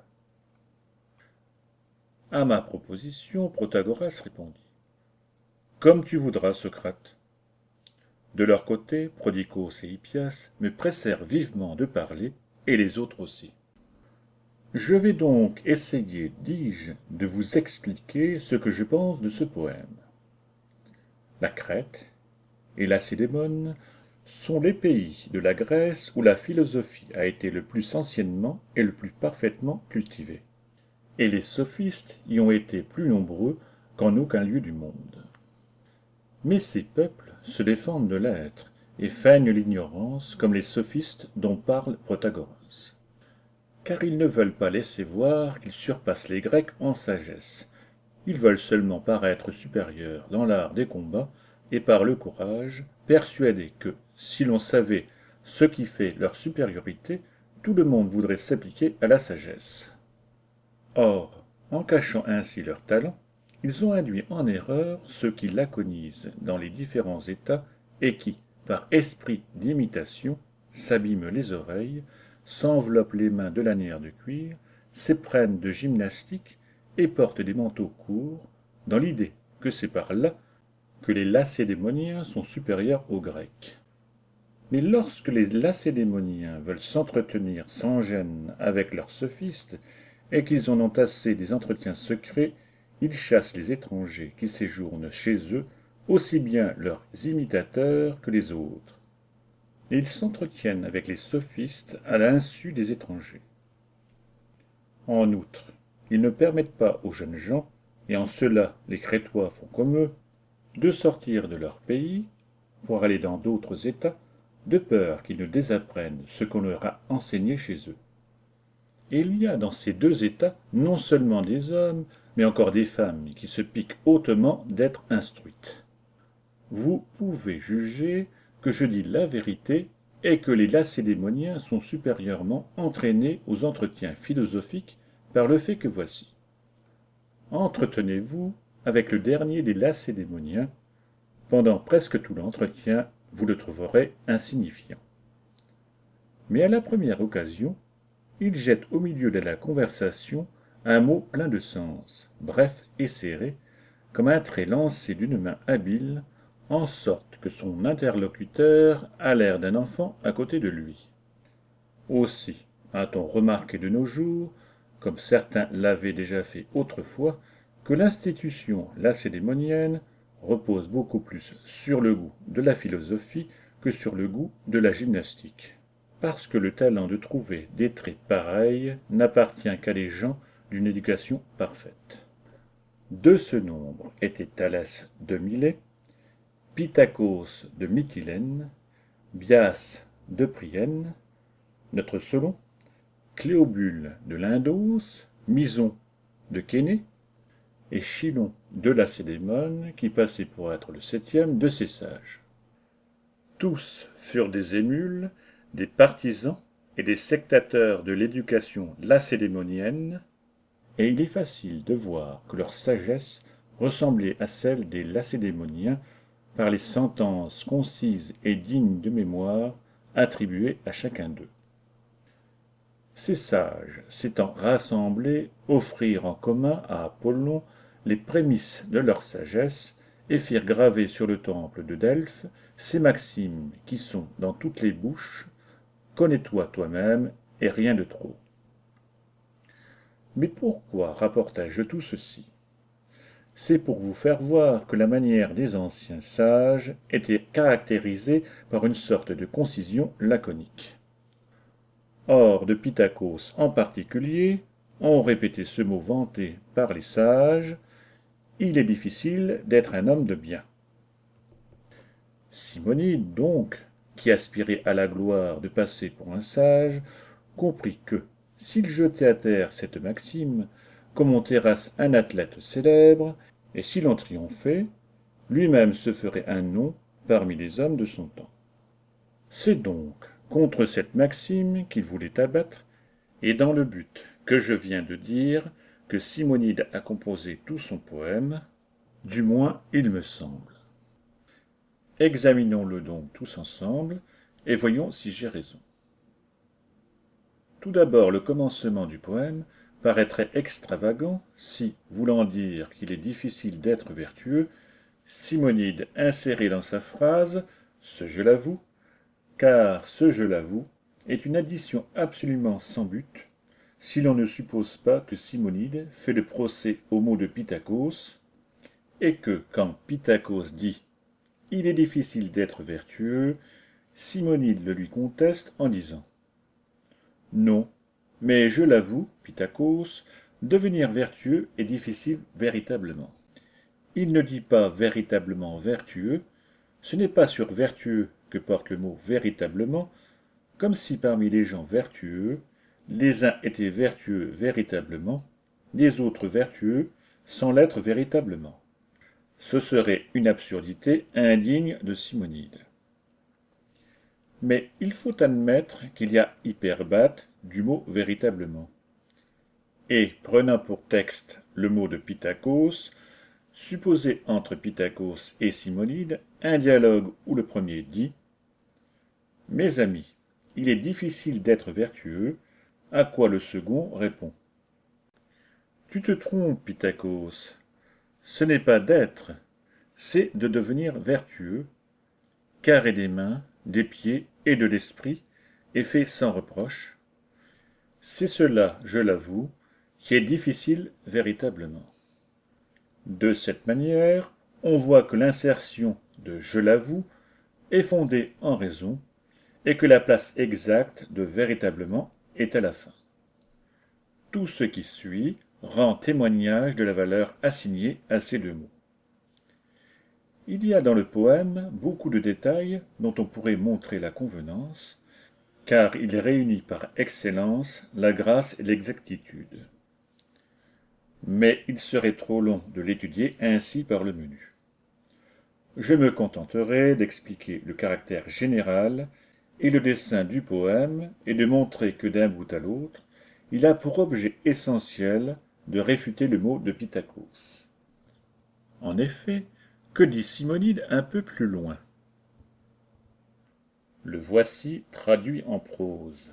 À ma proposition, Protagoras répondit. Comme tu voudras, Socrate. De leur côté, Prodicos et Hippias me pressèrent vivement de parler, et les autres aussi. Je vais donc essayer, dis-je, de vous expliquer ce que je pense de ce poème. La Crète et la Lacédémone sont les pays de la Grèce où la philosophie a été le plus anciennement et le plus parfaitement cultivée, et les sophistes y ont été plus nombreux qu'en aucun lieu du monde. Mais ces peuples se défendent de l'être et feignent l'ignorance comme les sophistes dont parle Protagoras. Car ils ne veulent pas laisser voir qu'ils surpassent les Grecs en sagesse. Ils veulent seulement paraître supérieurs dans l'art des combats et par le courage, persuadés que, si l'on savait ce qui fait leur supériorité, tout le monde voudrait s'appliquer à la sagesse. Or, en cachant ainsi leur talent, ils ont induit en erreur ceux qui l'aconisent dans les différents états et qui, par esprit d'imitation, s'abîment les oreilles, s'enveloppent les mains de lanières de cuir, s'éprennent de gymnastique et portent des manteaux courts, dans l'idée que c'est par là que les Lacédémoniens sont supérieurs aux Grecs. Mais lorsque les Lacédémoniens veulent s'entretenir sans gêne avec leurs sophistes, et qu'ils en ont assez des entretiens secrets, ils chassent les étrangers qui séjournent chez eux, aussi bien leurs imitateurs que les autres. Et ils s'entretiennent avec les sophistes à l'insu des étrangers. En outre, ils ne permettent pas aux jeunes gens, et en cela les Crétois font comme eux, de sortir de leur pays pour aller dans d'autres États, de peur qu'ils ne désapprennent ce qu'on leur a enseigné chez eux. Et il y a dans ces deux États non seulement des hommes, mais encore des femmes qui se piquent hautement d'être instruites. Vous pouvez juger que je dis la vérité et que les Lacédémoniens sont supérieurement entraînés aux entretiens philosophiques par le fait que voici. Entretenez-vous avec le dernier des Lacédémoniens. Pendant presque tout l'entretien, vous le trouverez insignifiant. Mais à la première occasion, il jette au milieu de la conversation un mot plein de sens, bref et serré, comme un trait lancé d'une main habile, en sorte que son interlocuteur a l'air d'un enfant à côté de lui. Aussi a-t-on remarqué de nos jours, comme certains l'avaient déjà fait autrefois, que l'institution lacédémonienne repose beaucoup plus sur le goût de la philosophie que sur le goût de la gymnastique, parce que le talent de trouver des traits pareils n'appartient qu'à des gens d'une éducation parfaite. De ce nombre étaient Thalès de Milet, Pitthakos de Mytilène, Bias de Priene, notre Solon, Cléobule de Lindos, Mison de Chénée, et Chilon de Lacédémone, qui passait pour être le septième de ces sages. Tous furent des émules, des partisans et des sectateurs de l'éducation lacédémonienne, et il est facile de voir que leur sagesse ressemblait à celle des Lacédémoniens par les sentences concises et dignes de mémoire attribuées à chacun d'eux. Ces sages, s'étant rassemblés, offrirent en commun à Apollon les prémices de leur sagesse et firent graver sur le temple de Delphes ces maximes qui sont dans toutes les bouches: « Connais-toi toi-même et rien de trop ». Mais pourquoi rapportai-je tout ceci? C'est pour vous faire voir que la manière des anciens sages était caractérisée par une sorte de concision laconique. Or, de Pitthakos en particulier, on répétait ce mot vanté par les sages: « Il est difficile d'être un homme de bien ». Simonide, donc, qui aspirait à la gloire de passer pour un sage, comprit que, s'il jetait à terre cette maxime, comme on terrasse un athlète célèbre, et s'il en triomphait, lui-même se ferait un nom parmi les hommes de son temps. C'est donc contre cette maxime qu'il voulait abattre, et dans le but que je viens de dire, que Simonide a composé tout son poème, du moins il me semble. Examinons-le donc tous ensemble, et voyons si j'ai raison. Tout d'abord, le commencement du poème paraîtrait extravagant si, voulant dire qu'il est difficile d'être vertueux, Simonide insérait dans sa phrase « ce je l'avoue », car ce je l'avoue est une addition absolument sans but, si l'on ne suppose pas que Simonide fait le procès au mot de Pitthakos, et que, quand Pitthakos dit « il est difficile d'être vertueux », Simonide le lui conteste en disant « non, mais je l'avoue, Pitthakos, devenir vertueux est difficile véritablement. » Il ne dit pas véritablement vertueux, ce n'est pas sur vertueux que porte le mot véritablement, comme si parmi les gens vertueux, les uns étaient vertueux véritablement, les autres vertueux sans l'être véritablement. Ce serait une absurdité indigne de Simonide. Mais il faut admettre qu'il y a hyperbate du mot véritablement. Et, prenant pour texte le mot de Pitthakos, supposez entre Pitthakos et Simonide un dialogue où le premier dit Mes amis, il est difficile d'être vertueux, à quoi le second répond. Tu te trompes, Pittakos. Ce n'est pas d'être, c'est de devenir vertueux, carré des mains, des pieds et de l'esprit, et fait sans reproche. C'est cela, je l'avoue, qui est difficile véritablement. De cette manière, on voit que l'insertion de je l'avoue est fondée en raison, et que la place exacte de véritablement est à la fin. Tout ce qui suit rend témoignage de la valeur assignée à ces deux mots. Il y a dans le poème beaucoup de détails dont on pourrait montrer la convenance, car il réunit par excellence la grâce et l'exactitude. Mais il serait trop long de l'étudier ainsi par le menu. Je me contenterai d'expliquer le caractère général et le dessein du poème et de montrer que d'un bout à l'autre, il a pour objet essentiel de réfuter le mot de Pittakos. En effet, que dit Simonide un peu plus loin? Le voici traduit en prose.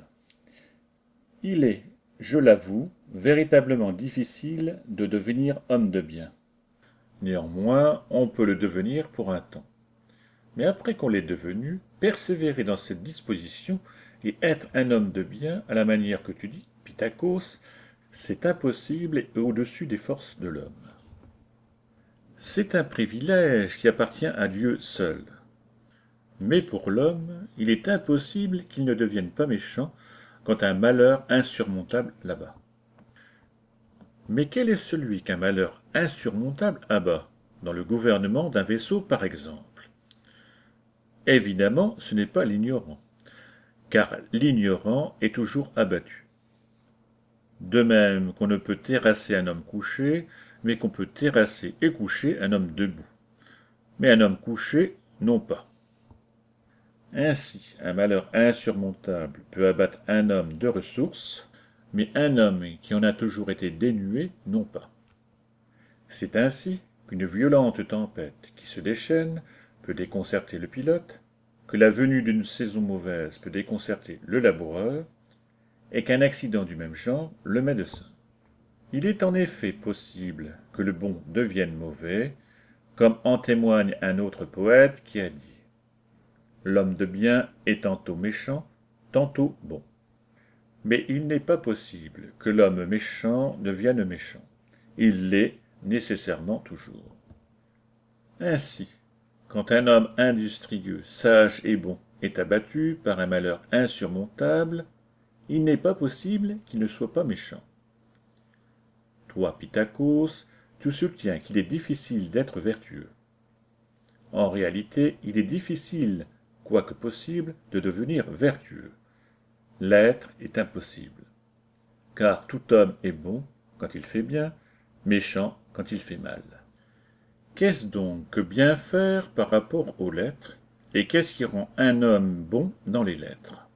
Il est, je l'avoue, véritablement difficile de devenir homme de bien. Néanmoins, on peut le devenir pour un temps. Mais après qu'on l'ait devenu, persévérer dans cette disposition et être un homme de bien à la manière que tu dis, Pittakos, c'est impossible et au-dessus des forces de l'homme. C'est un privilège qui appartient à Dieu seul. Mais pour l'homme, il est impossible qu'il ne devienne pas méchant quand un malheur insurmontable l'abat. Mais quel est celui qu'un malheur insurmontable abat, dans le gouvernement d'un vaisseau par exemple? Évidemment, ce n'est pas l'ignorant, car l'ignorant est toujours abattu. De même qu'on ne peut terrasser un homme couché, mais qu'on peut terrasser et coucher un homme debout. Mais un homme couché, non pas. Ainsi, un malheur insurmontable peut abattre un homme de ressources, mais un homme qui en a toujours été dénué, non pas. C'est ainsi qu'une violente tempête qui se déchaîne peut déconcerter le pilote, que la venue d'une saison mauvaise peut déconcerter le laboureur, et qu'un accident du même genre le médecin. Il est en effet possible que le bon devienne mauvais, comme en témoigne un autre poète qui a dit « L'homme de bien est tantôt méchant, tantôt bon ». Mais il n'est pas possible que l'homme méchant devienne méchant. Il l'est nécessairement toujours. Ainsi, quand un homme industrieux, sage et bon est abattu par un malheur insurmontable, il n'est pas possible qu'il ne soit pas méchant. Toi, Pittakos, tu soutiens qu'il est difficile d'être vertueux. En réalité, il est difficile, quoique possible, de devenir vertueux. L'être est impossible. Car tout homme est bon quand il fait bien, méchant quand il fait mal. Qu'est-ce donc que bien faire par rapport aux lettres, et qu'est-ce qui rend un homme bon dans les lettres?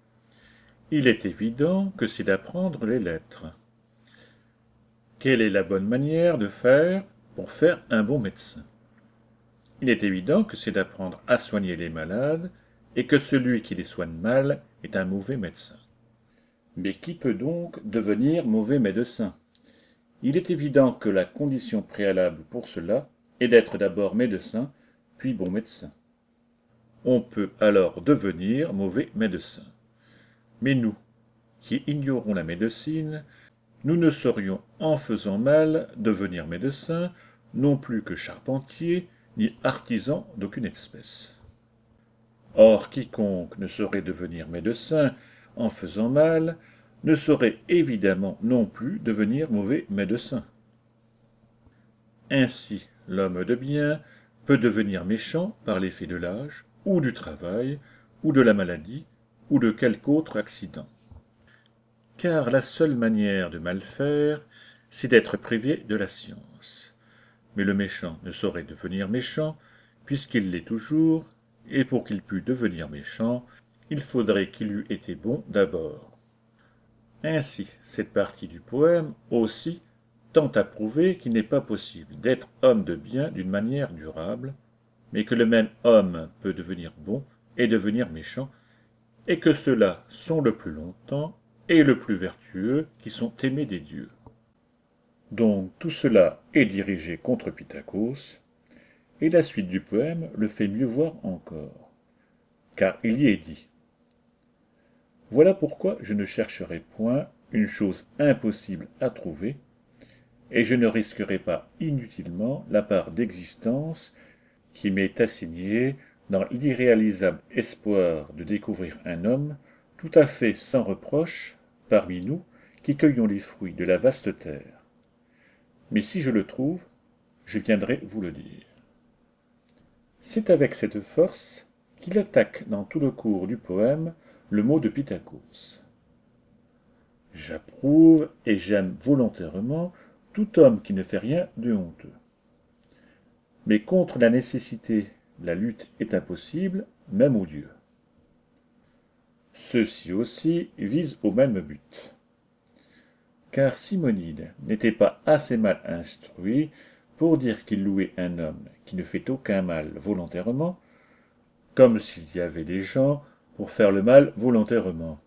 Il est évident que c'est d'apprendre les lettres. Quelle est la bonne manière de faire pour faire un bon médecin? Il est évident que c'est d'apprendre à soigner les malades, et que celui qui les soigne mal est un mauvais médecin. Mais qui peut donc devenir mauvais médecin? Il est évident que la condition préalable pour cela est d'être d'abord médecin, puis bon médecin. On peut alors devenir mauvais médecin. Mais nous, qui ignorons la médecine, nous ne saurions, en faisant mal, devenir médecin, non plus que charpentier, ni artisan d'aucune espèce. Or, quiconque ne saurait devenir médecin en faisant mal, ne saurait évidemment non plus devenir mauvais médecin. Ainsi, l'homme de bien peut devenir méchant par l'effet de l'âge, ou du travail, ou de la maladie, ou de quelque autre accident. Car la seule manière de mal faire, c'est d'être privé de la science. Mais le méchant ne saurait devenir méchant, puisqu'il l'est toujours, et pour qu'il pût devenir méchant, il faudrait qu'il eût été bon d'abord. Ainsi, cette partie du poème, aussi, tend à prouver qu'il n'est pas possible d'être homme de bien d'une manière durable, mais que le même homme peut devenir bon et devenir méchant, et que ceux-là sont le plus longtemps et le plus vertueux qui sont aimés des dieux. Donc tout cela est dirigé contre Pittakos, et la suite du poème le fait mieux voir encore, car il y est dit: voilà pourquoi je ne chercherai point une chose impossible à trouver, et je ne risquerai pas inutilement la part d'existence qui m'est assignée dans l'irréalisable espoir de découvrir un homme tout à fait sans reproche parmi nous qui cueillons les fruits de la vaste terre. Mais si je le trouve, je viendrai vous le dire. C'est avec cette force qu'il attaque dans tout le cours du poème le mot de Pittakos. J'approuve et j'aime volontairement tout homme qui ne fait rien de honteux. Mais contre la nécessité, la lutte est impossible, même aux dieux. Ceux-ci aussi visent au même but. Car Simonide n'était pas assez mal instruit pour dire qu'il louait un homme qui ne fait aucun mal volontairement, comme s'il y avait des gens pour faire le mal volontairement.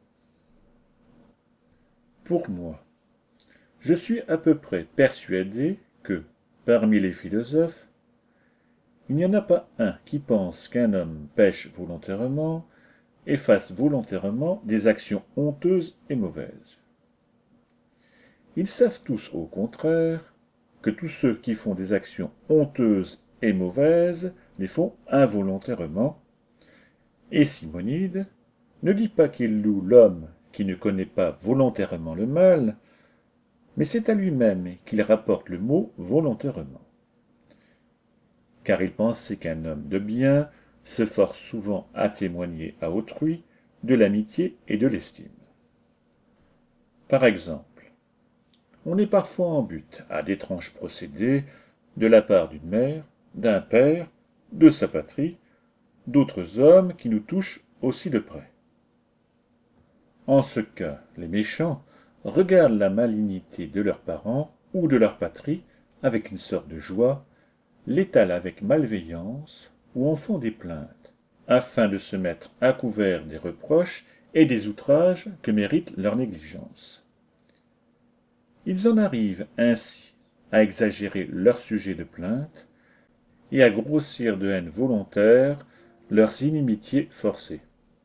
Pour moi, je suis à peu près persuadé que, parmi les philosophes, il n'y en a pas un qui pense qu'un homme pêche volontairement et fasse volontairement des actions honteuses et mauvaises. Ils savent tous, au contraire, que tous ceux qui font des actions honteuses et mauvaises les font involontairement, et Simonide ne dit pas qu'il loue l'homme qui ne connaît pas volontairement le mal, mais c'est à lui-même qu'il rapporte le mot volontairement. Car il pensait qu'un homme de bien se force souvent à témoigner à autrui de l'amitié et de l'estime. Par exemple, on est parfois en butte à d'étranges procédés de la part d'une mère, d'un père, de sa patrie, d'autres hommes qui nous touchent aussi de près. En ce cas, les méchants regardent la malignité de leurs parents ou de leur patrie avec une sorte de joie, l'étalent avec malveillance ou en font des plaintes, afin de se mettre à couvert des reproches et des outrages que mérite leur négligence. Ils en arrivent ainsi à exagérer leur sujet de plainte et à grossir de haine volontaire leurs inimitiés forcées.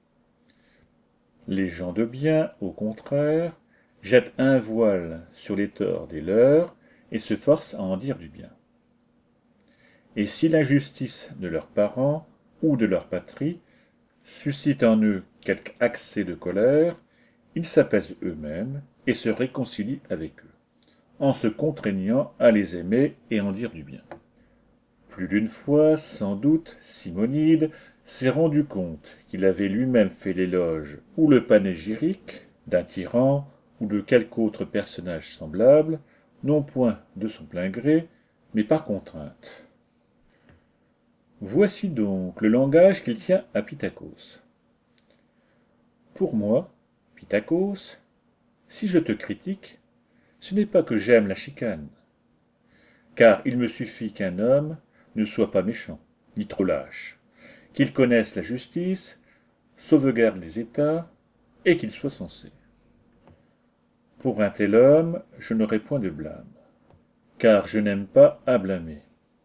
Les gens de bien, au contraire, jettent un voile sur les torts des leurs et se forcent à en dire du bien. Et si l'injustice de leurs parents ou de leur patrie suscite en eux quelque accès de colère, ils s'apaisent eux-mêmes et se réconcilient avec eux, en se contraignant à les aimer et en dire du bien. Plus d'une fois, sans doute, Simonide s'est rendu compte qu'il avait lui-même fait l'éloge ou le panégyrique d'un tyran ou de quelque autre personnage semblable, non point de son plein gré, mais par contrainte. Voici donc le langage qu'il tient à Pittakos. Pour moi, Pittakos, si je te critique, ce n'est pas que j'aime la chicane, car il me suffit qu'un homme ne soit pas méchant, ni trop lâche, qu'il connaisse la justice, sauvegarde les États, et qu'il soit sensé. Pour un tel homme, je n'aurai point de blâme, car je n'aime pas à blâmer.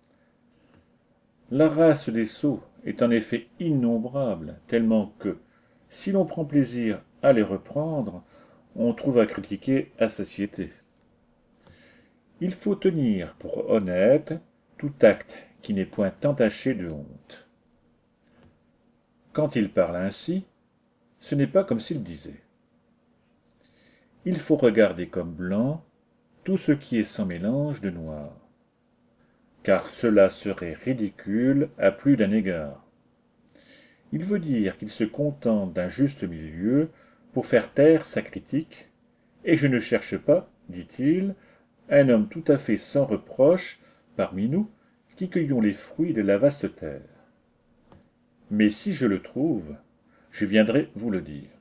La race des sots est en effet innombrable, tellement que, si l'on prend plaisir à les reprendre, on trouve à critiquer à satiété. Il faut tenir pour honnête tout acte qui n'est point entaché de honte. Quand il parle ainsi, ce n'est pas comme s'il disait. Il faut regarder comme blanc tout ce qui est sans mélange de noir, car cela serait ridicule à plus d'un égard. Il veut dire qu'il se contente d'un juste milieu pour faire taire sa critique, et je ne cherche pas, dit-il, un homme tout à fait sans reproche parmi nous qui cueillons les fruits de la vaste terre. Mais si je le trouve, je viendrai vous le dire.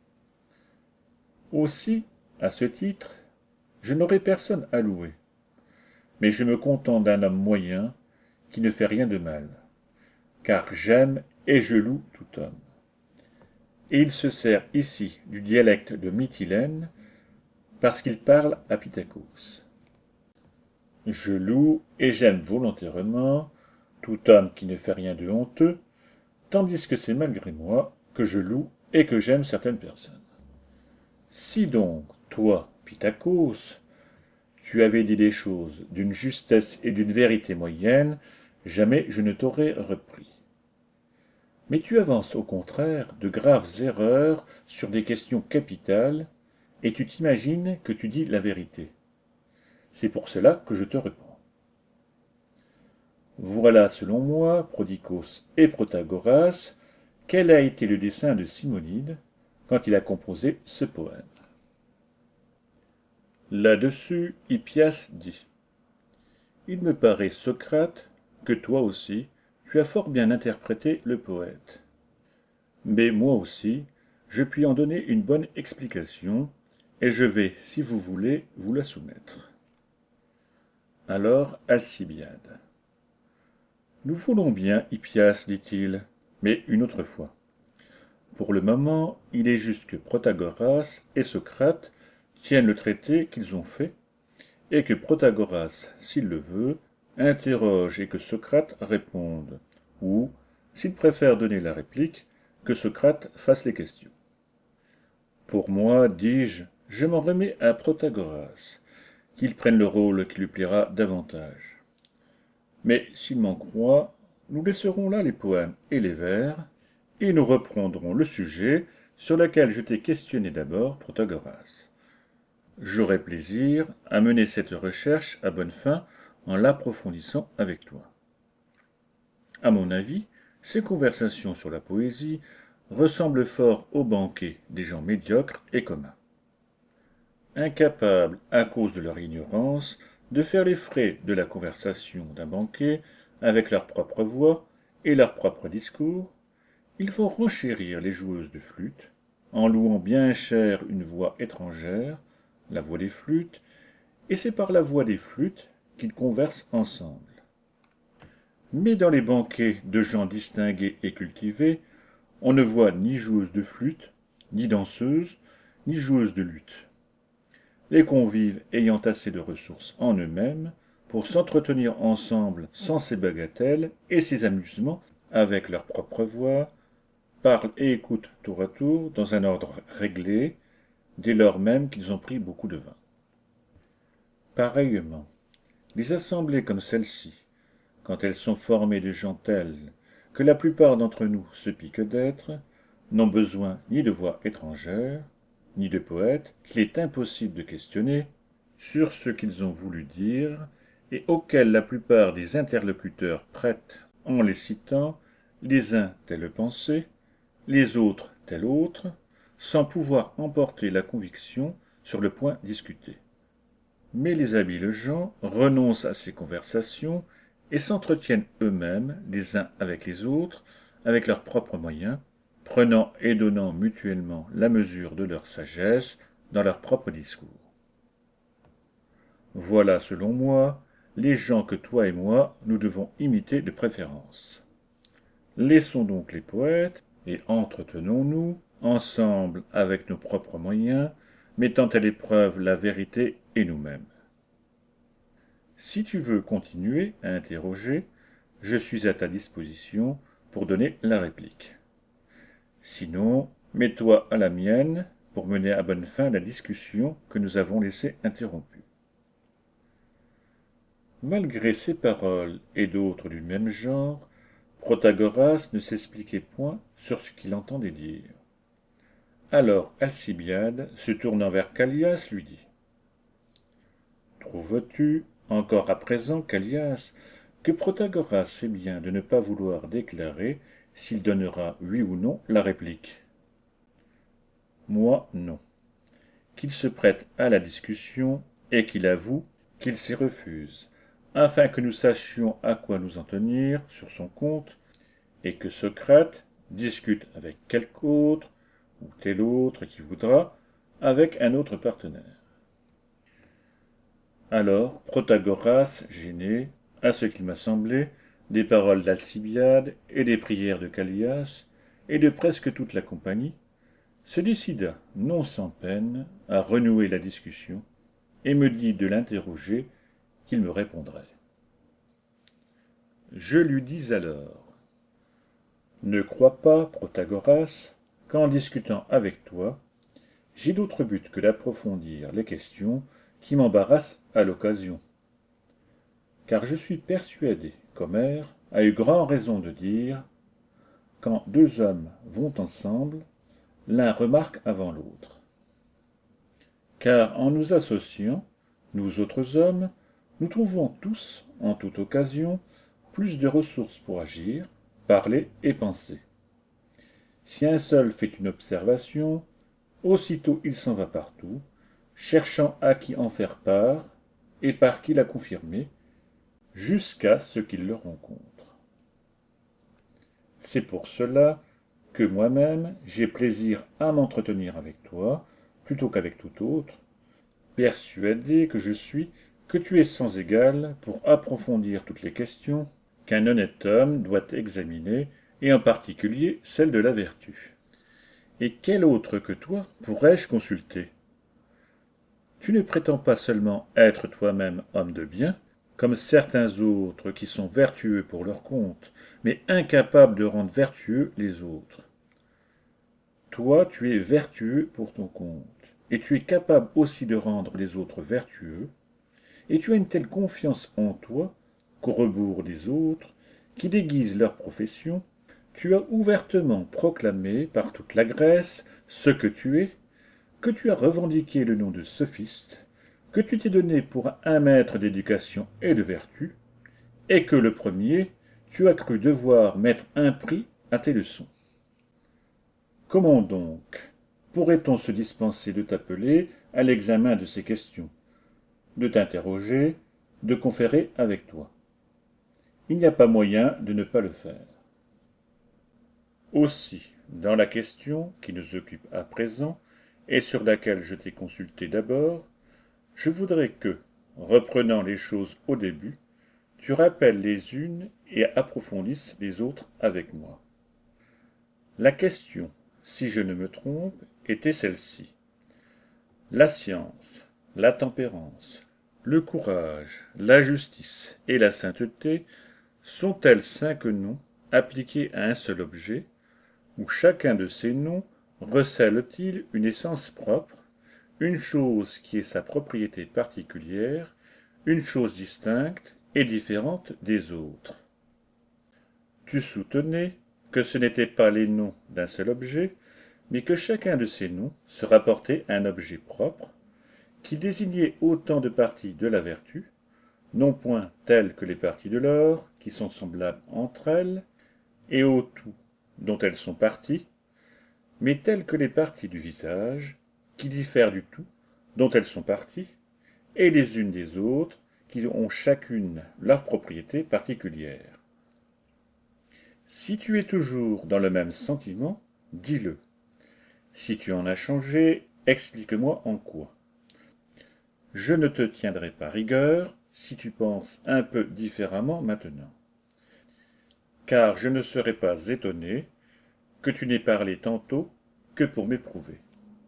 Aussi, à ce titre, je n'aurai personne à louer, mais je me contente d'un homme moyen qui ne fait rien de mal, car j'aime et je loue tout homme. et il se sert ici du dialecte de Mytilène parce qu'il parle à Pittakos. Je loue et j'aime volontairement tout homme qui ne fait rien de honteux, tandis que c'est malgré moi que je loue et que j'aime certaines personnes. Si donc, toi, Pittakos, tu avais dit des choses d'une justesse et d'une vérité moyenne, jamais je ne t'aurais repris. Mais tu avances au contraire de graves erreurs sur des questions capitales, et tu t'imagines que tu dis la vérité. C'est pour cela que je te reprends. Voilà, selon moi, Prodicos et Protagoras, quel a été le dessein de Simonide quand il a composé ce poème. Là-dessus, Hippias dit « Il me paraît, Socrate, que toi aussi, tu as fort bien interprété le poète. Mais moi aussi, je puis en donner une bonne explication, et je vais, si vous voulez, vous la soumettre. » Alors Alcibiade. « Nous voulons bien, Hippias, dit-il, mais une autre fois. Pour le moment, il est juste que Protagoras et Socrate tiennent le traité qu'ils ont fait, et que Protagoras, s'il le veut, interroge et que Socrate réponde, ou, s'il préfère donner la réplique, que Socrate fasse les questions. Pour moi, dis-je, je m'en remets à Protagoras, qu'il prenne le rôle qui lui plaira davantage. Mais s'il m'en croit, nous laisserons là les poèmes et les vers, et nous reprendrons le sujet sur lequel je t'ai questionné d'abord, Protagoras. J'aurai plaisir à mener cette recherche à bonne fin en l'approfondissant avec toi. À mon avis, ces conversations sur la poésie ressemblent fort au banquet des gens médiocres et communs. Incapables, à cause de leur ignorance, de faire les frais de la conversation d'un banquet avec leur propre voix et leur propre discours, ils font renchérir les joueuses de flûte, en louant bien cher une voix étrangère, la voix des flûtes, et c'est par la voix des flûtes qu'ils conversent ensemble. Mais dans les banquets de gens distingués et cultivés, on ne voit ni joueuses de flûte, ni danseuses, ni joueuses de luth. Les convives ayant assez de ressources en eux-mêmes pour s'entretenir ensemble sans ces bagatelles et ces amusements avec leur propre voix, parlent et écoutent tour à tour dans un ordre réglé, dès lors même qu'ils ont pris beaucoup de vin. Pareillement, les assemblées comme celle-ci, quand elles sont formées de gens tels que la plupart d'entre nous se piquent d'être, n'ont besoin ni de voix étrangères, ni de poètes qu'il est impossible de questionner sur ce qu'ils ont voulu dire et auxquels la plupart des interlocuteurs prêtent, en les citant, les uns telle pensée, les autres telle autre, sans pouvoir emporter la conviction sur le point discuté. Mais les habiles gens renoncent à ces conversations et s'entretiennent eux-mêmes les uns avec les autres, avec leurs propres moyens, prenant et donnant mutuellement la mesure de leur sagesse dans leur propre discours. Voilà, selon moi, les gens que toi et moi nous devons imiter de préférence. Laissons donc les poètes, et entretenons-nous, ensemble avec nos propres moyens, mettant à l'épreuve la vérité et nous-mêmes. Si tu veux continuer à interroger, je suis à ta disposition pour donner la réplique. Sinon, mets-toi à la mienne pour mener à bonne fin la discussion que nous avons laissée interrompue. Malgré ces paroles et d'autres du même genre, Protagoras ne s'expliquait point sur ce qu'il entendait dire. Alors Alcibiade, se tournant vers Callias, lui dit « Trouves-tu, encore à présent, Callias, que Protagoras fait bien de ne pas vouloir déclarer s'il donnera, oui ou non, la réplique ? Moi, non. Qu'il se prête à la discussion et qu'il avoue qu'il s'y refuse, afin que nous sachions à quoi nous en tenir sur son compte, et que Socrate discute avec quelque autre, ou tel autre qui voudra, avec un autre partenaire. » Alors Protagoras, gêné, à ce qu'il m'a semblé, des paroles d'Alcibiade et des prières de Callias, et de presque toute la compagnie, se décida, non sans peine, à renouer la discussion, et me dit de l'interroger qu'il me répondrait. Je lui dis alors: ne crois pas, Protagoras, qu'en discutant avec toi, j'ai d'autre but que d'approfondir les questions qui m'embarrassent à l'occasion. Car je suis persuadé qu'Homère a eu grand raison de dire: quand deux hommes vont ensemble, l'un remarque avant l'autre. Car en nous associant, nous autres hommes, nous trouvons tous, en toute occasion, plus de ressources pour agir, parler et penser. Si un seul fait une observation, aussitôt il s'en va partout, cherchant à qui en faire part et par qui la confirmer, jusqu'à ce qu'il le rencontre. C'est pour cela que moi-même j'ai plaisir à m'entretenir avec toi, plutôt qu'avec tout autre, persuadé que je suis que tu es sans égal pour approfondir toutes les questions qu'un honnête homme doit examiner, et en particulier celle de la vertu. Et quel autre que toi pourrais-je consulter? Tu ne prétends pas seulement être toi-même homme de bien, comme certains autres qui sont vertueux pour leur compte, mais incapables de rendre vertueux les autres. Toi, tu es vertueux pour ton compte, et tu es capable aussi de rendre les autres vertueux, et tu as une telle confiance en toi qu'au rebours des autres, qui déguisent leur profession, tu as ouvertement proclamé par toute la Grèce ce que tu es, que tu as revendiqué le nom de sophiste, que tu t'es donné pour un maître d'éducation et de vertu, et que le premier, tu as cru devoir mettre un prix à tes leçons. Comment donc pourrait-on se dispenser de t'appeler à l'examen de ces questions, de t'interroger, de conférer avec toi? Il n'y a pas moyen de ne pas le faire. Aussi, dans la question qui nous occupe à présent, et sur laquelle je t'ai consulté d'abord, je voudrais que, reprenant les choses au début, tu rappelles les unes et approfondisses les autres avec moi. La question, si je ne me trompe, était celle-ci. La science, la tempérance, le courage, la justice et la sainteté sont-elles 5 noms appliqués à un seul objet, où chacun de ces noms recèle-t-il une essence propre, une chose qui est sa propriété particulière, une chose distincte et différente des autres? Tu soutenais que ce n'étaient pas les noms d'un seul objet, mais que chacun de ces noms se rapportait à un objet propre, qui désignait autant de parties de la vertu, non point telles que les parties de l'or, qui sont semblables entre elles, et au tout dont elles sont parties, mais telles que les parties du visage, qui diffèrent du tout dont elles sont parties, et les unes des autres, qui ont chacune leur propriété particulière. Si tu es toujours dans le même sentiment, dis-le. Si tu en as changé, explique-moi en quoi. Je ne te tiendrai pas rigueur si tu penses un peu différemment maintenant. Car je ne serais pas étonné que tu n'aies parlé tantôt que pour m'éprouver.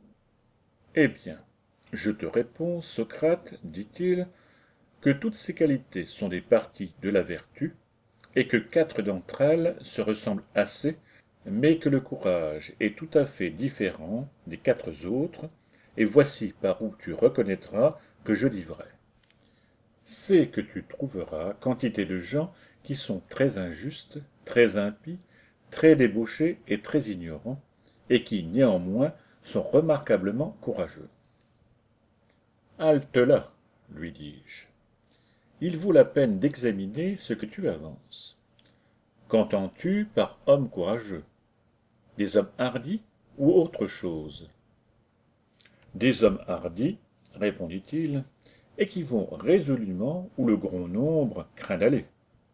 Eh bien, je te réponds, Socrate, dit-il, que toutes ces qualités sont des parties de la vertu, et que 4 d'entre elles se ressemblent assez, mais que le courage est tout à fait différent des 4 autres, et voici par où tu reconnaîtras que je dis vrai. C'est que tu trouveras quantité de gens qui sont très injustes, très impies, très débauchés et très ignorants, et qui, néanmoins, sont remarquablement courageux. Halte là, lui dis-je. Il vaut la peine d'examiner ce que tu avances. Qu'entends-tu par homme courageux? Des hommes hardis ou autre chose? Des hommes hardis, répondit-il, et qui vont résolument où le grand nombre craint d'aller.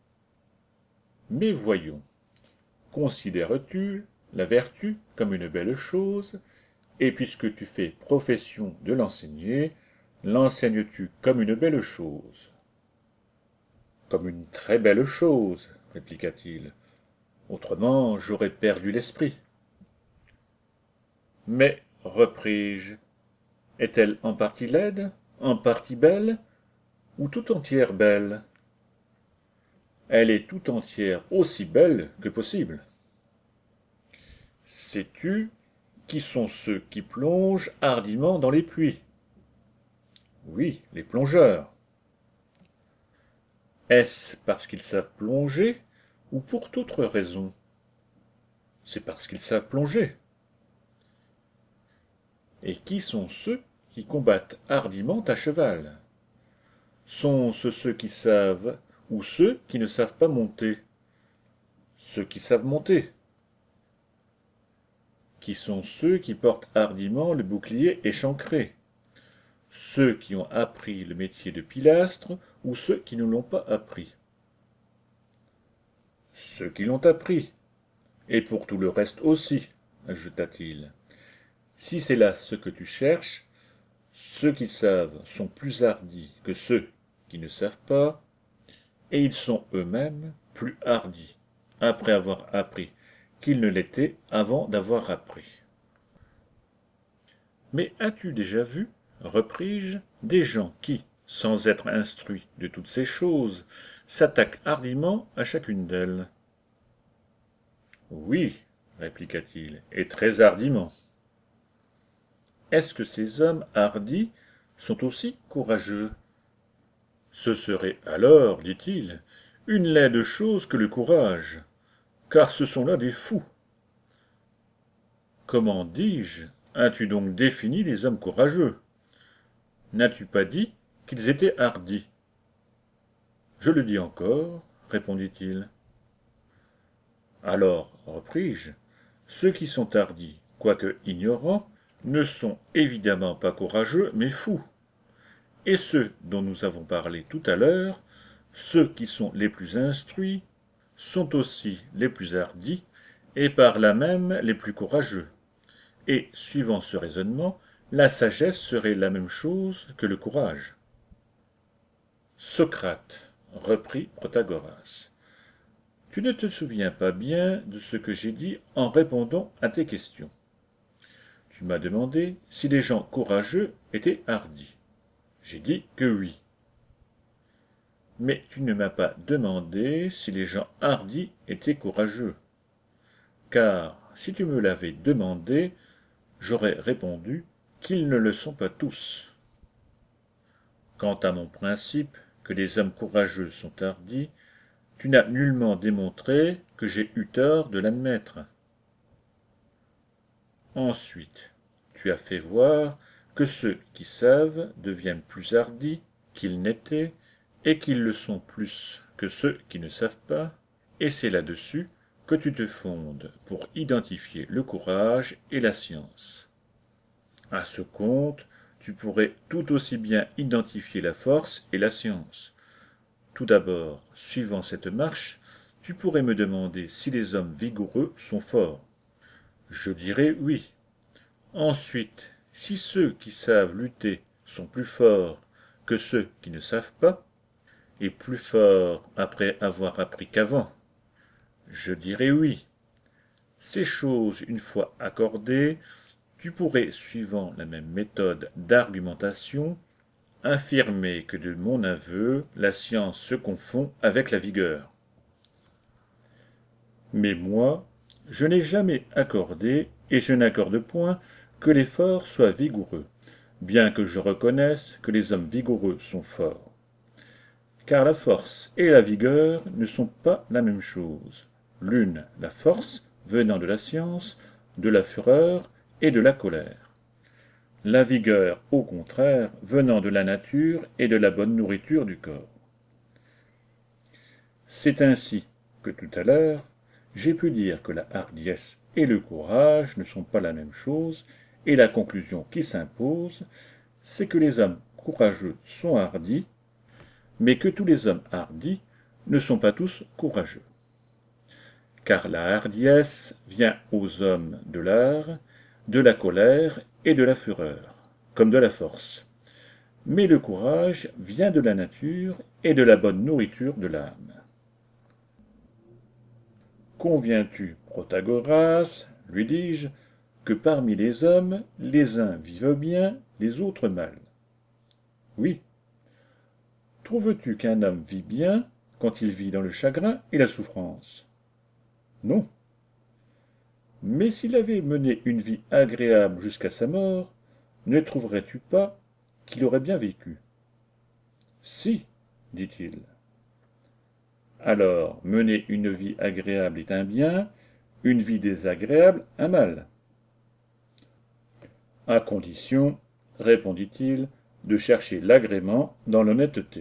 Mais voyons, considères-tu la vertu comme une belle chose, et puisque tu fais profession de l'enseigner, l'enseignes-tu comme une belle chose? Comme une très belle chose, répliqua-t-il. Autrement, j'aurais perdu l'esprit. Mais, repris-je, est-elle en partie laide, en partie belle, ou tout entière belle? Elle est tout entière aussi belle que possible. Sais-tu qui sont ceux qui plongent hardiment dans les puits? Oui, les plongeurs. Est-ce parce qu'ils savent plonger ou pour toute autre raison? C'est parce qu'ils savent plonger. Et qui sont ceux qui combattent hardiment à cheval? Sont-ce ceux qui savent ou ceux qui ne savent pas monter? Ceux qui savent monter. Qui sont ceux qui portent hardiment le bouclier échancré? Ceux qui ont appris le métier de pilastre ou ceux qui ne l'ont pas appris? Ceux qui l'ont appris. Et pour tout le reste aussi, ajouta-t-il. Si c'est là ce que tu cherches, ceux qui savent sont plus hardis que ceux qui ne savent pas, et ils sont eux-mêmes plus hardis, après avoir appris, qu'ils ne l'étaient avant d'avoir appris. Mais as-tu déjà vu, repris-je, des gens qui, sans être instruits de toutes ces choses, s'attaquent hardiment à chacune d'elles? Oui, répliqua-t-il, et très hardiment. Est-ce que ces hommes hardis sont aussi courageux? Ce serait alors, dit-il, une laide chose que le courage, car ce sont là des fous. Comment, dis-je, as-tu donc défini les hommes courageux? N'as-tu pas dit qu'ils étaient hardis? Je le dis encore, répondit-il. Alors, repris-je, ceux qui sont hardis, quoique ignorants, ne sont évidemment pas courageux, mais fous. Et ceux dont nous avons parlé tout à l'heure, ceux qui sont les plus instruits, sont aussi les plus hardis, et par là même les plus courageux. Et, suivant ce raisonnement, la sagesse serait la même chose que le courage. Socrate, reprit Protagoras, tu ne te souviens pas bien de ce que j'ai dit en répondant à tes questions. Tu m'as demandé si les gens courageux étaient hardis. J'ai dit que oui. Mais tu ne m'as pas demandé si les gens hardis étaient courageux. Car si tu me l'avais demandé, j'aurais répondu qu'ils ne le sont pas tous. Quant à mon principe que les hommes courageux sont hardis, tu n'as nullement démontré que j'ai eu tort de l'admettre. Ensuite, tu as fait voir que ceux qui savent deviennent plus hardis qu'ils n'étaient, et qu'ils le sont plus que ceux qui ne savent pas, et c'est là-dessus que tu te fondes pour identifier le courage et la science. À ce compte, tu pourrais tout aussi bien identifier la force et la science. Tout d'abord, suivant cette marche, tu pourrais me demander si les hommes vigoureux sont forts. Je dirais oui. Ensuite, si ceux qui savent lutter sont plus forts que ceux qui ne savent pas, et plus forts après avoir appris qu'avant, je dirais oui. Ces choses une fois accordées, tu pourrais, suivant la même méthode d'argumentation, affirmer que de mon aveu, la science se confond avec la vigueur. Mais moi, je n'ai jamais accordé, et je n'accorde point, que les forts soient vigoureux, bien que je reconnaisse que les hommes vigoureux sont forts. Car la force et la vigueur ne sont pas la même chose. L'une, la force, venant de la science, de la fureur et de la colère. La vigueur, au contraire, venant de la nature et de la bonne nourriture du corps. C'est ainsi que tout à l'heure, j'ai pu dire que la hardiesse et le courage ne sont pas la même chose, et la conclusion qui s'impose, c'est que les hommes courageux sont hardis, mais que tous les hommes hardis ne sont pas tous courageux. Car la hardiesse vient aux hommes de l'art, de la colère et de la fureur, comme de la force. Mais le courage vient de la nature et de la bonne nourriture de l'âme. Conviens-tu, Protagoras, lui dis-je, que parmi les hommes, les uns vivent bien, les autres mal. Oui. Trouves-tu qu'un homme vit bien quand il vit dans le chagrin et la souffrance? Non. Mais s'il avait mené une vie agréable jusqu'à sa mort, ne trouverais-tu pas qu'il aurait bien vécu? Si, dit-il. Alors, mener une vie agréable est un bien, une vie désagréable un mal. À condition, répondit-il, de chercher l'agrément dans l'honnêteté.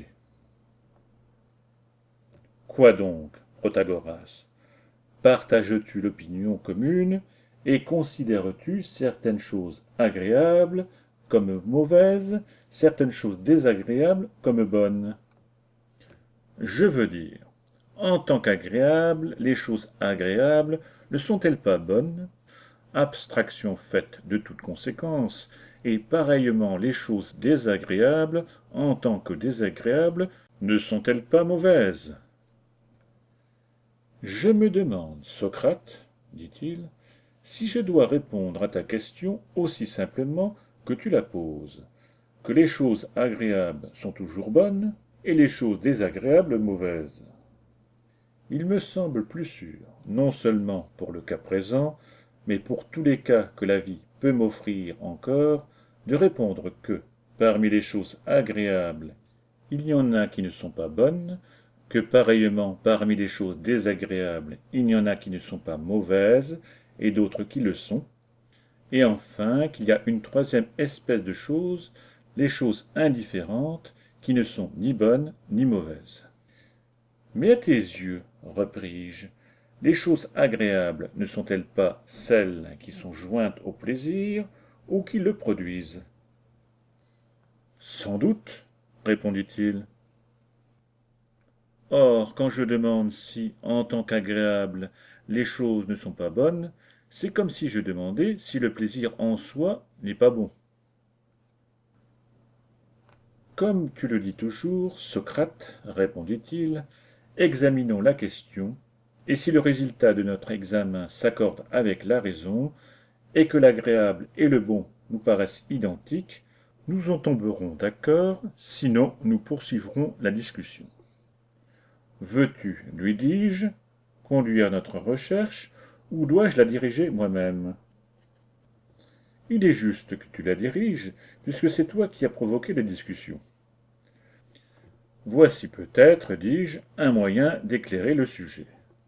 Quoi donc, Protagoras? Partages-tu l'opinion commune et considères-tu certaines choses agréables comme mauvaises, certaines choses désagréables comme bonnes? Je veux dire, en tant qu'agréables, les choses agréables ne sont-elles pas bonnes? Abstraction faite de toute conséquence, et pareillement les choses désagréables, en tant que désagréables, ne sont-elles pas mauvaises? Je me demande, Socrate, dit-il, si je dois répondre à ta question aussi simplement que tu la poses, que les choses agréables sont toujours bonnes et les choses désagréables mauvaises. Il me semble plus sûr, non seulement pour le cas présent, mais pour tous les cas que la vie peut m'offrir encore, de répondre que, parmi les choses agréables, il y en a qui ne sont pas bonnes, que pareillement parmi les choses désagréables, il y en a qui ne sont pas mauvaises, et d'autres qui le sont, et enfin qu'il y a une troisième espèce de choses, les choses indifférentes, qui ne sont ni bonnes ni mauvaises. Mais à tes yeux, repris-je, les choses agréables ne sont-elles pas celles qui sont jointes au plaisir ou qui le produisent? Sans doute, répondit-il. Or, quand je demande si, en tant qu'agréables, les choses ne sont pas bonnes, c'est comme si je demandais si le plaisir en soi n'est pas bon. Comme tu le dis toujours, Socrate, répondit-il, examinons la question, et si le résultat de notre examen s'accorde avec la raison, et que l'agréable et le bon nous paraissent identiques, nous en tomberons d'accord, sinon nous poursuivrons la discussion. Veux-tu, lui dis-je, conduire notre recherche, ou dois-je la diriger moi-même? Il est juste que tu la diriges, puisque c'est toi qui as provoqué la discussion. Voici peut-être, dis-je, un moyen d'éclairer le sujet.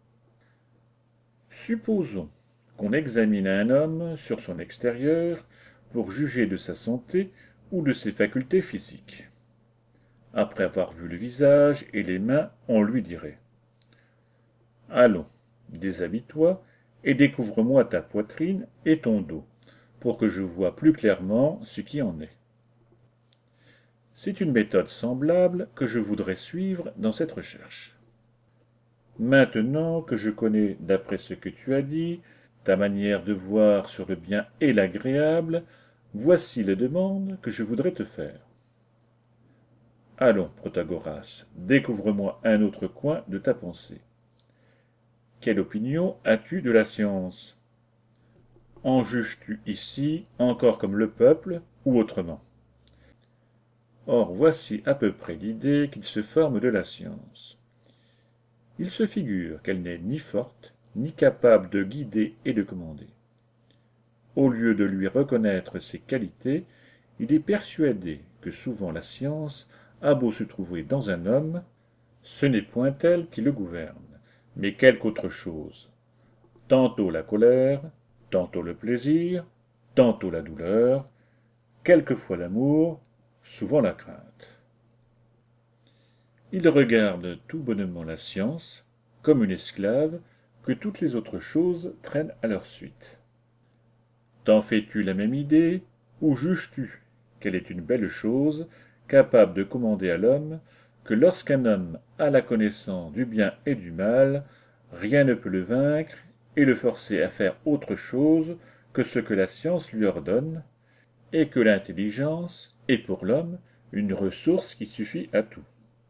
Supposons qu'on examine un homme sur son extérieur pour juger de sa santé ou de ses facultés physiques. Après avoir vu le visage et les mains, on lui dirait « Allons, déshabille-toi et découvre-moi ta poitrine et ton dos, pour que je voie plus clairement ce qui en est. » C'est une méthode semblable que je voudrais suivre dans cette recherche. Maintenant que je connais, d'après ce que tu as dit, ta manière de voir sur le bien et l'agréable, voici les demandes que je voudrais te faire. Allons, Protagoras, découvre-moi un autre coin de ta pensée. Quelle opinion as-tu de la science? En juges-tu ici encore comme le peuple ou autrement? Or voici à peu près l'idée qu'il se forme de la science. Il se figure qu'elle n'est ni forte, ni capable de guider et de commander. Au lieu de lui reconnaître ses qualités, il est persuadé que souvent la science a beau se trouver dans un homme, ce n'est point elle qui le gouverne, mais quelque autre chose. Tantôt la colère, tantôt le plaisir, tantôt la douleur, quelquefois l'amour, souvent la crainte. Il regarde tout bonnement la science comme une esclave que toutes les autres choses traînent à leur suite. T'en fais-tu la même idée, ou juges-tu qu'elle est une belle chose, capable de commander à l'homme, que lorsqu'un homme a la connaissance du bien et du mal, rien ne peut le vaincre et le forcer à faire autre chose que ce que la science lui ordonne, et que l'intelligence est pour l'homme une ressource qui suffit à tout.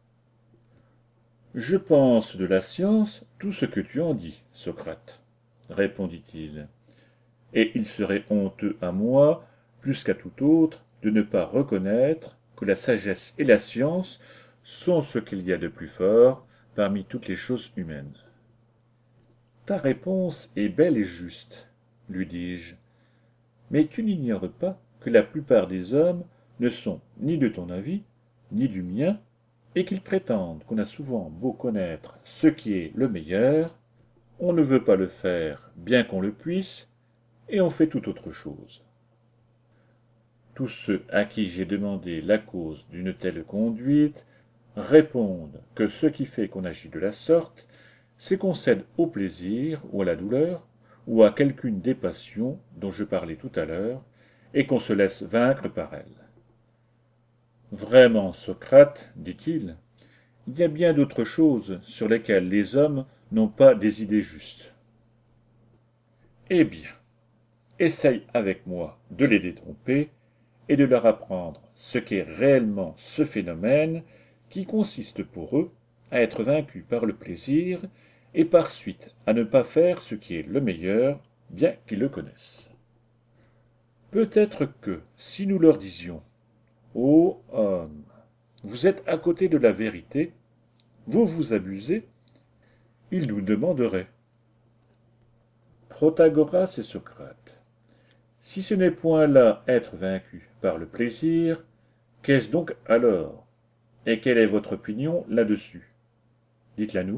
Je pense de la science tout ce que tu en dis, Socrate, répondit-il. et il serait honteux à moi, plus qu'à tout autre, de ne pas reconnaître que la sagesse et la science sont ce qu'il y a de plus fort parmi toutes les choses humaines. Ta réponse est belle et juste, lui dis-je, mais tu n'ignores pas que la plupart des hommes ne sont ni de ton avis, ni du mien, et qu'ils prétendent qu'on a souvent beau connaître ce qui est le meilleur, on ne veut pas le faire bien qu'on le puisse, et on fait tout autre chose. Tous ceux à qui j'ai demandé la cause d'une telle conduite répondent que ce qui fait qu'on agit de la sorte, c'est qu'on cède au plaisir ou à la douleur, ou à quelqu'une des passions dont je parlais tout à l'heure, et qu'on se laisse vaincre par elles. Vraiment, Socrate, dit-il, il y a bien d'autres choses sur lesquelles les hommes n'ont pas des idées justes. Eh bien, essaye avec moi de les détromper et de leur apprendre ce qu'est réellement ce phénomène qui consiste pour eux à être vaincus par le plaisir et par suite à ne pas faire ce qui est le meilleur, bien qu'ils le connaissent. Peut-être que si nous leur disions « Ô homme, vous êtes à côté de la vérité, vous vous abusez », ils nous demanderaient « Protagoras et Socrate, si ce n'est point là être vaincu par le plaisir, qu'est-ce donc alors? Et quelle est votre opinion là-dessus? Dites-la nous. »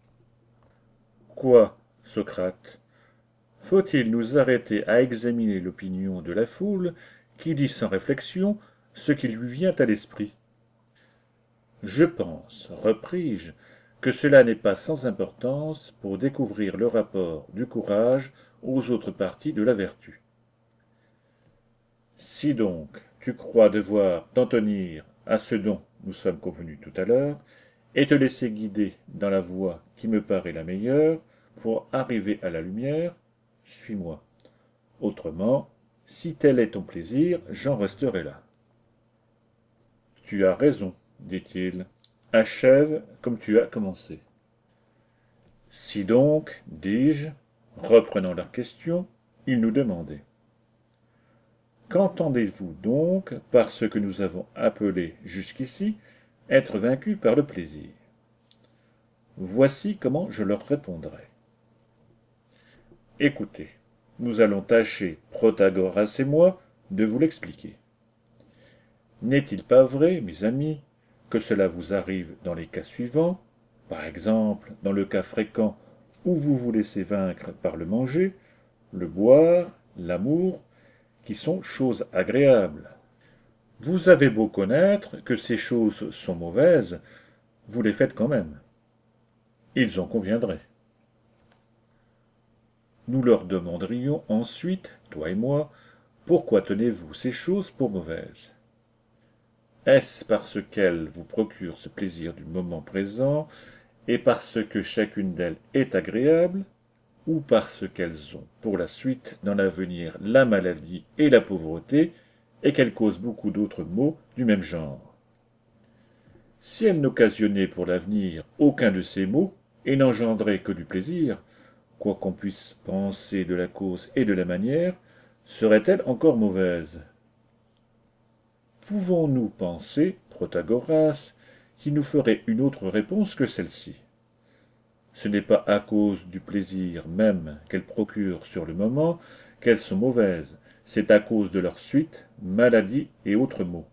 Quoi, Socrate? Faut-il nous arrêter à examiner l'opinion de la foule qui dit sans réflexion ce qui lui vient à l'esprit? Je pense, repris-je, que cela n'est pas sans importance pour découvrir le rapport du courage aux autres parties de la vertu. Si donc tu crois devoir t'en tenir à ce dont nous sommes convenus tout à l'heure, et te laisser guider dans la voie qui me paraît la meilleure pour arriver à la lumière, suis-moi. Autrement, si tel est ton plaisir, j'en resterai là. Tu as raison, dit-il. Achève comme tu as commencé. Si donc, dis-je, reprenant leur question, ils nous demandaient. Qu'entendez-vous donc par ce que nous avons appelé jusqu'ici être vaincus par le plaisir? Voici comment je leur répondrai. Écoutez, nous allons tâcher, Protagoras et moi, de vous l'expliquer. N'est-il pas vrai, mes amis, que cela vous arrive dans les cas suivants, par exemple dans le cas fréquent où vous vous laissez vaincre par le manger, le boire, l'amour, qui sont choses agréables. Vous avez beau connaître que ces choses sont mauvaises, vous les faites quand même. Ils en conviendraient. Nous leur demanderions ensuite, toi et moi, pourquoi tenez-vous ces choses pour mauvaises? Est-ce parce qu'elles vous procurent ce plaisir du moment présent, et parce que chacune d'elles est agréable, ou parce qu'elles ont pour la suite dans l'avenir la maladie et la pauvreté, et qu'elles causent beaucoup d'autres maux du même genre? Si elles n'occasionnaient pour l'avenir aucun de ces maux, et n'engendraient que du plaisir, quoi qu'on puisse penser de la cause et de la manière, seraient-elles encore mauvaises? Pouvons-nous penser, Protagoras, qu'il nous ferait une autre réponse que celle-ci? Ce n'est pas à cause du plaisir même qu'elles procurent sur le moment qu'elles sont mauvaises, c'est à cause de leur suite, maladie et autres maux.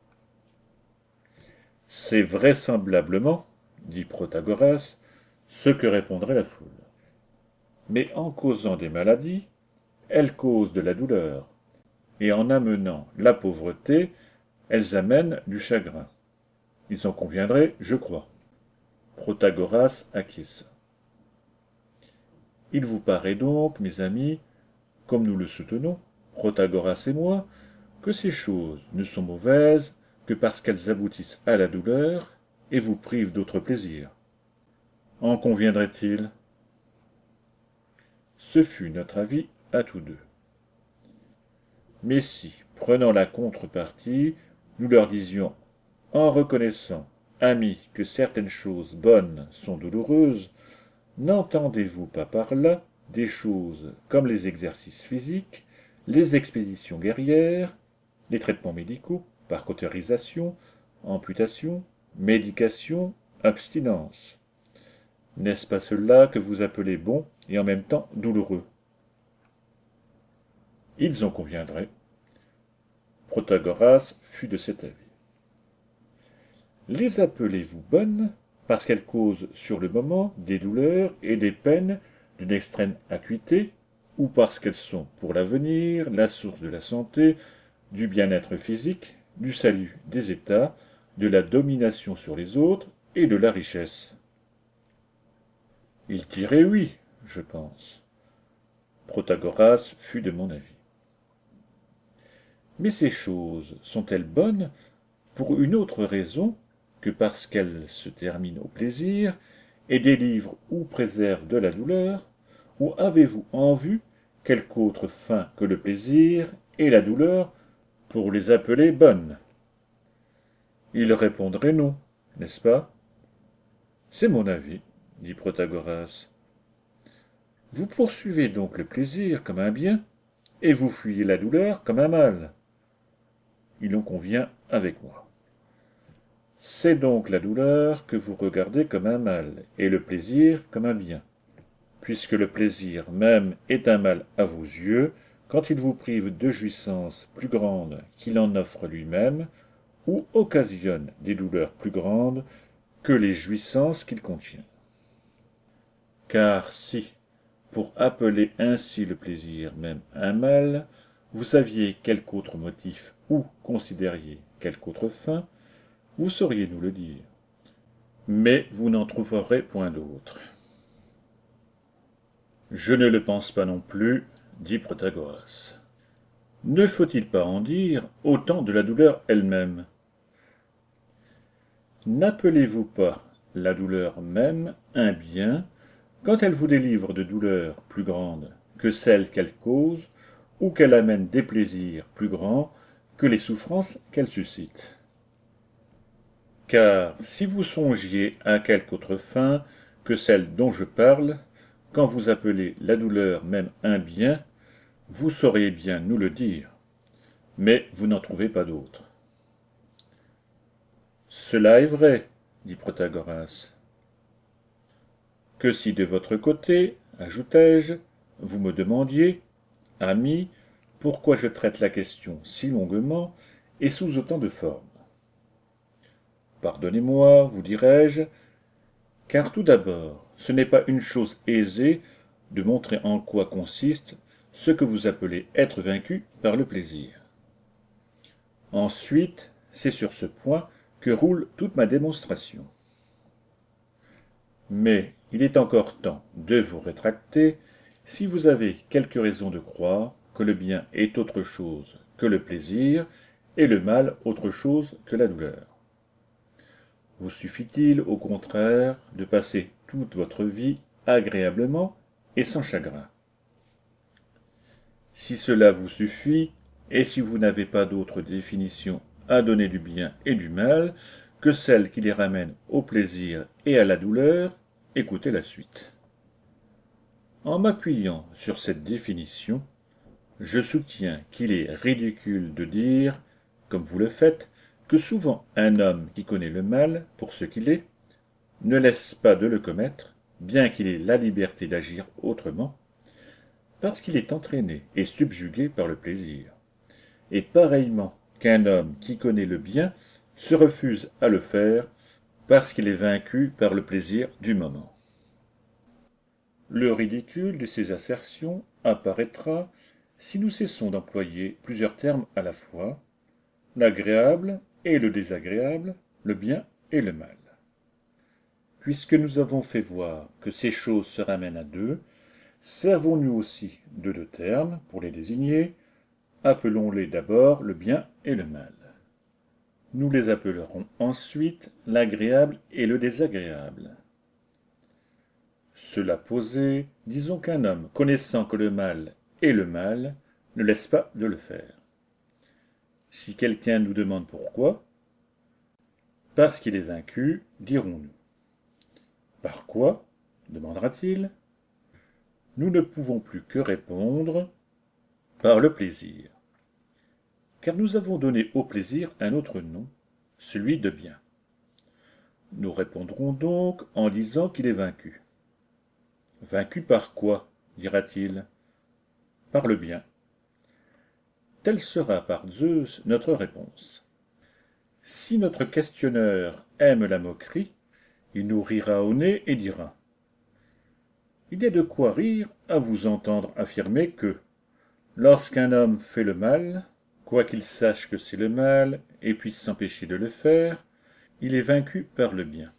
C'est vraisemblablement, dit Protagoras, ce que répondrait la foule. Mais en causant des maladies, elles causent de la douleur, et en amenant la pauvreté, elles amènent du chagrin. Ils en conviendraient, je crois. Protagoras acquiesça. Il vous paraît donc, mes amis, comme nous le soutenons, Protagoras et moi, que ces choses ne sont mauvaises que parce qu'elles aboutissent à la douleur et vous privent d'autres plaisirs. En conviendrait-il? Ce fut notre avis à tous deux. Mais si, prenant la contrepartie, nous leur disions, en reconnaissant, amis, que certaines choses bonnes sont douloureuses, n'entendez-vous pas par là, des choses comme les exercices physiques, les expéditions guerrières, les traitements médicaux, par cautérisation, amputation, médication, abstinence. N'est-ce pas cela que vous appelez bon et en même temps douloureux? Ils en conviendraient. Protagoras fut de cet avis. Les appelez-vous bonnes parce qu'elles causent sur le moment des douleurs et des peines d'une extrême acuité, ou parce qu'elles sont pour l'avenir la source de la santé, du bien-être physique, du salut des États, de la domination sur les autres et de la richesse? Il dirait oui, je pense. Protagoras fut de mon avis. Mais ces choses sont-elles bonnes pour une autre raison que parce qu'elles se terminent au plaisir et délivrent ou préservent de la douleur, ou avez-vous en vue quelque autre fin que le plaisir et la douleur pour les appeler bonnes? Il répondrait non, n'est-ce pas? C'est mon avis, dit Protagoras. Vous poursuivez donc le plaisir comme un bien, et vous fuyez la douleur comme un mal. Il en convient avec moi. C'est donc la douleur que vous regardez comme un mal, et le plaisir comme un bien, puisque le plaisir même est un mal à vos yeux, quand il vous prive de jouissances plus grandes qu'il en offre lui-même, ou occasionne des douleurs plus grandes que les jouissances qu'il contient. Car si, pour appeler ainsi le plaisir même un mal, vous saviez quelque autre motif ou considériez quelque autre fin, vous sauriez nous le dire. Mais vous n'en trouverez point d'autre. Je ne le pense pas non plus, dit Protagoras. Ne faut-il pas en dire autant de la douleur elle-même? N'appelez-vous pas la douleur même un bien quand elle vous délivre de douleurs plus grandes que celles qu'elle cause ou qu'elle amène des plaisirs plus grands que les souffrances qu'elle suscite? Car si vous songiez à quelque autre fin que celle dont je parle, quand vous appelez la douleur même un bien, vous sauriez bien nous le dire, mais vous n'en trouvez pas d'autre. Cela est vrai, dit Protagoras. Que si de votre côté, ajoutai-je, vous me demandiez, ami, pourquoi je traite la question si longuement et sous autant de formes. Pardonnez-moi, vous dirais-je, car tout d'abord, ce n'est pas une chose aisée de montrer en quoi consiste ce que vous appelez être vaincu par le plaisir. Ensuite, c'est sur ce point que roule toute ma démonstration. Mais il est encore temps de vous rétracter si vous avez quelque raison de croire que le bien est autre chose que le plaisir et le mal autre chose que la douleur. Vous suffit-il, au contraire, de passer toute votre vie agréablement et sans chagrin? Si cela vous suffit, et si vous n'avez pas d'autre définition à donner du bien et du mal que celle qui les ramène au plaisir et à la douleur, écoutez la suite. En m'appuyant sur cette définition, je soutiens qu'il est ridicule de dire, comme vous le faites, que souvent un homme qui connaît le mal pour ce qu'il est, ne laisse pas de le commettre, bien qu'il ait la liberté d'agir autrement, parce qu'il est entraîné et subjugué par le plaisir, et pareillement qu'un homme qui connaît le bien se refuse à le faire, parce qu'il est vaincu par le plaisir du moment. Le ridicule de ces assertions apparaîtra si nous cessons d'employer plusieurs termes à la fois, l'agréable et le désagréable, le bien et le mal. Puisque nous avons fait voir que ces choses se ramènent à deux, servons-nous aussi de deux termes pour les désigner, appelons-les d'abord le bien et le mal. Nous les appellerons ensuite l'agréable et le désagréable. Cela posé, disons qu'un homme, connaissant que le mal est le mal, ne laisse pas de le faire. Si quelqu'un nous demande pourquoi, parce qu'il est vaincu, dirons-nous. Par quoi? Demandera-t-il. nous ne pouvons plus que répondre par le plaisir, car nous avons donné au plaisir un autre nom, celui de bien. Nous répondrons donc en disant qu'il est vaincu. Vaincu par quoi, dira-t-il? Par le bien. Telle sera par Zeus notre réponse. Si notre questionneur aime la moquerie, il nous rira au nez et dira: il y a de quoi rire à vous entendre affirmer que, lorsqu'un homme fait le mal, quoiqu'il sache que c'est le mal et puisse s'empêcher de le faire, il est vaincu par le bien.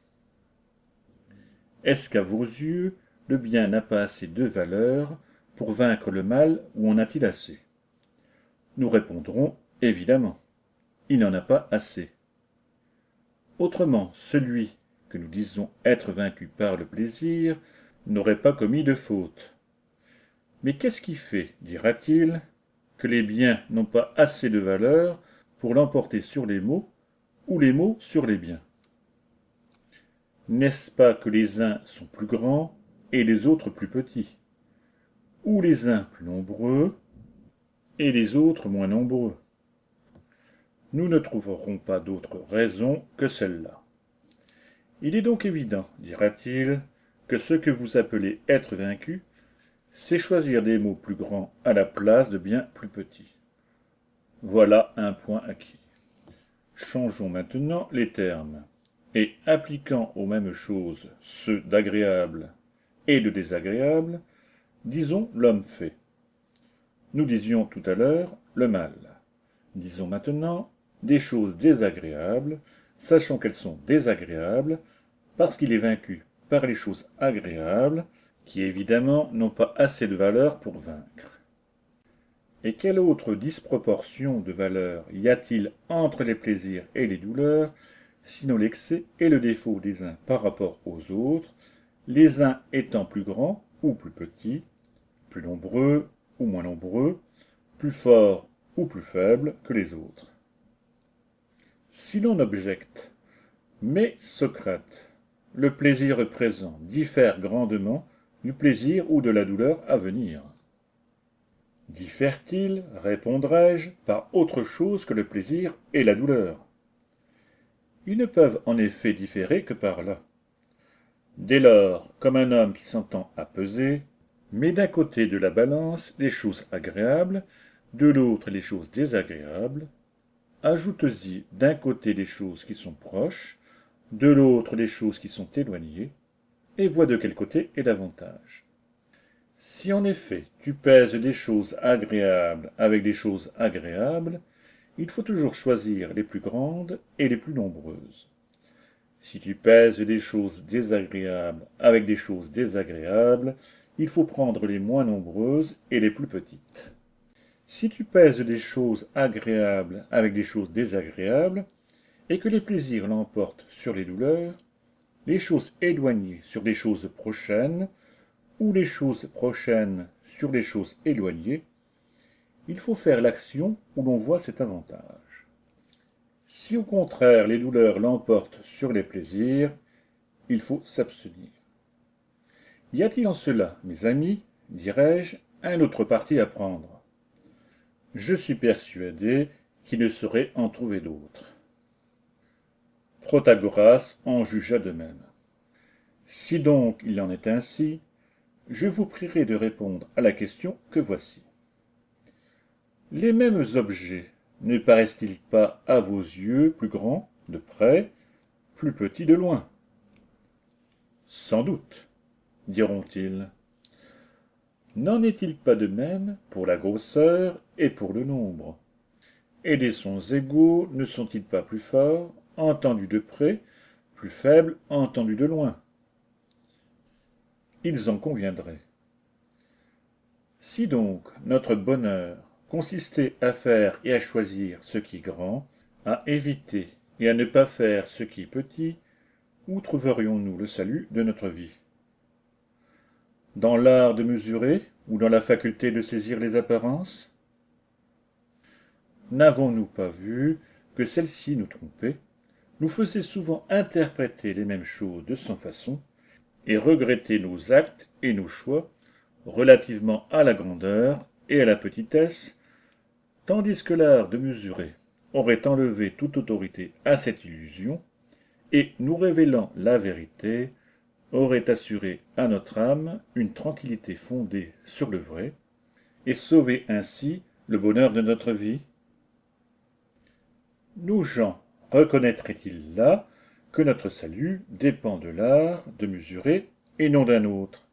Est-ce qu'à vos yeux, le bien n'a pas assez de valeur pour vaincre le mal, ou en a-t-il assez? Nous répondrons évidemment, il n'en a pas assez. Autrement, celui que nous disons être vaincu par le plaisir n'aurait pas commis de faute. Mais qu'est-ce qui fait, dira-t-il, que les biens n'ont pas assez de valeur pour l'emporter sur les maux, ou les maux sur les biens? N'est-ce pas que les uns sont plus grands et les autres plus petits, ou les uns plus nombreux et les autres moins nombreux? Nous ne trouverons pas d'autre raison que celle-là. Il est donc évident, dira-t-il, que ce que vous appelez être vaincu, c'est choisir des mots plus grands à la place de biens plus petits. Voilà un point acquis. Changeons maintenant les termes, et appliquant aux mêmes choses ceux d'agréable et de désagréable, disons l'homme fait. Nous disions tout à l'heure le mal. Disons maintenant des choses désagréables, sachant qu'elles sont désagréables, parce qu'il est vaincu par les choses agréables, qui évidemment n'ont pas assez de valeur pour vaincre. Et quelle autre disproportion de valeur y a-t-il entre les plaisirs et les douleurs, sinon l'excès et le défaut des uns par rapport aux autres, les uns étant plus grands ou plus petits, plus nombreux ou moins nombreux, plus forts ou plus faibles que les autres? Si l'on objecte: mais Socrate, le plaisir présent diffère grandement du plaisir ou de la douleur à venir. Diffère-t-il, répondrai-je, par autre chose que le plaisir et la douleur? Ils ne peuvent en effet différer que par là. Dès lors, comme un homme qui s'entend à peser, met d'un côté de la balance les choses agréables, de l'autre les choses désagréables, ajoute-y d'un côté les choses qui sont proches, de l'autre les choses qui sont éloignées, et vois de quel côté est l'avantage. Si en effet tu pèses des choses agréables avec des choses agréables, il faut toujours choisir les plus grandes et les plus nombreuses. Si tu pèses des choses désagréables avec des choses désagréables, il faut prendre les moins nombreuses et les plus petites. Si tu pèses des choses agréables avec des choses désagréables, et que les plaisirs l'emportent sur les douleurs, les choses éloignées sur les choses prochaines, ou les choses prochaines sur les choses éloignées, il faut faire l'action où l'on voit cet avantage. Si au contraire les douleurs l'emportent sur les plaisirs, il faut s'abstenir. Y a-t-il en cela, mes amis, dirais-je, un autre parti à prendre? Je suis persuadé qu'il ne saurait en trouver d'autre. Protagoras en jugea de même. Si donc il en est ainsi, je vous prierai de répondre à la question que voici. Les mêmes objets ne paraissent-ils pas à vos yeux plus grands de près, plus petits de loin? Sans doute, diront-ils. N'en est-il pas de même pour la grosseur et pour le nombre? Et des sons égaux ne sont-ils pas plus forts, entendus de près, plus faibles, entendus de loin? Ils en conviendraient. Si donc notre bonheur consistait à faire et à choisir ce qui est grand, à éviter et à ne pas faire ce qui est petit, où trouverions-nous le salut de notre vie? Dans l'art de mesurer ou dans la faculté de saisir les apparences? N'avons-nous pas vu que celle-ci nous trompait, nous faisait souvent interpréter les mêmes choses de 100 façons, et regretter nos actes et nos choix relativement à la grandeur et à la petitesse, tandis que l'art de mesurer aurait enlevé toute autorité à cette illusion, et, nous révélant la vérité, aurait assuré à notre âme une tranquillité fondée sur le vrai, et sauvé ainsi le bonheur de notre vie? Nous, gens, reconnaîtraient-ils là que notre salut dépend de l'art de mesurer et non d'un autre?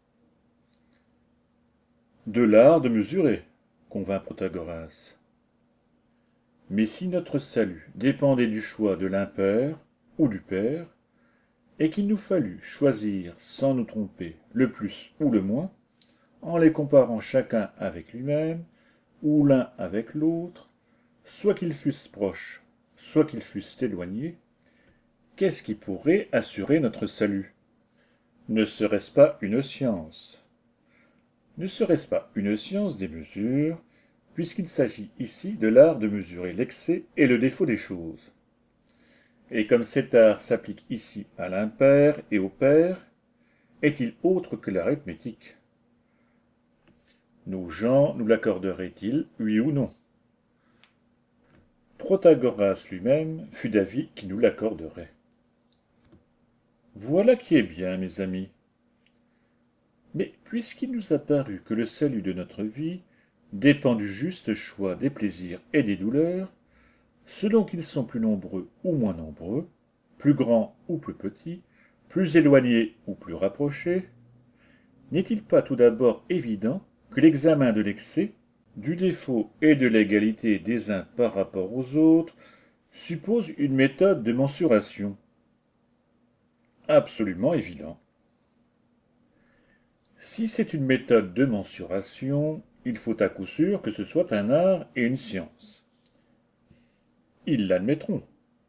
De l'art de mesurer, convint Protagoras. Mais si notre salut dépendait du choix de l'impair ou du pair, et qu'il nous fallut choisir sans nous tromper le plus ou le moins, en les comparant chacun avec lui-même, ou l'un avec l'autre, soit qu'ils fussent proches, soit qu'ils fussent éloignés, qu'est-ce qui pourrait assurer notre salut? Ne serait-ce pas une science? Ne serait-ce pas une science des mesures, puisqu'il s'agit ici de l'art de mesurer l'excès et le défaut des choses? Et comme cet art s'applique ici à l'impair et au pair, est-il autre que l'arithmétique? Nos gens nous l'accorderaient-ils, oui ou non? Protagoras lui-même fut d'avis qu'il nous l'accorderait. Voilà qui est bien, mes amis. Mais puisqu'il nous a paru que le salut de notre vie dépend du juste choix des plaisirs et des douleurs, selon qu'ils sont plus nombreux ou moins nombreux, plus grands ou plus petits, plus éloignés ou plus rapprochés, n'est-il pas tout d'abord évident que l'examen de l'excès, du défaut et de l'égalité des uns par rapport aux autres suppose une méthode de mensuration? Absolument évident. Si c'est une méthode de mensuration, il faut à coup sûr que ce soit un art et une science. Ils l'admettront.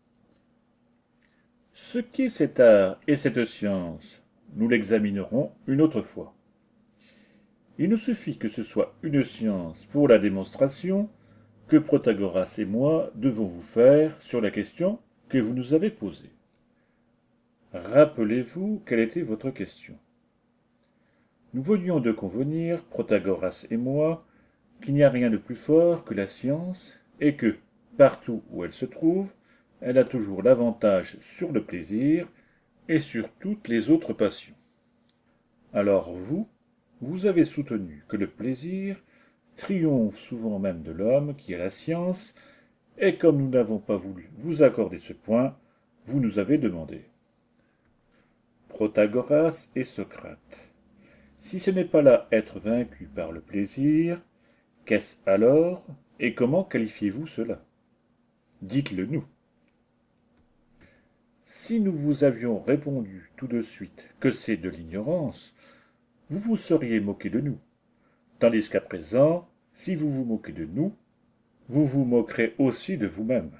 Ce qu'est cet art et cette science, nous l'examinerons une autre fois. Il nous suffit que ce soit une science pour la démonstration que Protagoras et moi devons vous faire sur la question que vous nous avez posée. Rappelez-vous quelle était votre question. Nous venions de convenir, Protagoras et moi, qu'il n'y a rien de plus fort que la science, et que, partout où elle se trouve, elle a toujours l'avantage sur le plaisir et sur toutes les autres passions. Alors vous avez soutenu que le plaisir triomphe souvent même de l'homme qui a la science, et comme nous n'avons pas voulu vous accorder ce point, vous nous avez demandé. Protagoras et Socrate. Si ce n'est pas là être vaincu par le plaisir, qu'est-ce alors, et comment qualifiez-vous cela? Dites-le nous. Si nous vous avions répondu tout de suite que c'est de l'ignorance, vous vous seriez moqué de nous. Tandis qu'à présent, si vous vous moquez de nous, vous vous moquerez aussi de vous-même.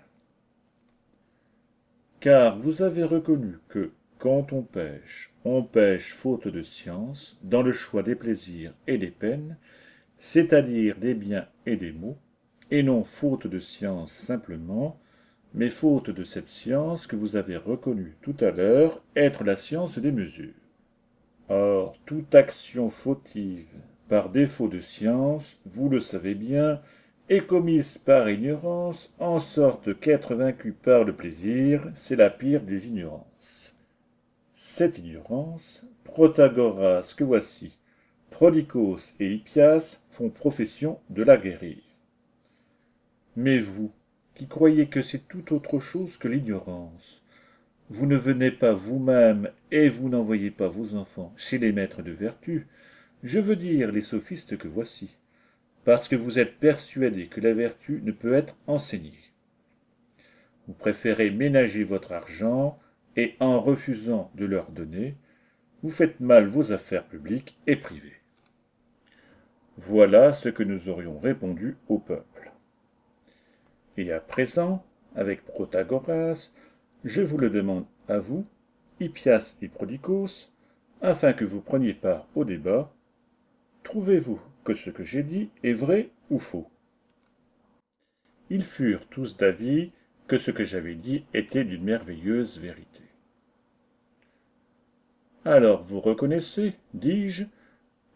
Car vous avez reconnu que, quand on pêche faute de science, dans le choix des plaisirs et des peines, c'est-à-dire des biens et des maux, et non faute de science simplement, mais faute de cette science que vous avez reconnue tout à l'heure être la science des mesures. Or, toute action fautive, par défaut de science, vous le savez bien, est commise par ignorance, en sorte qu'être vaincu par le plaisir, c'est la pire des ignorances. Cette ignorance, Protagoras que voici, Prodicos et Hippias font profession de la guérir. Mais vous, qui croyez que c'est tout autre chose que l'ignorance, vous ne venez pas vous-même et vous n'envoyez pas vos enfants chez les maîtres de vertu, je veux dire les sophistes que voici, parce que vous êtes persuadés que la vertu ne peut être enseignée. Vous préférez ménager votre argent, et en refusant de leur donner, vous faites mal vos affaires publiques et privées. Voilà ce que nous aurions répondu au peuple. Et à présent, avec Protagoras, je vous le demande à vous, Hippias et Prodicos, afin que vous preniez part au débat, trouvez-vous que ce que j'ai dit est vrai ou faux? Ils furent tous d'avis que ce que j'avais dit était d'une merveilleuse vérité. Alors vous reconnaissez, dis-je,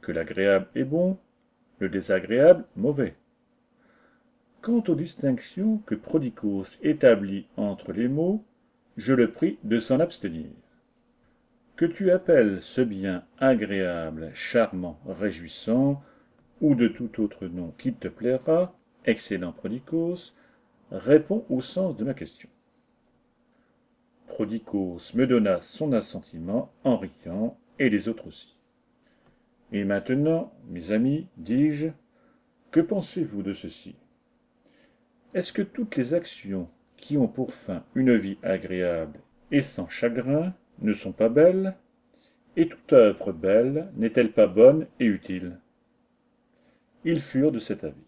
que l'agréable est bon, le désagréable mauvais. Quant aux distinctions que Prodicus établit entre les mots, je le prie de s'en abstenir. Que tu appelles ce bien agréable, charmant, réjouissant, ou de tout autre nom qui te plaira, excellent Prodicus, réponds au sens de ma question. Prodicus me donna son assentiment en riant, et les autres aussi. Et maintenant, mes amis, dis-je, que pensez-vous de ceci? Est-ce que toutes les actions qui ont pour fin une vie agréable et sans chagrin ne sont pas belles? Et toute œuvre belle n'est-elle pas bonne et utile? Ils furent de cet avis.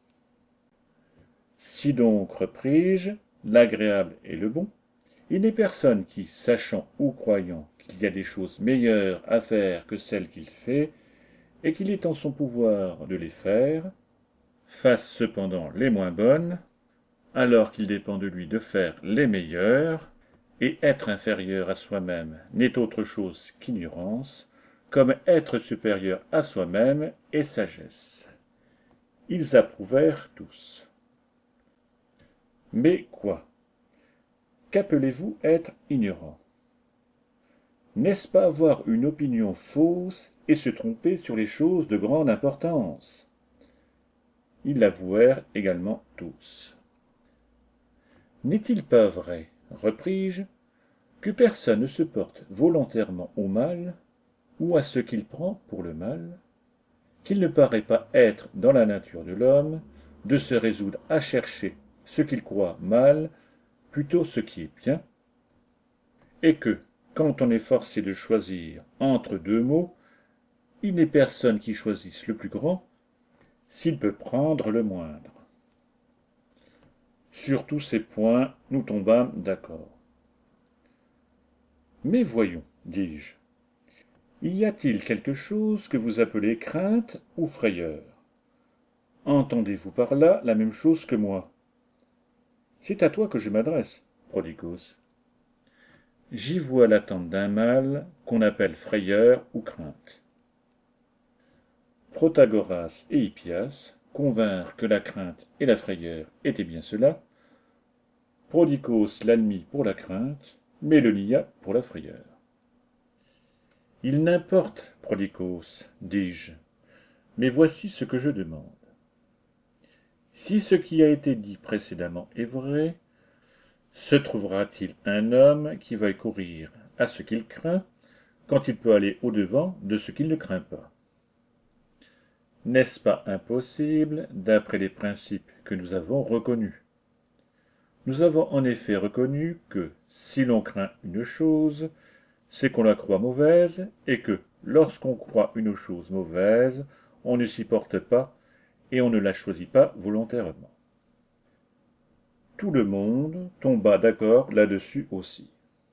Si donc, repris-je, l'agréable est le bon, il n'est personne qui, sachant ou croyant qu'il y a des choses meilleures à faire que celles qu'il fait, et qu'il est en son pouvoir de les faire, fasse cependant les moins bonnes, alors qu'il dépend de lui de faire les meilleures, et être inférieur à soi-même n'est autre chose qu'ignorance, comme être supérieur à soi-même est sagesse. Ils approuvèrent tous. Mais quoi? Qu'appelez-vous être ignorant? N'est-ce pas avoir une opinion fausse et se tromper sur les choses de grande importance? Ils l'avouèrent également tous. N'est-il pas vrai, repris-je, que personne ne se porte volontairement au mal, ou à ce qu'il prend pour le mal, qu'il ne paraît pas être dans la nature de l'homme de se résoudre à chercher ce qu'il croit mal, plutôt ce qui est bien, et que, quand on est forcé de choisir entre deux maux, il n'est personne qui choisisse le plus grand, s'il peut prendre le moindre. Sur tous ces points, nous tombâmes d'accord. Mais voyons, dis-je, y a-t-il quelque chose que vous appelez crainte ou frayeur? Entendez-vous par là la même chose que moi? C'est à toi que je m'adresse, Prodicus. J'y vois l'attente d'un mal qu'on appelle frayeur ou crainte. Protagoras et Hippias convinrent que la crainte et la frayeur étaient bien cela. Prodicus l'admit pour la crainte, mais le nia pour la frayeur. Il n'importe, Prodicus, dis-je, mais voici ce que je demande. Si ce qui a été dit précédemment est vrai, se trouvera-t-il un homme qui veuille courir à ce qu'il craint, quand il peut aller au-devant de ce qu'il ne craint pas? N'est-ce pas impossible d'après les principes que nous avons reconnus? Nous avons en effet reconnu que, si l'on craint une chose, c'est qu'on la croit mauvaise, et que, lorsqu'on croit une chose mauvaise, on ne s'y porte pas, et on ne la choisit pas volontairement. Tout le monde tomba d'accord là-dessus aussi.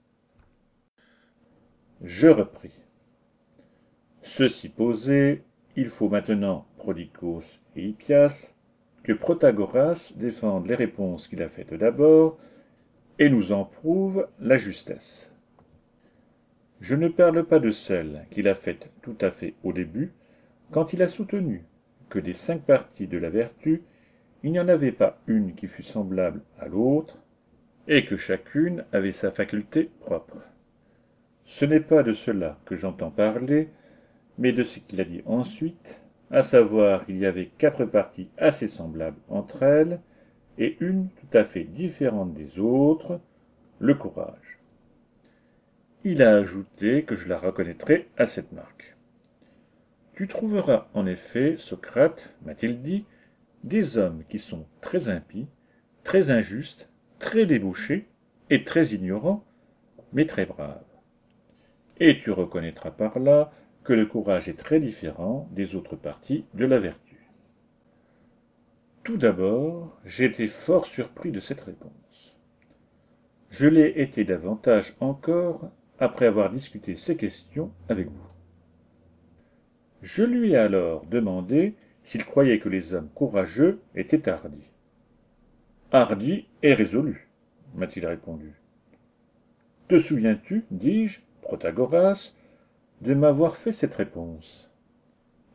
Je repris. Ceci posé, il faut maintenant, Prodicus et Hippias, que Protagoras défende les réponses qu'il a faites d'abord, et nous en prouve la justesse. Je ne parle pas de celle qu'il a faite tout à fait au début, quand il a soutenu que des 5 parties de la vertu, il n'y en avait pas une qui fût semblable à l'autre, et que chacune avait sa faculté propre. Ce n'est pas de cela que j'entends parler, mais de ce qu'il a dit ensuite, à savoir qu'il y avait 4 parties assez semblables entre elles, et une tout à fait différente des autres, le courage. Il a ajouté que je la reconnaîtrais à cette marque. Tu trouveras en effet, Socrate, m'a-t-il dit, des hommes qui sont très impies, très injustes, très débauchés et très ignorants, mais très braves. Et tu reconnaîtras par là que le courage est très différent des autres parties de la vertu. Tout d'abord, j'ai été fort surpris de cette réponse. Je l'ai été davantage encore après avoir discuté ces questions avec vous. Je lui ai alors demandé s'il croyait que les hommes courageux étaient hardis. Hardi et résolu, m'a-t-il répondu. Te souviens-tu, dis-je, Protagoras, de m'avoir fait cette réponse?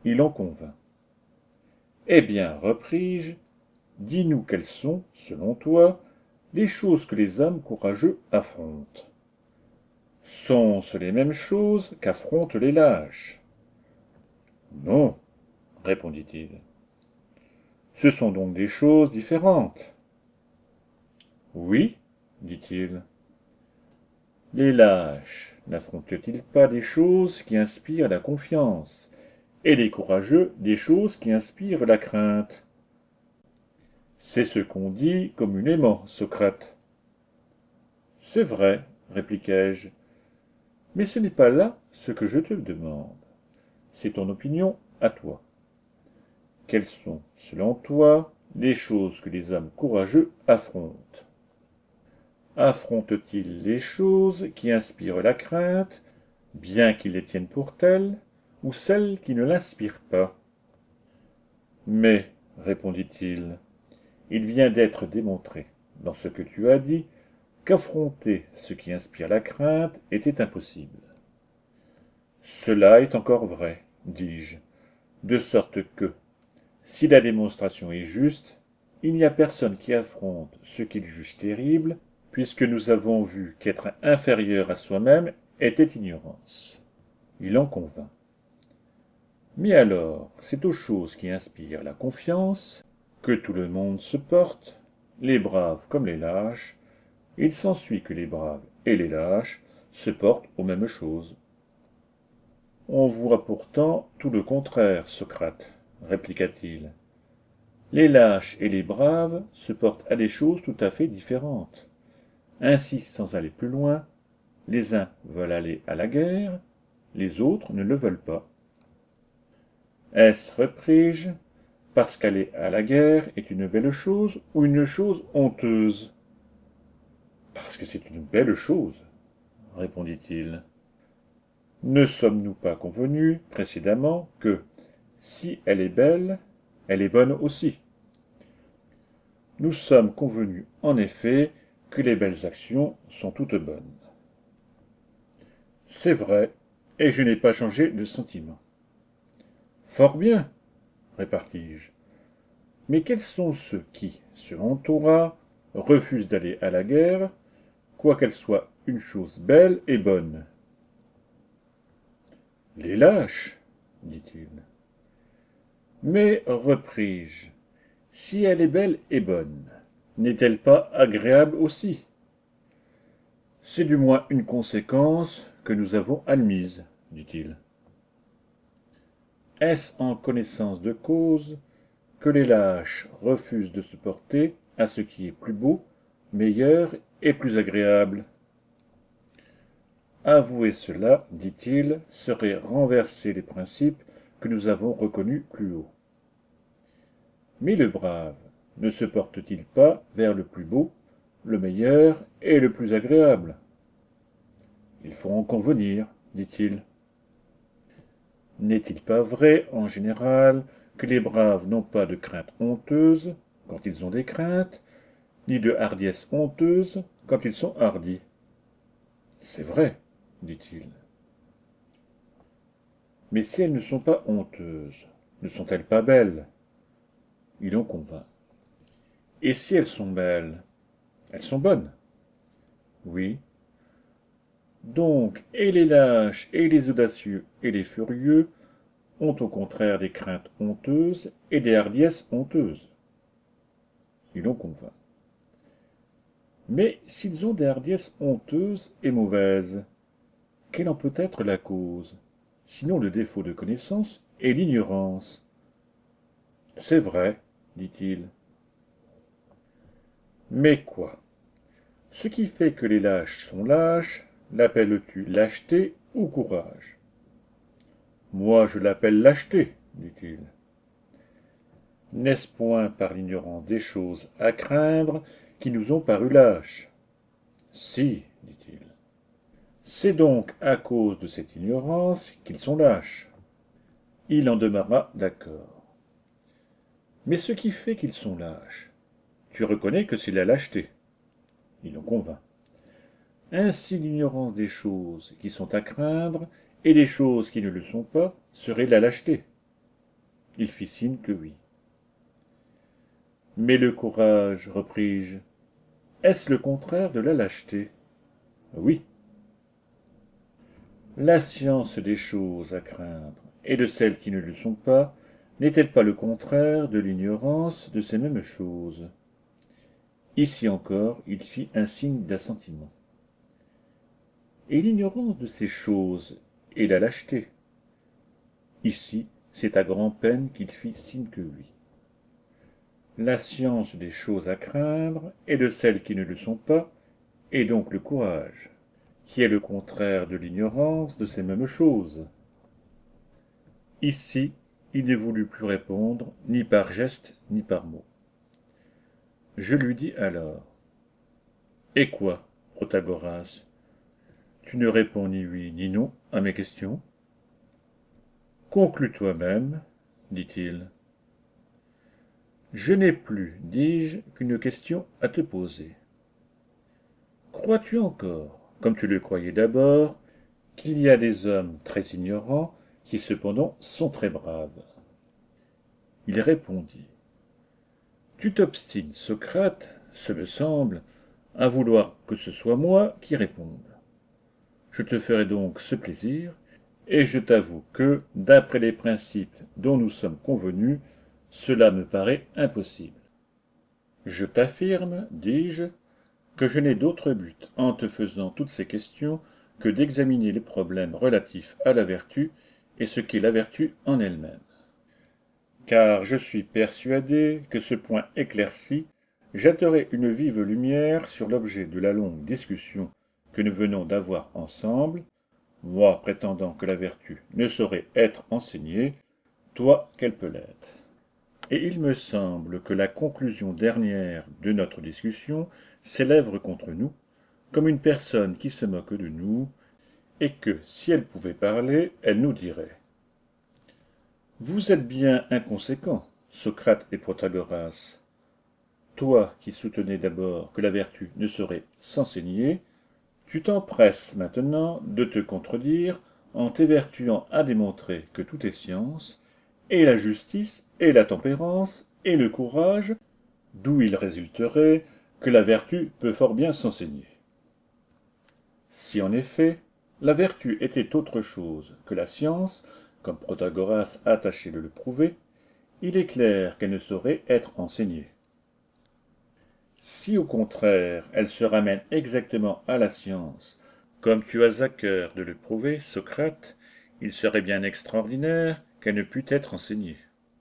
Il en convint. Eh bien, repris-je, eh bien, repris-je, dis-nous quelles sont, selon toi, les choses que les hommes courageux affrontent. Sont-ce les mêmes choses qu'affrontent les lâches? Non, répondit-il. Ce sont donc des choses différentes. Oui, dit-il. Les lâches n'affrontent-ils pas des choses qui inspirent la confiance, et les courageux des choses qui inspirent la crainte? C'est ce qu'on dit communément, Socrate. C'est vrai, répliquai-je, mais ce n'est pas là ce que je te demande. C'est ton opinion à toi. Quelles sont, selon toi, les choses que les hommes courageux affrontent? Affrontent-ils les choses qui inspirent la crainte, bien qu'ils les tiennent pour telles, ou celles qui ne l'inspirent pas? Mais, répondit-il, il vient d'être démontré, dans ce que tu as dit, qu'affronter ce qui inspire la crainte était impossible. Cela est encore vrai, dis-je, de sorte que, si la démonstration est juste, il n'y a personne qui affronte ce qu'il juge terrible, puisque nous avons vu qu'être inférieur à soi-même était ignorance. Il en convint. Mais alors, c'est aux choses qui inspirent la confiance que tout le monde se porte, les braves comme les lâches. Il s'ensuit que les braves et les lâches se portent aux mêmes choses. On voit pourtant tout le contraire, Socrate, répliqua-t-il. Les lâches et les braves se portent à des choses tout à fait différentes. Ainsi, sans aller plus loin, les uns veulent aller à la guerre, les autres ne le veulent pas. Est-ce, repris-je, parce qu'aller à la guerre est une belle chose ou une chose honteuse? Parce que c'est une belle chose, répondit-il. Ne sommes-nous pas convenus précédemment que, si elle est belle, elle est bonne aussi? Nous sommes convenus, en effet, que les belles actions sont toutes bonnes. C'est vrai, et je n'ai pas changé de sentiment. Fort bien, répartis-je. Mais quels sont ceux qui, selon Torah, refusent d'aller à la guerre, quoiqu'elle soit une chose belle et bonne? Les lâches, dit-il. Mais, repris-je, si elle est belle et bonne, n'est-elle pas agréable aussi? C'est du moins une conséquence que nous avons admise, dit-il. Est-ce en connaissance de cause que les lâches refusent de se porter à ce qui est plus beau, meilleur et plus agréable? Avouer cela, dit-il, serait renverser les principes que nous avons reconnus plus haut. Mais le brave ne se porte-t-il pas vers le plus beau, le meilleur et le plus agréable? Il faut en convenir, dit-il. N'est-il pas vrai, en général, que les braves n'ont pas de crainte honteuse quand ils ont des craintes, ni de hardiesse honteuse quand ils sont hardis? C'est vrai, dit-il. Mais si elles ne sont pas honteuses, ne sont-elles pas belles? Il en convint. Et si elles sont belles, elles sont bonnes? Oui. Donc, et les lâches, et les audacieux, et les furieux ont au contraire des craintes honteuses et des hardiesses honteuses. Il en convint. Mais s'ils ont des hardiesses honteuses et mauvaises, quelle en peut être la cause, sinon le défaut de connaissance et l'ignorance? C'est vrai, dit-il. Mais quoi? Ce qui fait que les lâches sont lâches, l'appelles-tu lâcheté ou courage? Moi, je l'appelle lâcheté, dit-il. N'est-ce point par l'ignorance des choses à craindre qui nous ont paru lâches? Si, dit-il. C'est donc à cause de cette ignorance qu'ils sont lâches. Il en demeura d'accord. Mais ce qui fait qu'ils sont lâches, tu reconnais que c'est la lâcheté. Il en convint. Ainsi l'ignorance des choses qui sont à craindre et des choses qui ne le sont pas serait la lâcheté. Il fit signe que oui. Mais le courage, repris-je, est-ce le contraire de la lâcheté? Oui. La science des choses à craindre, et de celles qui ne le sont pas, n'est-elle pas le contraire de l'ignorance de ces mêmes choses? Ici encore, il fit un signe d'assentiment. Et l'ignorance de ces choses est la lâcheté. Ici, c'est à grand-peine qu'il fit signe que oui. La science des choses à craindre, et de celles qui ne le sont pas, est donc le courage, qui est le contraire de l'ignorance de ces mêmes choses. Ici, il ne voulut plus répondre, ni par geste, ni par mot. Je lui dis alors: Et quoi, Protagoras? Tu ne réponds ni oui ni non à mes questions? Conclus toi-même, dit-il. Je n'ai plus, dis-je, qu'une question à te poser. Crois-tu encore, comme tu le croyais d'abord, qu'il y a des hommes très ignorants qui cependant sont très braves? Il répondit: Tu t'obstines, Socrate, ce me semble, à vouloir que ce soit moi qui réponde. Je te ferai donc ce plaisir, et je t'avoue que, d'après les principes dont nous sommes convenus, cela me paraît impossible. Je t'affirme, dis-je, que je n'ai d'autre but en te faisant toutes ces questions que d'examiner les problèmes relatifs à la vertu et ce qu'est la vertu en elle-même. Car je suis persuadé que ce point éclairci jetterait une vive lumière sur l'objet de la longue discussion que nous venons d'avoir ensemble, moi prétendant que la vertu ne saurait être enseignée, toi qu'elle peut l'être. Et il me semble que la conclusion dernière de notre discussion s'élève contre nous, comme une personne qui se moque de nous, et que, si elle pouvait parler, elle nous dirait: Vous êtes bien inconséquents, Socrate et Protagoras. Toi qui soutenais d'abord que la vertu ne saurait s'enseigner, tu t'empresses maintenant de te contredire en t'évertuant à démontrer que tout est science, et la justice, et la tempérance, et le courage, d'où il résulterait que la vertu peut fort bien s'enseigner. Si en effet la vertu était autre chose que la science, comme Protagoras a tâché de le prouver, il est clair qu'elle ne saurait être enseignée. Si au contraire elle se ramène exactement à la science, comme tu as à cœur de le prouver, Socrate, il serait bien extraordinaire qu'elle ne pût être enseignée.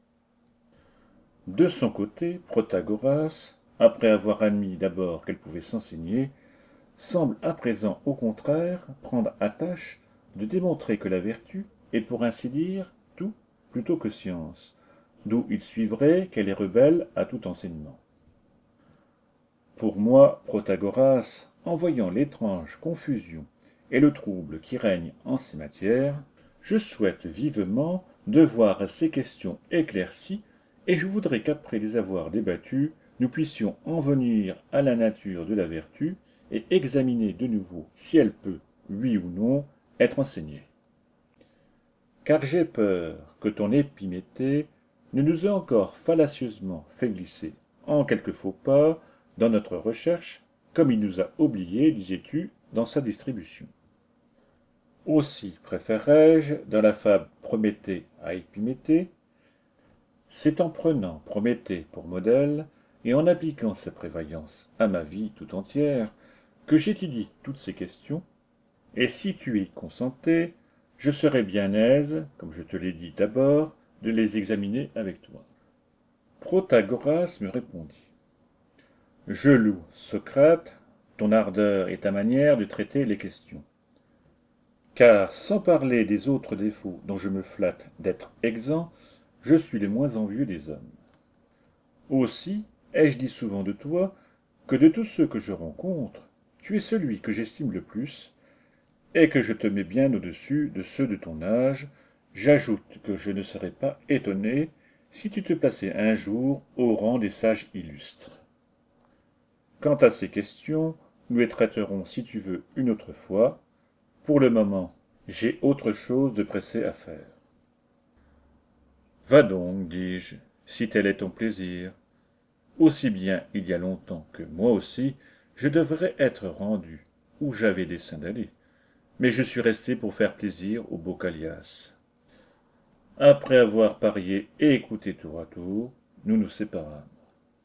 De son côté, Protagoras, après avoir admis d'abord qu'elle pouvait s'enseigner, semble à présent au contraire prendre à tâche de démontrer que la vertu est pour ainsi dire tout plutôt que science, d'où il suivrait qu'elle est rebelle à tout enseignement. Pour moi, Protagoras, en voyant l'étrange confusion et le trouble qui règnent en ces matières, je souhaite vivement de voir ces questions éclaircies, et je voudrais qu'après les avoir débattues, nous puissions en venir à la nature de la vertu et examiner de nouveau si elle peut, oui ou non, être enseignée. Car j'ai peur que ton Épiméthée ne nous ait encore fallacieusement fait glisser en quelques faux pas dans notre recherche, comme il nous a oubliés, disais-tu, dans sa distribution. Aussi préférerais-je, dans la fable Prométhée à Épiméthée, c'est en prenant Prométhée pour modèle et en appliquant sa prévoyance à ma vie tout entière que j'étudie toutes ces questions, et si tu y consentais, je serais bien aise, comme je te l'ai dit d'abord, de les examiner avec toi. Protagoras me répondit: Je loue, Socrate, ton ardeur et ta manière de traiter les questions. Car, sans parler des autres défauts dont je me flatte d'être exempt, je suis le moins envieux des hommes. Aussi, ai-je dit souvent de toi que de tous ceux que je rencontre, tu es celui que j'estime le plus, et que je te mets bien au-dessus de ceux de ton âge. J'ajoute que je ne serais pas étonné si tu te plaçais un jour au rang des sages illustres. Quant à ces questions, nous les traiterons si tu veux une autre fois. Pour le moment, j'ai autre chose de pressé à faire. Va donc, dis-je, si tel est ton plaisir. Aussi bien il y a longtemps que moi aussi, je devrais être rendu où j'avais dessein d'aller. Mais je suis resté pour faire plaisir au beau Callias. Après avoir parié et écouté tour à tour, nous nous séparâmes.